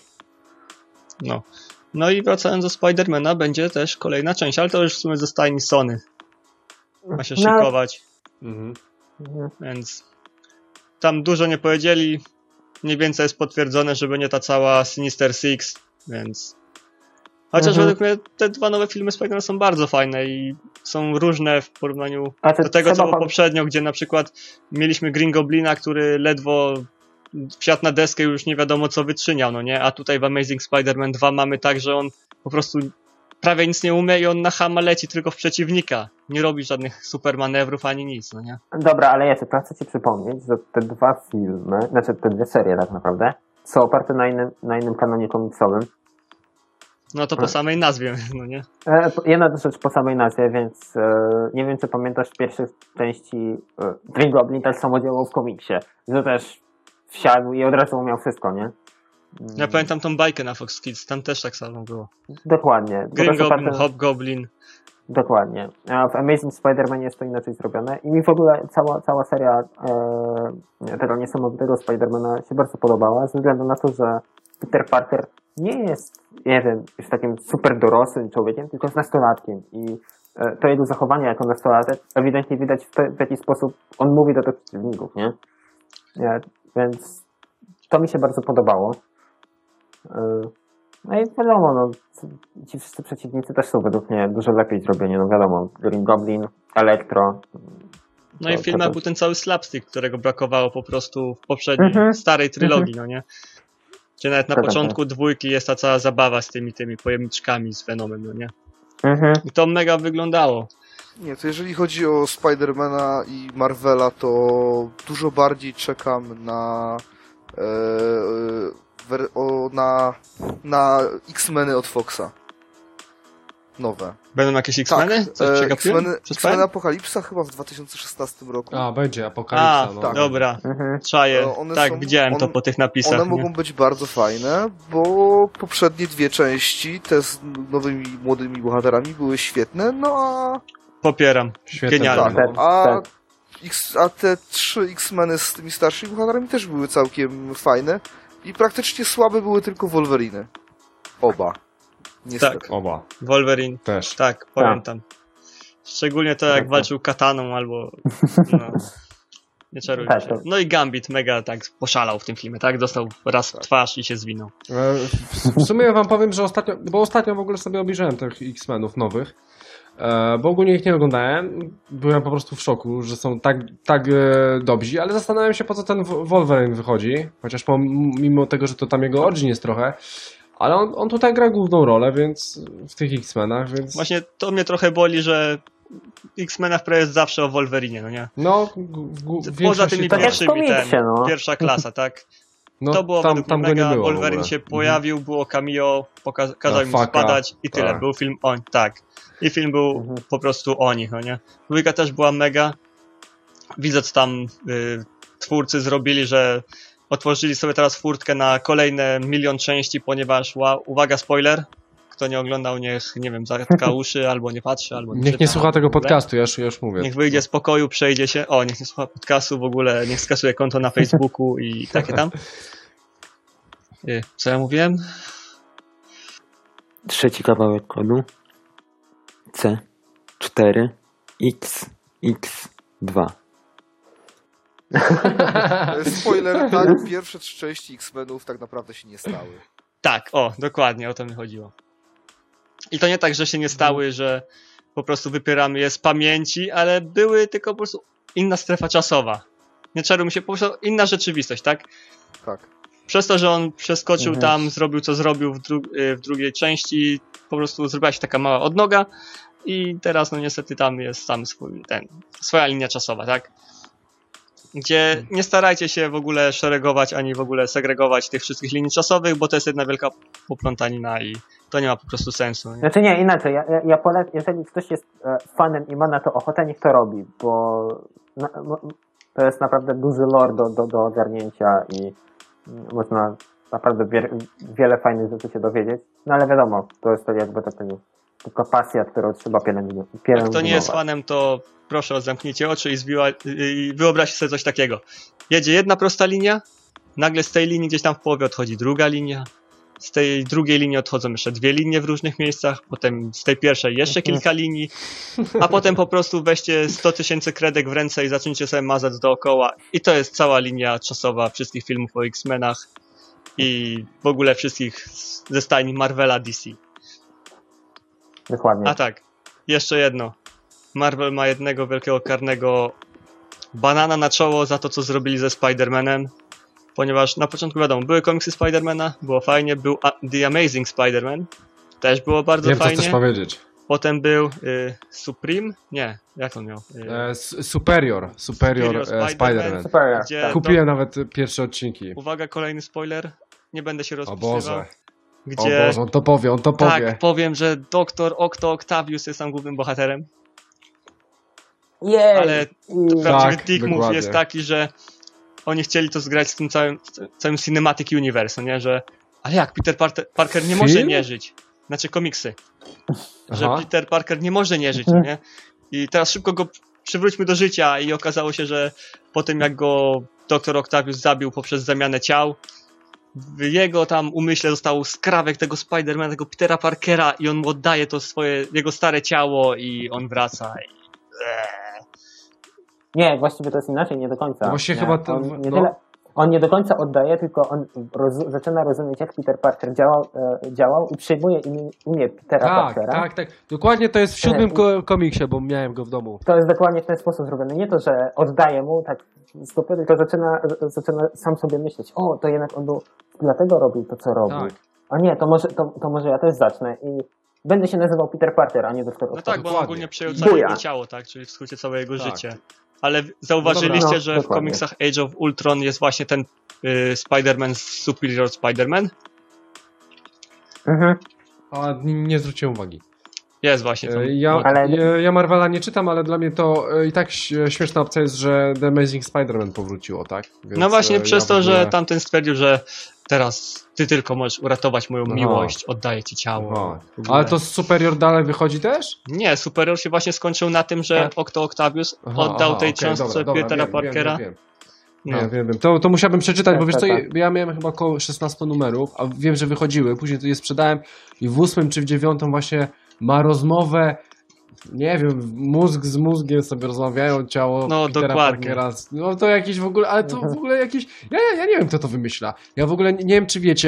Speaker 4: No. No i wracając do Spidermana, będzie też kolejna część, ale to już w sumie ze stajni Sony. Ma się
Speaker 1: No.
Speaker 4: szykować,
Speaker 3: Mhm.
Speaker 1: Mhm.
Speaker 4: więc tam dużo nie powiedzieli. Mniej więcej jest potwierdzone, że będzie ta cała Sinister Six, więc... Chociaż
Speaker 1: Mhm.
Speaker 4: według mnie te dwa nowe filmy Spidermana są bardzo fajne i są różne w porównaniu
Speaker 1: Znaczy,
Speaker 4: do tego, co
Speaker 1: trzeba
Speaker 4: było
Speaker 1: pan-
Speaker 4: poprzednio, gdzie na przykład mieliśmy Green Goblina, który ledwo wsiadł na deskę i już nie wiadomo co wytrzyniał, no nie? A tutaj w Amazing Spider-Man dwa mamy tak, że on po prostu prawie nic nie umie i on na chama leci tylko w przeciwnika. Nie robi żadnych super manewrów ani nic, no nie?
Speaker 1: Dobra, ale ja tylko chcę ci przypomnieć, że te dwa filmy, znaczy te dwie serie tak naprawdę, są oparte na innym, na innym kanonie komiksowym.
Speaker 4: No to po
Speaker 1: Tak.
Speaker 4: samej nazwie, no nie?
Speaker 1: E, jedna rzecz po samej nazwie, więc e, nie wiem, czy pamiętasz w pierwszej części e, Green Goblin też samo działał w komiksie, że też wsiadł i od razu umiał wszystko, nie? Mm,
Speaker 4: Ja pamiętam tą bajkę na Fox Kids, tam też tak samo było.
Speaker 1: Dokładnie. To
Speaker 4: Green
Speaker 1: też
Speaker 4: Goblin,
Speaker 1: oparte-
Speaker 4: Hobgoblin.
Speaker 1: Dokładnie. A w Amazing Spider-Man jest to inaczej zrobione i mi w ogóle cała, cała seria e, tego niesamowitego Spider-Mana się bardzo podobała, ze względu na to, że Peter Parker nie jest, nie wiem, już takim super dorosłym człowiekiem, tylko jest nastolatkiem i e, to jego zachowanie jako nastolatek ewidentnie widać w, te, w jaki sposób on mówi do tych przeciwników, nie? nie? Więc to mi się bardzo podobało. E, No i wiadomo, no, ci wszyscy przeciwnicy też są według mnie dużo lepiej zrobieni, no wiadomo, Green Goblin, Electro.
Speaker 4: No i
Speaker 1: To-
Speaker 4: w filmach
Speaker 1: to-
Speaker 4: był ten cały slapstick, którego brakowało po prostu w poprzedniej,
Speaker 1: Mhm.
Speaker 4: starej trylogii, no nie? Gdzie nawet na
Speaker 1: Zgadzam się.
Speaker 4: początku dwójki jest ta cała zabawa z tymi tymi pojemniczkami z Venomem, no nie?
Speaker 1: Mhm.
Speaker 4: I to mega wyglądało.
Speaker 2: Nie, to jeżeli chodzi o Spidermana i Marvela, to dużo bardziej czekam na e, e, wer- o, na, na X-Meny od Foxa. Nowe.
Speaker 4: Będą jakieś X-Meny? Coś
Speaker 2: e,
Speaker 4: przegapiłem?
Speaker 2: X-Meny,
Speaker 4: Przespałem?
Speaker 2: X-Meny Apokalipsa chyba w dwa tysiące szesnastym roku.
Speaker 3: A, będzie
Speaker 4: A,
Speaker 3: apokalipsa. no.
Speaker 2: tak.
Speaker 4: dobra.
Speaker 1: Mhm.
Speaker 4: Czaję.
Speaker 2: E, one
Speaker 4: Tak,
Speaker 2: są-
Speaker 4: widziałem to
Speaker 2: one-
Speaker 4: po tych napisach.
Speaker 2: One
Speaker 4: nie?
Speaker 2: mogą być bardzo fajne, bo poprzednie dwie części, te z nowymi, młodymi bohaterami były świetne, no a,
Speaker 4: Popieram.
Speaker 3: Świetny
Speaker 4: Genialne.
Speaker 3: plan, no.
Speaker 2: a,
Speaker 1: tak.
Speaker 2: X, a te trzy X-Meny z tymi starszymi bohaterami też były całkiem fajne i praktycznie słabe były tylko Wolveriny. Oba. Niestety.
Speaker 4: Tak.
Speaker 3: Oba.
Speaker 4: Wolverine.
Speaker 3: Też.
Speaker 4: Tak, pamiętam. Szczególnie to jak
Speaker 1: Tak, tak.
Speaker 4: walczył kataną albo... No, nie czarujmy
Speaker 1: Tak,
Speaker 4: się.
Speaker 1: tak.
Speaker 4: No i Gambit mega tak poszalał w tym filmie, tak? Dostał raz w twarz i się zwinął.
Speaker 3: E, W w sumie wam powiem, że ostatnio, bo ostatnio w ogóle sobie obejrzałem tych X-Menów nowych E, bo ogólnie ich nie oglądałem. Byłem po prostu w szoku, że są tak, tak e, dobrzy, ale zastanawiam się, po co ten W- Wolverine wychodzi. Chociaż po, mimo tego, że to tam jego origin jest trochę. Ale on, on tutaj gra główną rolę, więc w tych X-Menach, więc...
Speaker 4: Właśnie to mnie trochę boli, że X-Menach prawie jest zawsze o Wolverinie, no nie?
Speaker 3: No, w, w, w
Speaker 4: Poza tymi
Speaker 1: tak jak w
Speaker 4: pierwszymi,
Speaker 1: komiksie,
Speaker 4: ten,
Speaker 1: no.
Speaker 4: pierwsza klasa, tak?
Speaker 3: no,
Speaker 4: To było
Speaker 3: tam,
Speaker 4: według
Speaker 3: tam
Speaker 4: mnie
Speaker 3: go nie
Speaker 4: mega,
Speaker 3: było w
Speaker 4: Wolverine
Speaker 3: ogóle.
Speaker 4: się pojawił, było cameo, poka- kazał
Speaker 3: A,
Speaker 4: im
Speaker 3: faka,
Speaker 4: spadać i tyle.
Speaker 3: tak.
Speaker 4: Był film o tak. I film był
Speaker 1: Mhm.
Speaker 4: po prostu o nich, no nie? Dwójka też była mega. Widzę, co tam y, twórcy zrobili, że otworzyli sobie teraz furtkę na kolejne milion części, ponieważ, wow, uwaga, spoiler, kto nie oglądał, niech, nie wiem, zatka uszy, albo nie patrzy, albo nie
Speaker 3: Niech
Speaker 4: czyta,
Speaker 3: nie słucha tego
Speaker 4: w ogóle.
Speaker 3: podcastu, ja już, ja już mówię.
Speaker 4: Niech wyjdzie z pokoju, przejdzie się, o, niech nie słucha podcastu w ogóle, niech skasuje konto na Facebooku i takie tam. Y, Co ja mówiłem?
Speaker 5: Trzeci kawałek kodu. C cztery X X dwa.
Speaker 2: Spoiler, tak, pierwsze trzy części X-Menów tak naprawdę się nie stały.
Speaker 4: Tak, o, dokładnie, o to mi chodziło. I to nie tak, że się nie stały, że po prostu wypieramy je z pamięci, ale były tylko po prostu inna strefa czasowa. Nie czarujmy się, po prostu inna rzeczywistość, tak?
Speaker 2: Tak.
Speaker 4: Przez to, że on przeskoczył
Speaker 1: Mhm.
Speaker 4: tam, zrobił co zrobił w, dru- y, w drugiej części, po prostu zrobiła się taka mała odnoga i teraz no niestety tam jest sam swój, ten, swoja linia czasowa, tak? Gdzie nie starajcie się w ogóle szeregować, ani w ogóle segregować tych wszystkich linii czasowych, bo to jest jedna wielka poplątanina i to nie ma po prostu sensu. Nie?
Speaker 1: Znaczy nie, inaczej. Ja, ja, ja polec- jeżeli ktoś jest e, fanem i ma na to ochotę, niech to robi, bo na, no, to jest naprawdę duży lore do, do, do ogarnięcia i mm, można naprawdę wie, wiele fajnych rzeczy się dowiedzieć. No ale wiadomo, to jest to jakby to, to tylko pasja, którą trzeba pielęgnować.
Speaker 4: Jak kto nie jest fanem, to proszę zamknijcie oczy i, zbiła, i wyobraźcie sobie coś takiego. Jedzie jedna prosta linia, nagle z tej linii gdzieś tam w połowie odchodzi druga linia, z tej drugiej linii odchodzą jeszcze dwie linie w różnych miejscach, potem z tej pierwszej jeszcze kilka linii, a potem po prostu weźcie sto tysięcy kredek w ręce i zacznijcie sobie mazać dookoła i to jest cała linia czasowa wszystkich filmów o X-Menach i w ogóle wszystkich ze stajni Marvela D C.
Speaker 1: Dokładnie.
Speaker 4: A tak, jeszcze jedno. Marvel ma jednego wielkiego karnego banana na czoło za to, co zrobili ze Spider-Manem, ponieważ na początku wiadomo, były komiksy Spider-Mana, było fajnie, był A- The Amazing Spider-Man, też było bardzo
Speaker 3: Wiem, co
Speaker 4: fajnie.
Speaker 3: chcesz powiedzieć.
Speaker 4: Potem był y, Supreme? Nie, jak on miał? Y,
Speaker 3: E, s- superior, Superior,
Speaker 4: Superior
Speaker 3: e,
Speaker 4: Spider-Man.
Speaker 3: Spider-Man.
Speaker 1: Super.
Speaker 4: gdzie
Speaker 1: Tak.
Speaker 3: Kupiłem nawet pierwsze odcinki.
Speaker 4: Uwaga, kolejny spoiler. Nie będę się
Speaker 3: O
Speaker 4: rozpisywał.
Speaker 3: Boże,
Speaker 4: Gdzie...
Speaker 3: o Boże, on to powie, on to powie.
Speaker 4: Tak, powiem, że doktor Octo Octavius jest tam głównym bohaterem.
Speaker 1: Jej!
Speaker 4: Ale
Speaker 1: I-
Speaker 4: prawdziwy
Speaker 3: Tak,
Speaker 4: dick move
Speaker 3: dokładnie.
Speaker 4: jest taki, że oni chcieli to zgrać z tym całym, całym Cinematic Universe, no nie? Że, ale jak, Peter Parker, Parker nie może
Speaker 3: Film?
Speaker 4: nie żyć. Znaczy komiksy. Że
Speaker 3: Aha.
Speaker 4: Peter Parker nie może nie żyć, no nie? I teraz szybko go przywróćmy do życia i okazało się, że po tym jak go doktor Octavius zabił poprzez zamianę ciał, w jego tam umyśle został skrawek tego Spidermana, tego Petera Parkera i on mu oddaje to swoje, jego stare ciało i on wraca i... Eee.
Speaker 1: Nie, właściwie to jest inaczej, nie do końca.
Speaker 3: No właśnie
Speaker 1: nie,
Speaker 3: chyba to-
Speaker 1: on, nie
Speaker 3: no.
Speaker 1: tyle, on nie do końca oddaje, tylko on roz, zaczyna rozumieć, jak Peter Parker działał, e, działał i przyjmuje imię, imię Petera
Speaker 3: Tak,
Speaker 1: Parkera.
Speaker 3: tak, tak. Dokładnie to jest w siódmym
Speaker 1: E,
Speaker 3: ko- komiksie, bo miałem go w domu.
Speaker 1: To jest dokładnie w ten sposób zrobione. Nie to, że oddaje mu tak z dupy, tylko zaczyna, zaczyna sam sobie myśleć, o, to jednak on był, dlatego robił to, co robił.
Speaker 3: Tak.
Speaker 1: A nie, to może, to, to może ja też zacznę i będę się nazywał Peter Parker, a nie doktor
Speaker 4: No
Speaker 1: Octopus.
Speaker 4: tak, bo on
Speaker 3: Dokładnie.
Speaker 4: ogólnie przejął całe
Speaker 1: Buja.
Speaker 4: jego ciało, tak? Czyli w skrócie całe jego
Speaker 3: Tak.
Speaker 4: życie. Ale zauważyliście,
Speaker 1: No,
Speaker 4: że w
Speaker 1: dokładnie.
Speaker 4: komiksach Age of Ultron jest właśnie ten y, Spider-Man Superior Spider-Man?
Speaker 1: Mhm.
Speaker 3: A nie, nie zwróciłem uwagi.
Speaker 4: Jest właśnie. To,
Speaker 3: E, Ja,
Speaker 4: no,
Speaker 1: Ale-
Speaker 3: ja, ja Marvela nie czytam, ale dla mnie to e, i tak ś- śmieszna opcja jest, że The Amazing Spider-Man powróciło, tak? Więc,
Speaker 4: no właśnie
Speaker 3: e,
Speaker 4: przez
Speaker 3: ja
Speaker 4: to,
Speaker 3: w ogóle-
Speaker 4: że tamten stwierdził, że teraz ty tylko możesz uratować moją
Speaker 3: Aha.
Speaker 4: miłość, oddaję ci ciało.
Speaker 3: Aha.
Speaker 4: W ogóle.
Speaker 3: Ale to z Superior dalej wychodzi też?
Speaker 4: Nie, Superior się właśnie skończył na tym, że
Speaker 3: Tak.
Speaker 4: Octo Octavius
Speaker 3: Aha,
Speaker 4: oddał
Speaker 3: aha,
Speaker 4: tej
Speaker 3: okej,
Speaker 4: książce
Speaker 3: dobra, dobra,
Speaker 4: Petera
Speaker 3: wiem,
Speaker 4: Parkera.
Speaker 3: Wiem, wiem,
Speaker 4: No.
Speaker 3: wiem. wiem, wiem. To, to musiałbym przeczytać,
Speaker 1: Tak,
Speaker 3: bo wiesz
Speaker 1: tak,
Speaker 3: co,
Speaker 1: tak.
Speaker 3: ja miałem chyba około szesnaście numerów, a wiem, że wychodziły, później to je sprzedałem i w ósmym czy w dziewiątym właśnie ma rozmowę, nie wiem, mózg z mózgiem sobie rozmawiają, ciało
Speaker 4: No,
Speaker 3: Petera
Speaker 4: dokładnie.
Speaker 3: Parkera. No to jakiś w ogóle, ale to w ogóle jakiś, ja, ja, ja nie wiem, kto to wymyśla. Ja w ogóle nie, nie wiem, czy wiecie,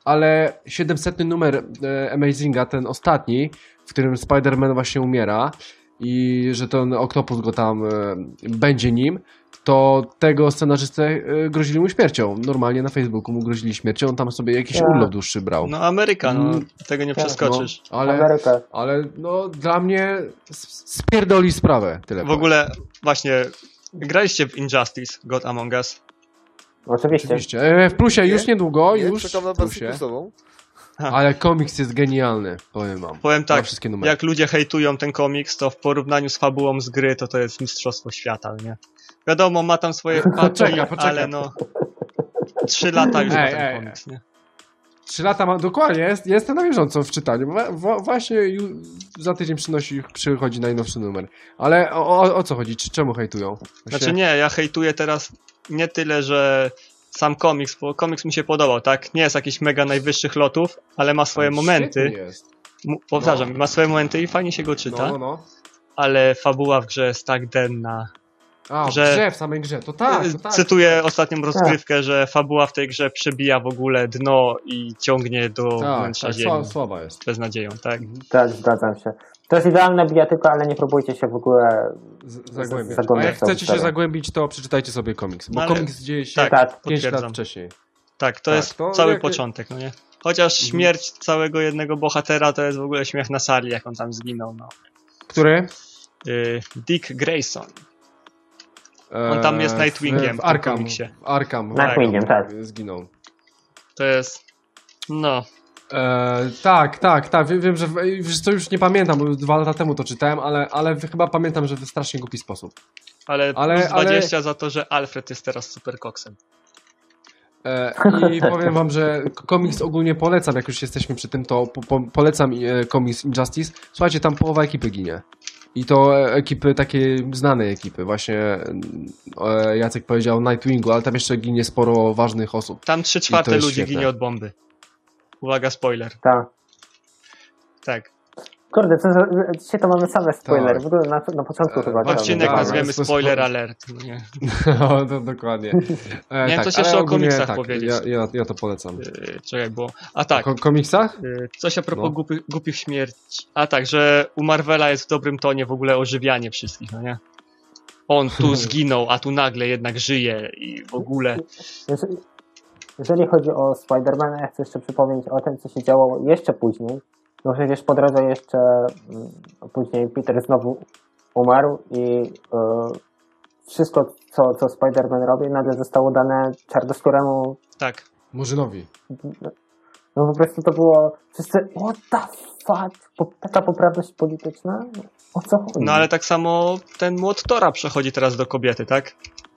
Speaker 3: ale siedemsetny numer e, Amazinga, ten ostatni, w którym Spider-Man właśnie umiera i że ten Octopus go tam e, będzie nim, to tego scenarzystę e, grozili mu śmiercią. Normalnie na Facebooku mu grozili śmiercią, on tam sobie jakiś
Speaker 1: Ja.
Speaker 3: urlop dłuższy brał.
Speaker 4: No Ameryka, no.
Speaker 3: Mm.
Speaker 4: Tego nie
Speaker 1: Tak,
Speaker 4: przeskoczysz.
Speaker 3: No, ale,
Speaker 1: Amerykę.
Speaker 3: ale no dla mnie s- spierdoli sprawę. Tyle
Speaker 4: W
Speaker 3: powiem.
Speaker 4: ogóle, właśnie, graliście w Injustice, God Among Us?
Speaker 1: Oczywiście.
Speaker 3: Oczywiście. E, w plusie już
Speaker 2: Nie?
Speaker 3: niedługo,
Speaker 2: Nie,
Speaker 3: już
Speaker 2: czekam na
Speaker 3: w
Speaker 2: wersję
Speaker 3: plusie.
Speaker 2: plusową.
Speaker 3: Ale komiks jest genialny, powiem wam.
Speaker 4: Powiem
Speaker 3: Ma
Speaker 4: tak,
Speaker 3: wszystkie numery.
Speaker 4: jak ludzie hejtują ten komiks, to w porównaniu z fabułą z gry, to to jest mistrzostwo świata, nie? Wiadomo, ma tam swoje patchy,
Speaker 3: Poczekaj, poczekaj.
Speaker 4: ale no... Trzy lata już
Speaker 3: Ej,
Speaker 4: ma ten
Speaker 3: ej,
Speaker 4: komiks, nie?
Speaker 3: Trzy lata mam, dokładnie, jest, jestem na bieżąco w czytaniu. Wa- wa- właśnie ju, za tydzień przynosi, przychodzi najnowszy numer. Ale o, o, o co chodzi? Czy, czemu hejtują? Właśnie-
Speaker 4: Znaczy nie, ja hejtuję teraz nie tyle, że sam komiks, bo komiks mi się podobał, tak? Nie jest jakiś mega najwyższych lotów, ale ma swoje
Speaker 3: Ale
Speaker 4: momenty.
Speaker 3: świetny jest.
Speaker 4: M- Powtarzam, ma swoje momenty i fajnie się go czyta,
Speaker 3: No, no, no.
Speaker 4: ale fabuła w grze jest tak denna.
Speaker 3: A, w
Speaker 4: Że-
Speaker 3: grze, w samej grze, to tak, to tak.
Speaker 4: Cytuję ostatnią rozgrywkę, że fabuła w tej grze przebija w ogóle dno i ciągnie do
Speaker 3: Tak,
Speaker 4: wnętrza
Speaker 3: tak,
Speaker 4: ziemi.
Speaker 3: sła- słaba jest.
Speaker 4: Beznadzieją, tak?
Speaker 1: Tak, zgadzam się. To jest idealna bijatyka, ale nie próbujcie się w ogóle...
Speaker 3: Z- Zagłębiać.
Speaker 1: zagłębiać
Speaker 3: A jak
Speaker 1: tą
Speaker 3: chcecie się
Speaker 1: historię.
Speaker 3: zagłębić, to przeczytajcie sobie komiks. Bo
Speaker 4: No ale-
Speaker 3: komiks dzieje się
Speaker 4: tak,
Speaker 1: Tak,
Speaker 3: pięć lat
Speaker 4: potwierdzam.
Speaker 3: wcześniej.
Speaker 4: Tak, to
Speaker 3: Tak,
Speaker 4: jest
Speaker 3: to
Speaker 4: cały
Speaker 3: jak-
Speaker 4: początek, no nie? Chociaż
Speaker 3: Mhm.
Speaker 4: śmierć całego jednego bohatera to jest w ogóle śmiech na sali, jak on tam zginął, no.
Speaker 3: Który?
Speaker 4: Y, Dick Grayson.
Speaker 3: E,
Speaker 4: On tam jest
Speaker 3: w-
Speaker 4: Nightwingiem
Speaker 3: w
Speaker 4: w tym
Speaker 3: Arkham.
Speaker 4: komiksie.
Speaker 3: W Arkham. w
Speaker 1: Nightwingiem,
Speaker 3: Arkham
Speaker 1: tak.
Speaker 3: Zginął.
Speaker 4: To jest... No,
Speaker 3: E, tak, tak, tak. Wiem, wiem że w- wiesz co, już nie pamiętam, bo dwa lata temu to czytałem, ale, ale chyba pamiętam, że w strasznie głupi sposób.
Speaker 4: ale,
Speaker 3: Ale-
Speaker 4: plus
Speaker 3: ale-
Speaker 4: dwadzieścia za to, że Alfred jest teraz super koksem.
Speaker 3: E, I powiem wam, że komiks ogólnie polecam, jak już jesteśmy przy tym, to po, po, polecam e, komiks Injustice. Słuchajcie, tam połowa ekipy ginie. I to e, ekipy, takiej znanej ekipy. Właśnie e, Jacek powiedział Nightwingu, ale tam jeszcze ginie sporo ważnych osób.
Speaker 4: Tam trzy czwarte
Speaker 3: jest
Speaker 4: ludzi
Speaker 3: świetne.
Speaker 4: ginie od bomby. Uwaga, spoiler.
Speaker 1: Tak.
Speaker 4: Tak.
Speaker 1: Kurde, co za, dzisiaj to mamy same spoilery.
Speaker 3: Tak.
Speaker 1: W ogóle na, na początku
Speaker 3: E,
Speaker 1: chyba.
Speaker 3: tak,
Speaker 4: Odcinek
Speaker 3: tak,
Speaker 4: nazwiemy
Speaker 3: spo-
Speaker 4: spoiler alert. No nie?
Speaker 3: No, to dokładnie. E,
Speaker 4: Miałem
Speaker 3: tak,
Speaker 4: coś jeszcze
Speaker 3: ale
Speaker 4: o
Speaker 3: ogólnie
Speaker 4: komiksach
Speaker 3: tak,
Speaker 4: powiedzieć.
Speaker 3: Ja, ja, ja to polecam.
Speaker 4: Yy, czekaj, było. A tak,
Speaker 3: O komiksach?
Speaker 4: yy, coś a propos
Speaker 3: No.
Speaker 4: głupi, głupich śmierci. A tak, że u Marvela jest w dobrym tonie w ogóle ożywianie wszystkich, no nie? On tu zginął, a tu nagle jednak żyje i w ogóle.
Speaker 1: Jeżeli, jeżeli chodzi o Spidermana, ja chcę jeszcze przypomnieć o tym, co się działo jeszcze później. No przecież po drodze jeszcze mm, później Peter znowu umarł i e, wszystko, co, co Spider-Man robi, nagle zostało dane czarnoskóremu.
Speaker 4: Tak.
Speaker 3: Murzynowi.
Speaker 1: No po prostu to było wszyscy, what the fuck? Po, taka poprawność polityczna? O co chodzi?
Speaker 4: No ale tak samo ten młot Tora przechodzi teraz do kobiety, tak?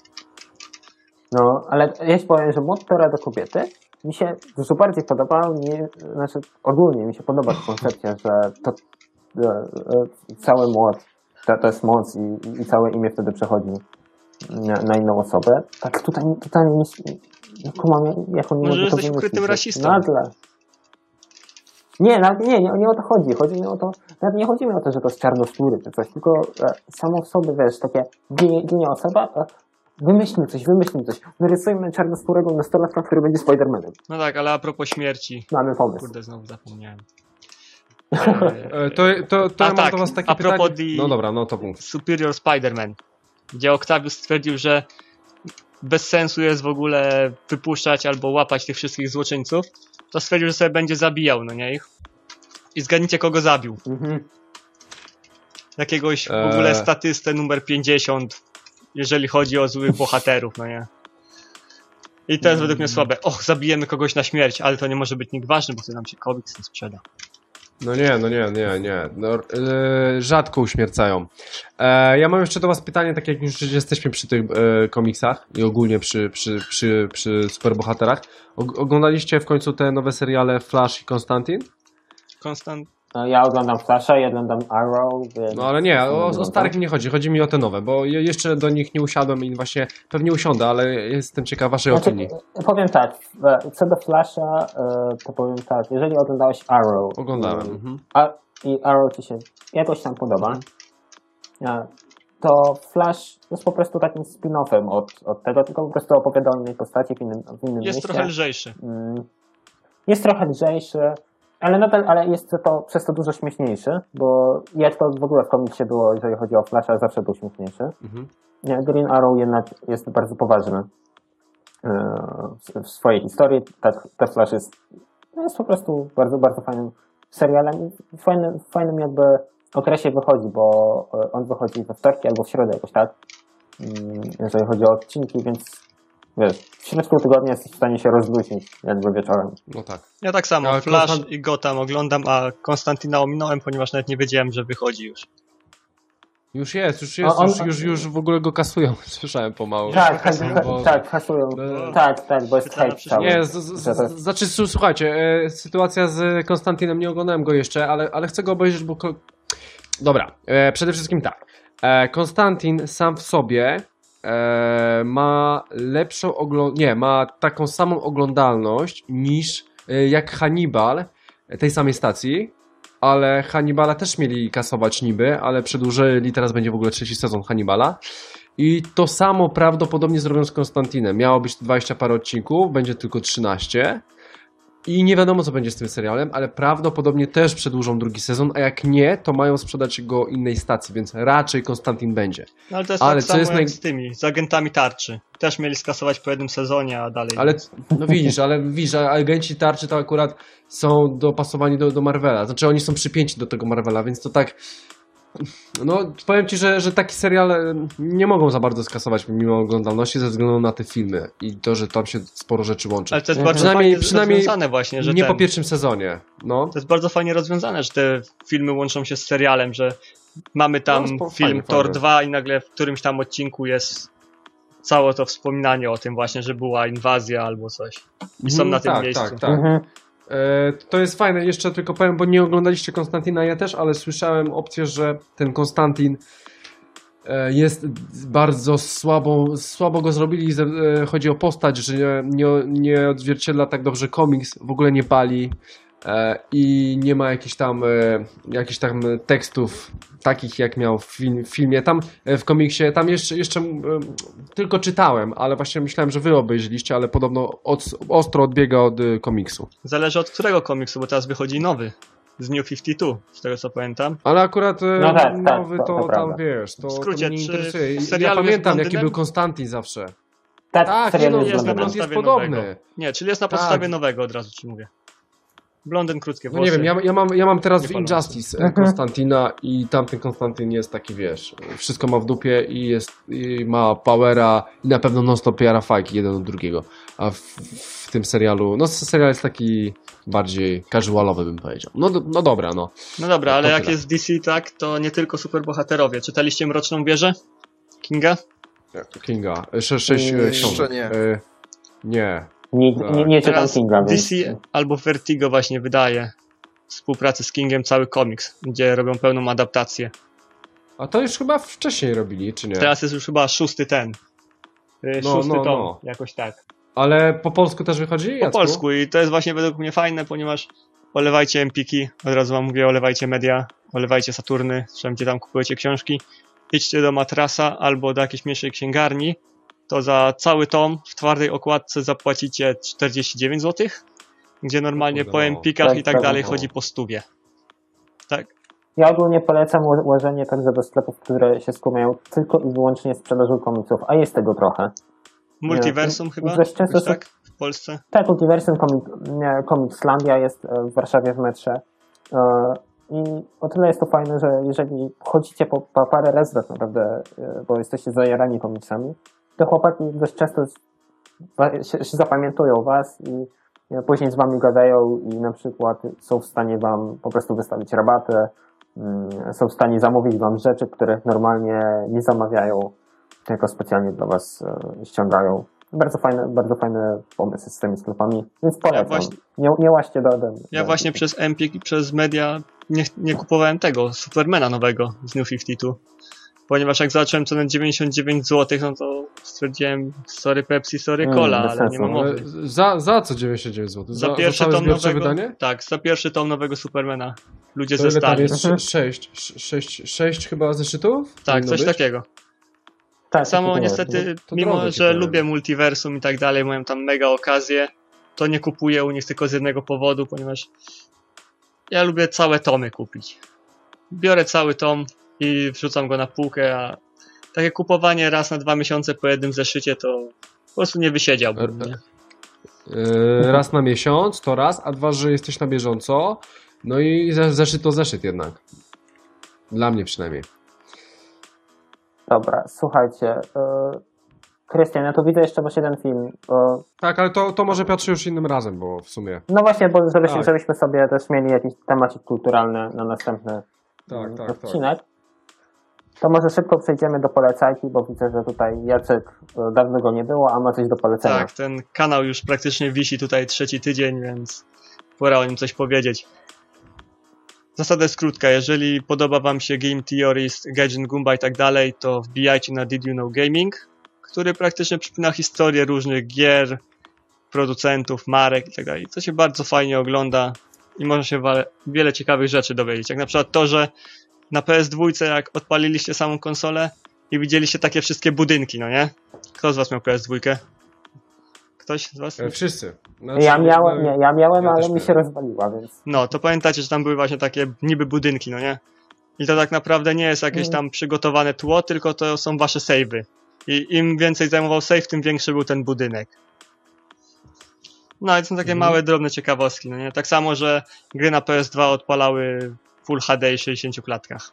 Speaker 1: No, ale ja ci powiem, że młot Tora do kobiety mi się dużo bardziej podoba, nie, znaczy ogólnie mi się podoba ta koncepcja, że to e, e, cały młot to, to jest moc i, i całe imię wtedy przechodzi na, na inną osobę. Tak tutaj totalnie nie, nie kumam, jak on nie
Speaker 4: Może
Speaker 1: może to
Speaker 4: jesteś
Speaker 1: wymyślić.
Speaker 4: ukrytym rasistą.
Speaker 1: Nagle. Nie, nawet nie, nie, nie o to chodzi. Chodzi mi o to, nawet nie chodzi mi o to, że to jest czarnoskóry czy coś, tylko e, samo w sobie, wiesz, takie ginie, ginie osoba, e, wymyślmy coś, wymyślmy coś. Narysujmy czarnoskórego nastolatka, który będzie Spider-Manem.
Speaker 4: No tak, ale a propos śmierci.
Speaker 1: Mamy pomysł.
Speaker 4: Kurde, znowu zapomniałem.
Speaker 3: E, to to, to
Speaker 4: A
Speaker 3: ja mam
Speaker 4: tak,
Speaker 3: do was takie
Speaker 4: a propos
Speaker 3: pytanie.
Speaker 4: The-
Speaker 3: No dobra, no to mów.
Speaker 4: Superior Spider-Man, gdzie Octavius stwierdził, że bez sensu jest w ogóle wypuszczać albo łapać tych wszystkich złoczyńców, to stwierdził, że sobie będzie zabijał, no nie ich. I zgadnijcie, kogo zabił.
Speaker 1: Mhm.
Speaker 4: Jakiegoś w
Speaker 3: Eee.
Speaker 4: ogóle statystę numer pięćdziesiąt, jeżeli chodzi o złych bohaterów, no nie. I to jest według mnie słabe. Och, zabijemy kogoś na śmierć, ale to nie może być nikt ważny, bo wtedy nam się komiks nie sprzeda.
Speaker 3: No nie, no nie, nie, nie. No, e, rzadko uśmiercają. E, ja mam jeszcze do was pytanie, tak jak już jesteśmy przy tych e, komiksach i ogólnie przy, przy, przy, przy superbohaterach. Og- oglądaliście w końcu te nowe seriale Flash i Konstantin?
Speaker 4: Konstant...
Speaker 1: No, ja oglądam Flasha, ja oglądam Arrow, więc...
Speaker 3: No ale nie, o, o
Speaker 1: oglądam.
Speaker 3: starych mi nie chodzi, chodzi mi o te nowe, bo je- jeszcze do nich nie usiadłem i właśnie pewnie usiądę, ale jestem ciekaw waszej
Speaker 1: Znaczy,
Speaker 3: opinii.
Speaker 1: powiem tak, e, co do Flasha, e, to powiem tak, jeżeli oglądałeś Arrow
Speaker 3: Oglądałem.
Speaker 1: i,
Speaker 3: Mhm.
Speaker 1: a, i Arrow ci się jakoś tam podoba, e, to Flash jest po prostu takim spin-offem od, od tego, tylko po prostu opowiada o innej postaci w innym, w innym
Speaker 4: Jest
Speaker 1: mieście.
Speaker 4: trochę lżejszy.
Speaker 1: Mm. jest trochę lżejszy, ale nadal ale jest to przez to dużo śmieszniejszy, bo jak to w ogóle w komiksie było, jeżeli chodzi o Flasha, zawsze był śmieszniejszy. Mhm. Green Arrow jednak jest bardzo poważny w swojej historii. Tak, ten Flash jest, jest po prostu bardzo, bardzo fajnym serialem i w fajnym, w fajnym jakby okresie wychodzi, bo on wychodzi we wtorki albo w środę jakoś tak, jeżeli chodzi o odcinki, więc wiesz, w środku tygodnia jesteś w stanie się rozluźnić jakby wieczorem.
Speaker 3: No tak.
Speaker 4: Ja tak samo,
Speaker 3: Ale
Speaker 4: Flash
Speaker 3: Konstant...
Speaker 4: i Gotham oglądam, a Konstantina ominąłem, ponieważ nawet nie wiedziałem, że wychodzi już.
Speaker 3: Już jest, już jest,
Speaker 1: on,
Speaker 3: już, już, już w ogóle go kasują, słyszałem pomału.
Speaker 1: Tak, tak,
Speaker 3: bo...
Speaker 1: tak, kasują,
Speaker 3: no,
Speaker 1: tak, tak, bo jest hype cały.
Speaker 3: Nie, z, z, z, znaczy słuchajcie, e, sytuacja z Konstantinem, nie oglądałem go jeszcze, ale, ale chcę go obejrzeć, bo... Dobra, e, przede wszystkim tak, e, Konstantin sam w sobie e, ma lepszą oglądalność, nie, ma taką samą oglądalność niż e, jak Hannibal tej samej stacji, ale Hannibala też mieli kasować niby, ale przedłużyli, teraz będzie w ogóle trzeci sezon Hannibala. I to samo prawdopodobnie zrobią z Konstantinem. Miało być dwadzieścia parę odcinków, będzie tylko trzynaście. I nie wiadomo, co będzie z tym serialem, ale prawdopodobnie też przedłużą drugi sezon, a jak nie, to mają sprzedać go innej stacji, więc raczej Konstantin będzie.
Speaker 4: No ale to jest
Speaker 3: ale
Speaker 4: tak samo
Speaker 3: jest
Speaker 4: jak
Speaker 3: naj...
Speaker 4: z tymi, z agentami tarczy. Też mieli skasować po jednym sezonie, a dalej...
Speaker 3: Ale, no widzisz, ale widzisz, agenci tarczy to akurat są dopasowani do, do Marvela. Znaczy oni są przypięci do tego Marvela, więc to tak... No powiem ci, że, że taki serial nie mogą za bardzo skasować mimo oglądalności ze względu na te filmy i to, że tam się sporo rzeczy łączy.
Speaker 4: Ale to jest bardzo
Speaker 3: przynajmniej,
Speaker 4: fajnie
Speaker 3: przynajmniej
Speaker 4: rozwiązane właśnie, że
Speaker 3: nie
Speaker 4: ten...
Speaker 3: po pierwszym sezonie. No.
Speaker 4: To jest bardzo fajnie rozwiązane, że te filmy łączą się z serialem, że mamy tam
Speaker 3: no,
Speaker 4: film
Speaker 3: fajnie,
Speaker 4: Thor
Speaker 3: fajnie.
Speaker 4: dwa i nagle w którymś tam odcinku jest całe to wspominanie o tym właśnie, że była inwazja albo coś. I są
Speaker 3: Mhm,
Speaker 4: na tym
Speaker 3: tak,
Speaker 4: miejscu.
Speaker 3: Tak, tak.
Speaker 1: Mhm.
Speaker 3: E, to jest fajne, jeszcze tylko powiem, bo nie oglądaliście Konstantina, ja też, ale słyszałem opcję, że ten Konstantin e, jest bardzo słabą, słabo go zrobili, ze, e, chodzi o postać, że nie, nie, nie odzwierciedla tak dobrze komiks, w ogóle nie pali e, i nie ma jakichś tam, e, jakichś tam tekstów takich jak miał w, film, w filmie, tam e, w komiksie, tam jeszcze, jeszcze e, tylko czytałem, ale właśnie myślałem, że wy obejrzeliście, ale podobno od, ostro odbiega od e, komiksu.
Speaker 4: Zależy od którego komiksu, bo teraz wychodzi nowy. Z New pięćdziesiąt dwa, z tego co pamiętam.
Speaker 3: Ale akurat e,
Speaker 1: No tak, tak,
Speaker 3: nowy
Speaker 1: to-
Speaker 3: to,
Speaker 1: to
Speaker 3: tam
Speaker 1: prawda.
Speaker 3: wiesz, to,
Speaker 4: W
Speaker 3: to
Speaker 4: skrócie,
Speaker 3: mnie nie
Speaker 4: czy
Speaker 3: interesuje.
Speaker 4: w
Speaker 3: Ja
Speaker 4: serialu jest
Speaker 3: pamiętam jaki
Speaker 4: blondynem?
Speaker 3: był Konstantin zawsze.
Speaker 1: Tak,
Speaker 3: Tak,
Speaker 1: serial
Speaker 3: nie no,
Speaker 1: jest
Speaker 4: jest na
Speaker 1: blondynem.
Speaker 3: jest
Speaker 4: podstawie
Speaker 3: podobny.
Speaker 4: nowego. Nie, czyli jest na
Speaker 3: Tak.
Speaker 4: podstawie nowego, od razu ci mówię. Blondyn, krótkie
Speaker 3: No
Speaker 4: włosy.
Speaker 3: nie wiem, ja, ja, mam, ja mam teraz
Speaker 4: Nie
Speaker 3: w
Speaker 4: palący.
Speaker 3: Injustice e,
Speaker 1: Mhm.
Speaker 3: Konstantina i tamten Konstantyn jest taki, wiesz, wszystko ma w dupie i jest i ma powera i na pewno non-stop jara fajki jeden od drugiego. A w, w tym serialu, no serial jest taki bardziej casualowy, bym powiedział. No, do- no dobra, no.
Speaker 4: No dobra, ale
Speaker 3: To
Speaker 4: jak
Speaker 3: tyle.
Speaker 4: jest D C tak, to nie tylko superbohaterowie. Czytaliście Mroczną Wieżę? Kinga?
Speaker 3: Kinga. Sze, sześć
Speaker 2: Mm,
Speaker 3: e,
Speaker 2: jeszcze
Speaker 3: książek.
Speaker 2: nie.
Speaker 3: E, nie.
Speaker 1: Nie, nie, nie czytam
Speaker 4: Teraz
Speaker 1: Kinga,
Speaker 4: D
Speaker 1: więc...
Speaker 4: C albo Vertigo właśnie wydaje w współpracy z Kingiem cały komiks, gdzie robią pełną adaptację.
Speaker 3: A to już chyba wcześniej robili, czy nie?
Speaker 4: Teraz jest już chyba szósty ten. Y,
Speaker 3: No,
Speaker 4: Szósty
Speaker 3: no,
Speaker 4: tom,
Speaker 3: no.
Speaker 4: jakoś tak.
Speaker 3: Ale po polsku też wychodzi?
Speaker 4: Po
Speaker 3: Jacku?
Speaker 4: polsku i to jest właśnie według mnie fajne, ponieważ olewajcie Empiki, od razu wam mówię, olewajcie Media, olewajcie Saturny, wszędzie tam kupujecie książki, idźcie do Matrasa albo do jakiejś mniejszej księgarni, to za cały tom w twardej okładce zapłacicie czterdzieści dziewięć złotych, gdzie normalnie
Speaker 3: kurde,
Speaker 4: po
Speaker 3: no.
Speaker 4: Empikach
Speaker 1: Tak,
Speaker 4: i tak
Speaker 1: tak,
Speaker 4: dalej
Speaker 3: no.
Speaker 4: chodzi po stówie. Tak.
Speaker 1: Ja ogólnie polecam ło- łożenie także do sklepów, które się skupiają tylko i wyłącznie sprzedażą komiksów, a jest tego trochę.
Speaker 4: Multiversum
Speaker 1: Nie,
Speaker 4: chyba?
Speaker 1: dość często
Speaker 4: Jakoś
Speaker 1: są-
Speaker 4: tak? W Polsce?
Speaker 1: Tak, Multiversum Comic, nie, Comicslandia jest e, w Warszawie w metrze. E, I o tyle jest to fajne, że jeżeli chodzicie po, po parę razy tak naprawdę, e, bo jesteście zajarani komiksami, to chłopaki dość często z- wa- się, się zapamiętują was i e, później z wami gadają i na przykład są w stanie wam po prostu wystawić rabaty, mm, są w stanie zamówić wam rzeczy, których normalnie nie zamawiają, tylko specjalnie dla was e, ściągają. Bardzo fajne, bardzo fajne pomysły z tymi sklepami, więc polecam.
Speaker 4: właśnie-
Speaker 1: nie, nie łaźcie do ode mnie.
Speaker 4: Ja właśnie przez Empik i przez Media nie, nie kupowałem tego, Supermana nowego z New pięćdziesiąt dwa. Ponieważ jak zobaczyłem cenę dziewięćdziesiąt dziewięć złotych, no to stwierdziłem sorry Pepsi, sorry
Speaker 1: Mm,
Speaker 4: Cola,
Speaker 1: bez
Speaker 4: ale nie
Speaker 1: sensu.
Speaker 4: ma
Speaker 3: Ale
Speaker 4: mowy.
Speaker 3: za, za co dziewięćdziesiąt dziewięć złotych?
Speaker 4: Za
Speaker 3: Za,
Speaker 4: pierwszy
Speaker 3: za całe
Speaker 4: tom
Speaker 3: zbiorcze
Speaker 4: nowego,
Speaker 3: wydanie?
Speaker 4: tak, za pierwszy tom nowego Supermana. Ludzie
Speaker 3: To
Speaker 4: ze
Speaker 3: ile tam
Speaker 4: stali.
Speaker 3: jest?
Speaker 1: Mhm.
Speaker 3: Sześć, sześć, sześć chyba zeszytów?
Speaker 4: Tak,
Speaker 3: Powinno
Speaker 4: coś
Speaker 3: być?
Speaker 4: takiego.
Speaker 1: Tak,
Speaker 4: Samo
Speaker 1: tak,
Speaker 4: niestety,
Speaker 3: to
Speaker 4: mimo
Speaker 3: drogo ci
Speaker 4: że
Speaker 3: powiem.
Speaker 4: lubię multiversum i tak dalej, mają tam mega okazję, to nie kupuję u nich tylko z jednego powodu, ponieważ ja lubię całe tomy kupić. Biorę cały tom i wrzucam go na półkę, a takie kupowanie raz na dwa miesiące po jednym zeszycie to po prostu nie wysiedziałbym, nie?
Speaker 3: Yy, raz na miesiąc to raz, a dwa, że jesteś na bieżąco. No i ze- zeszyt to zeszyt jednak. Dla mnie przynajmniej.
Speaker 1: Dobra, słuchajcie. Yy, Krystian, ja tu widzę jeszcze wasz jeden film. Yy,
Speaker 3: Tak, ale to, to może Piotrze już innym razem, bo w sumie.
Speaker 1: no właśnie, bo żebyśmy,
Speaker 3: Tak.
Speaker 1: żebyśmy sobie też mieli jakiś temacik kulturalny na następny
Speaker 3: Tak,
Speaker 1: yy,
Speaker 3: tak, tak.
Speaker 1: odcinek. To może szybko przejdziemy do polecajki, bo widzę, że tutaj Jacek yy, dawno go nie było, a ma coś do polecenia.
Speaker 4: Tak, ten kanał już praktycznie wisi tutaj trzeci tydzień, więc pora o nim coś powiedzieć. Zasada jest krótka, jeżeli podoba wam się Game Theories, Gaijin Goomba i tak dalej, to wbijajcie na Did You Know Gaming, który praktycznie przypina historię różnych gier, producentów, marek i tak dalej, co się bardzo fajnie ogląda i można się wa- wiele ciekawych rzeczy dowiedzieć, jak na przykład to, że na P S dwa jak odpaliliście samą konsolę i widzieliście takie wszystkie budynki, no nie? Kto z was miał P S dwa? Ktoś z was?
Speaker 3: E, Wszyscy. Znaczy,
Speaker 1: Ja miałem,
Speaker 3: no,
Speaker 1: nie, ja miałem,
Speaker 3: ja
Speaker 1: ale
Speaker 3: też
Speaker 1: mi się
Speaker 3: miałem.
Speaker 1: rozwaliła, więc
Speaker 4: No, to pamiętacie, że tam były właśnie takie niby budynki, no nie? I to tak naprawdę nie jest jakieś tam przygotowane tło, tylko to są wasze save'y. I im więcej zajmował save, tym większy był ten budynek. No i to są takie
Speaker 3: Mhm.
Speaker 4: małe, drobne ciekawostki, no nie? Tak samo, że gry na P S dwa odpalały Full H D i sześćdziesięciu klatkach.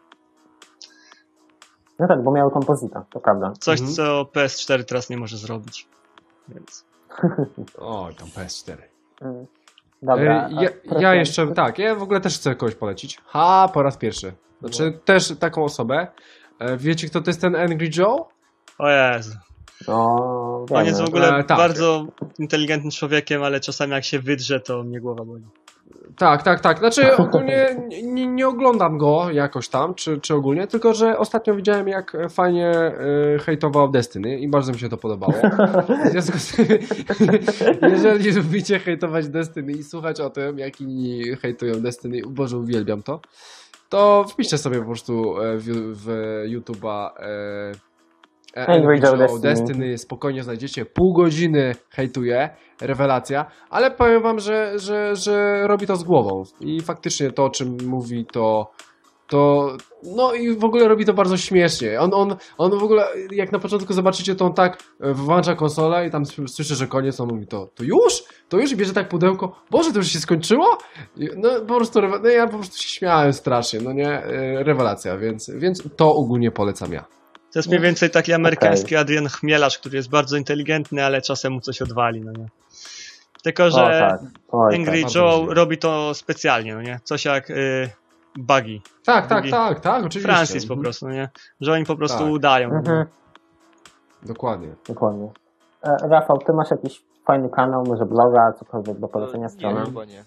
Speaker 1: no tak, bo miały kompozyta, to prawda.
Speaker 4: Coś,
Speaker 3: Mhm.
Speaker 4: co P S cztery teraz nie może zrobić. Więc...
Speaker 3: O, tam P S cztery.
Speaker 1: Mm. Dobra.
Speaker 3: E, ja,
Speaker 1: a-
Speaker 3: ja jeszcze, tak, ja w ogóle też chcę kogoś polecić. Ha, po raz pierwszy. Znaczy, też taką osobę. E, Wiecie, kto to jest ten Angry Joe?
Speaker 4: O Jezu.
Speaker 1: No,
Speaker 4: On jest w
Speaker 1: wiemy.
Speaker 4: ogóle
Speaker 3: E, tak.
Speaker 4: bardzo inteligentnym człowiekiem, ale czasami jak się wydrze, to mnie głowa boli.
Speaker 3: Tak, tak, tak. Znaczy ogólnie nie, nie oglądam go jakoś tam, czy, czy ogólnie, tylko że ostatnio widziałem, jak fajnie y, hejtował Destiny i bardzo mi się to podobało. W związku z tym, jeżeli lubicie hejtować Destiny i słuchać o tym, jak inni hejtują Destiny, Boże, uwielbiam to, to wpiszcie sobie po prostu e, w, w YouTube'a e, e,
Speaker 1: Angry Joe
Speaker 3: Destiny.
Speaker 1: Destiny.
Speaker 3: Destiny, spokojnie znajdziecie, pół godziny hejtuje, rewelacja, ale powiem wam, że, że, że robi to z głową i faktycznie to, o czym mówi, to to, no i w ogóle robi to bardzo śmiesznie. On, on, on w ogóle, jak na początku zobaczycie, to on tak włącza konsolę i tam słyszy, że koniec, on mówi to, to już? To już? I bierze tak pudełko, Boże, to już się skończyło? I no po prostu, no ja po prostu się śmiałem strasznie, no nie, rewelacja, więc, więc to ogólnie polecam ja.
Speaker 4: To jest mniej więcej taki amerykański Adrian Chmielarz, który jest bardzo inteligentny, ale czasem mu coś odwali, no nie? Tylko, że
Speaker 1: O, tak. Oj,
Speaker 4: Angry
Speaker 3: tak,
Speaker 4: Joe
Speaker 3: bardzo źle.
Speaker 4: robi to specjalnie, no nie? Coś jak y, Buggy.
Speaker 3: Tak, tak,
Speaker 4: Drugi-
Speaker 3: tak, tak, oczywiście.
Speaker 4: Francis po
Speaker 3: Mhm.
Speaker 4: prostu, no nie? Że oni po prostu
Speaker 3: Tak.
Speaker 4: udają.
Speaker 1: tak. Mhm,
Speaker 3: Dokładnie.
Speaker 1: dokładnie. E, Rafał, ty masz jakiś fajny kanał, może bloga, cokolwiek do polecenia
Speaker 2: Nie,
Speaker 1: strony?
Speaker 2: chyba nie.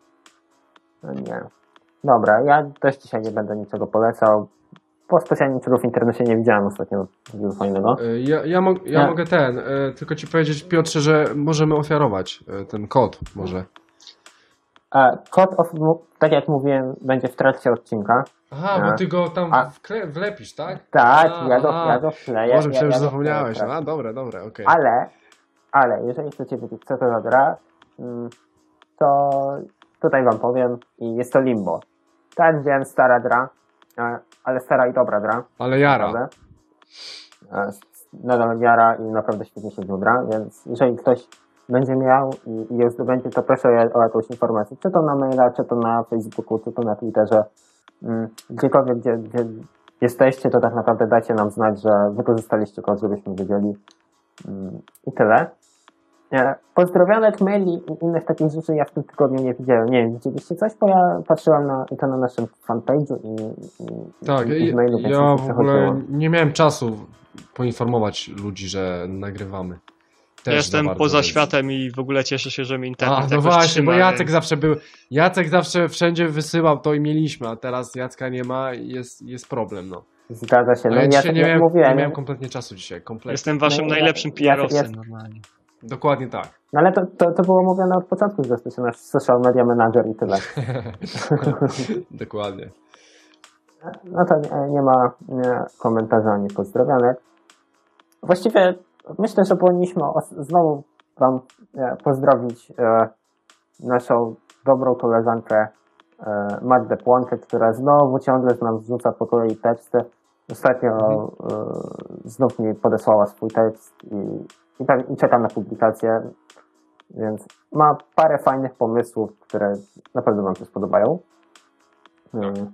Speaker 1: No nie. Dobra, ja też dzisiaj nie będę niczego polecał, bo specjalnie niczego w internecie nie widziałem ostatnio takiego fajnego.
Speaker 3: E, Ja, ja, mo- ja
Speaker 1: Nie.
Speaker 3: mogę ten, e, tylko ci powiedzieć, Piotrze, że możemy ofiarować e, ten kod, może.
Speaker 1: E, Kod, of, tak jak mówiłem, będzie w trakcie odcinka.
Speaker 3: Aha,
Speaker 1: A.
Speaker 3: bo ty go tam
Speaker 1: A.
Speaker 3: wkle- wlepisz, tak?
Speaker 1: Tak,
Speaker 3: A,
Speaker 1: ja, go,
Speaker 3: aha.
Speaker 1: ja go wkleję.
Speaker 3: Może
Speaker 1: ja,
Speaker 3: myślałem,
Speaker 1: ja
Speaker 3: że
Speaker 1: go wkleję
Speaker 3: zapomniałeś.
Speaker 1: w trakcie.
Speaker 3: A, dobra, dobra, okej.
Speaker 1: Ale, ale, jeżeli chcecie wiedzieć, co to za gra, mm, to tutaj wam powiem i jest to Limbo. Tak, wiem, stara gra, e, ale stara i dobra gra.
Speaker 3: Ale jara.
Speaker 1: Naprawdę. E, Nadal jara i naprawdę świetnie się w nią gra, więc jeżeli ktoś będzie miał i, i ją zdobędzie, to proszę o, o jakąś informację, czy to na maila, czy to na Facebooku, czy to na Twitterze, mm, gdziekolwiek, gdzie, gdzie jesteście, to tak naprawdę dajcie nam znać, że wykorzystaliście kod, żebyśmy wiedzieli. Mm, I tyle. E, Pozdrowionek, maili i innych takich rzeczy ja w tym tygodniu nie widziałem. Nie wiem, widzieliście coś? Bo ja patrzyłem na, i to na naszym fanpage'u i, i,
Speaker 3: Tak,
Speaker 1: i, i w mailu,
Speaker 3: ja,
Speaker 1: więc
Speaker 3: ja
Speaker 1: mi
Speaker 3: w
Speaker 1: przechodziło.
Speaker 3: ogóle nie miałem czasu poinformować ludzi, że nagrywamy. Też
Speaker 4: Jestem
Speaker 3: za bardzo,
Speaker 4: poza
Speaker 3: więc-
Speaker 4: światem i w ogóle cieszę się, że mi internet
Speaker 3: A, no
Speaker 4: jakoś
Speaker 3: właśnie,
Speaker 4: trzyma,
Speaker 3: bo Jacek
Speaker 4: więc-
Speaker 3: zawsze był, Jacek zawsze wszędzie wysyłał to i mieliśmy, a teraz Jacka nie ma i jest, jest problem, no.
Speaker 1: Zgadza się.
Speaker 3: A
Speaker 1: No
Speaker 3: ja
Speaker 1: ja,
Speaker 3: dzisiaj
Speaker 1: tak
Speaker 3: nie
Speaker 1: jak
Speaker 3: miałem,
Speaker 1: mówiłem,
Speaker 3: nie miałem kompletnie czasu dzisiaj, kompletnie.
Speaker 4: Jestem waszym
Speaker 1: No, ja-
Speaker 4: najlepszym
Speaker 1: ja-
Speaker 4: P R-owcem
Speaker 1: ja-
Speaker 4: normalnie.
Speaker 3: Dokładnie tak.
Speaker 1: no ale to, to, to było mówione od początku, że jesteś nasz social media manager i tyle.
Speaker 3: Dokładnie.
Speaker 1: No to nie, nie ma nie, komentarza ani pozdrowionek. Właściwie myślę, że powinniśmy os- znowu Wam e, pozdrowić e, naszą dobrą koleżankę e, Magdę Płonkę, która znowu ciągle z nam wrzuca po kolei teksty. Ostatnio e, znów mi podesłała swój tekst i, i, tam, i czekam na publikację, więc ma parę fajnych pomysłów, które na pewno Wam się spodobają. Hmm.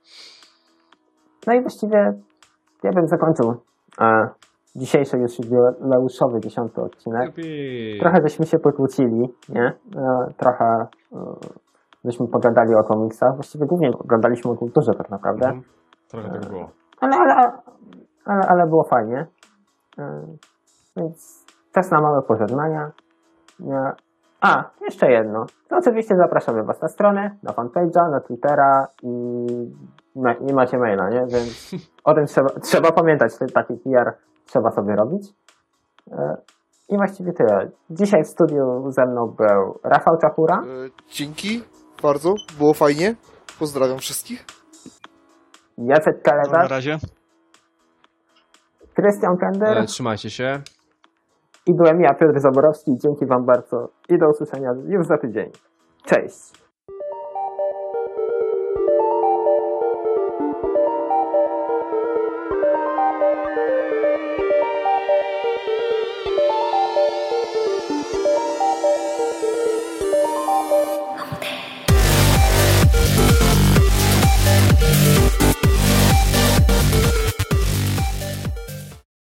Speaker 1: No i właściwie ja bym zakończył e, dzisiejszy już jubileuszowy dziesiąty odcinek.
Speaker 3: Jupi.
Speaker 1: Trochę żeśmy się pokłócili, nie? E, trochę e, żeśmy pogadali o komiksach. Właściwie głównie gadaliśmy o kulturze tak naprawdę.
Speaker 3: Mhm. Trochę tak było.
Speaker 1: Ale, ale, ale, ale było fajnie. E, więc czas na małe pożegnania. E, a, jeszcze jedno. To oczywiście zapraszamy Was na stronę, na fanpage'a, na Twittera i ma, nie macie maila, nie? Więc o tym trzeba, trzeba pamiętać, taki P R trzeba sobie robić. E, I właściwie tyle. Dzisiaj w studiu ze mną był Rafał Czachura.
Speaker 2: E, dzięki bardzo, było fajnie. Pozdrawiam wszystkich.
Speaker 1: Jacek
Speaker 4: No, na
Speaker 1: Kaleta.
Speaker 4: razie.
Speaker 1: Krystian Kender.
Speaker 3: E, trzymajcie się.
Speaker 1: I byłem ja, Piotr Zaborowski. Dzięki Wam bardzo i do usłyszenia już za tydzień. Cześć!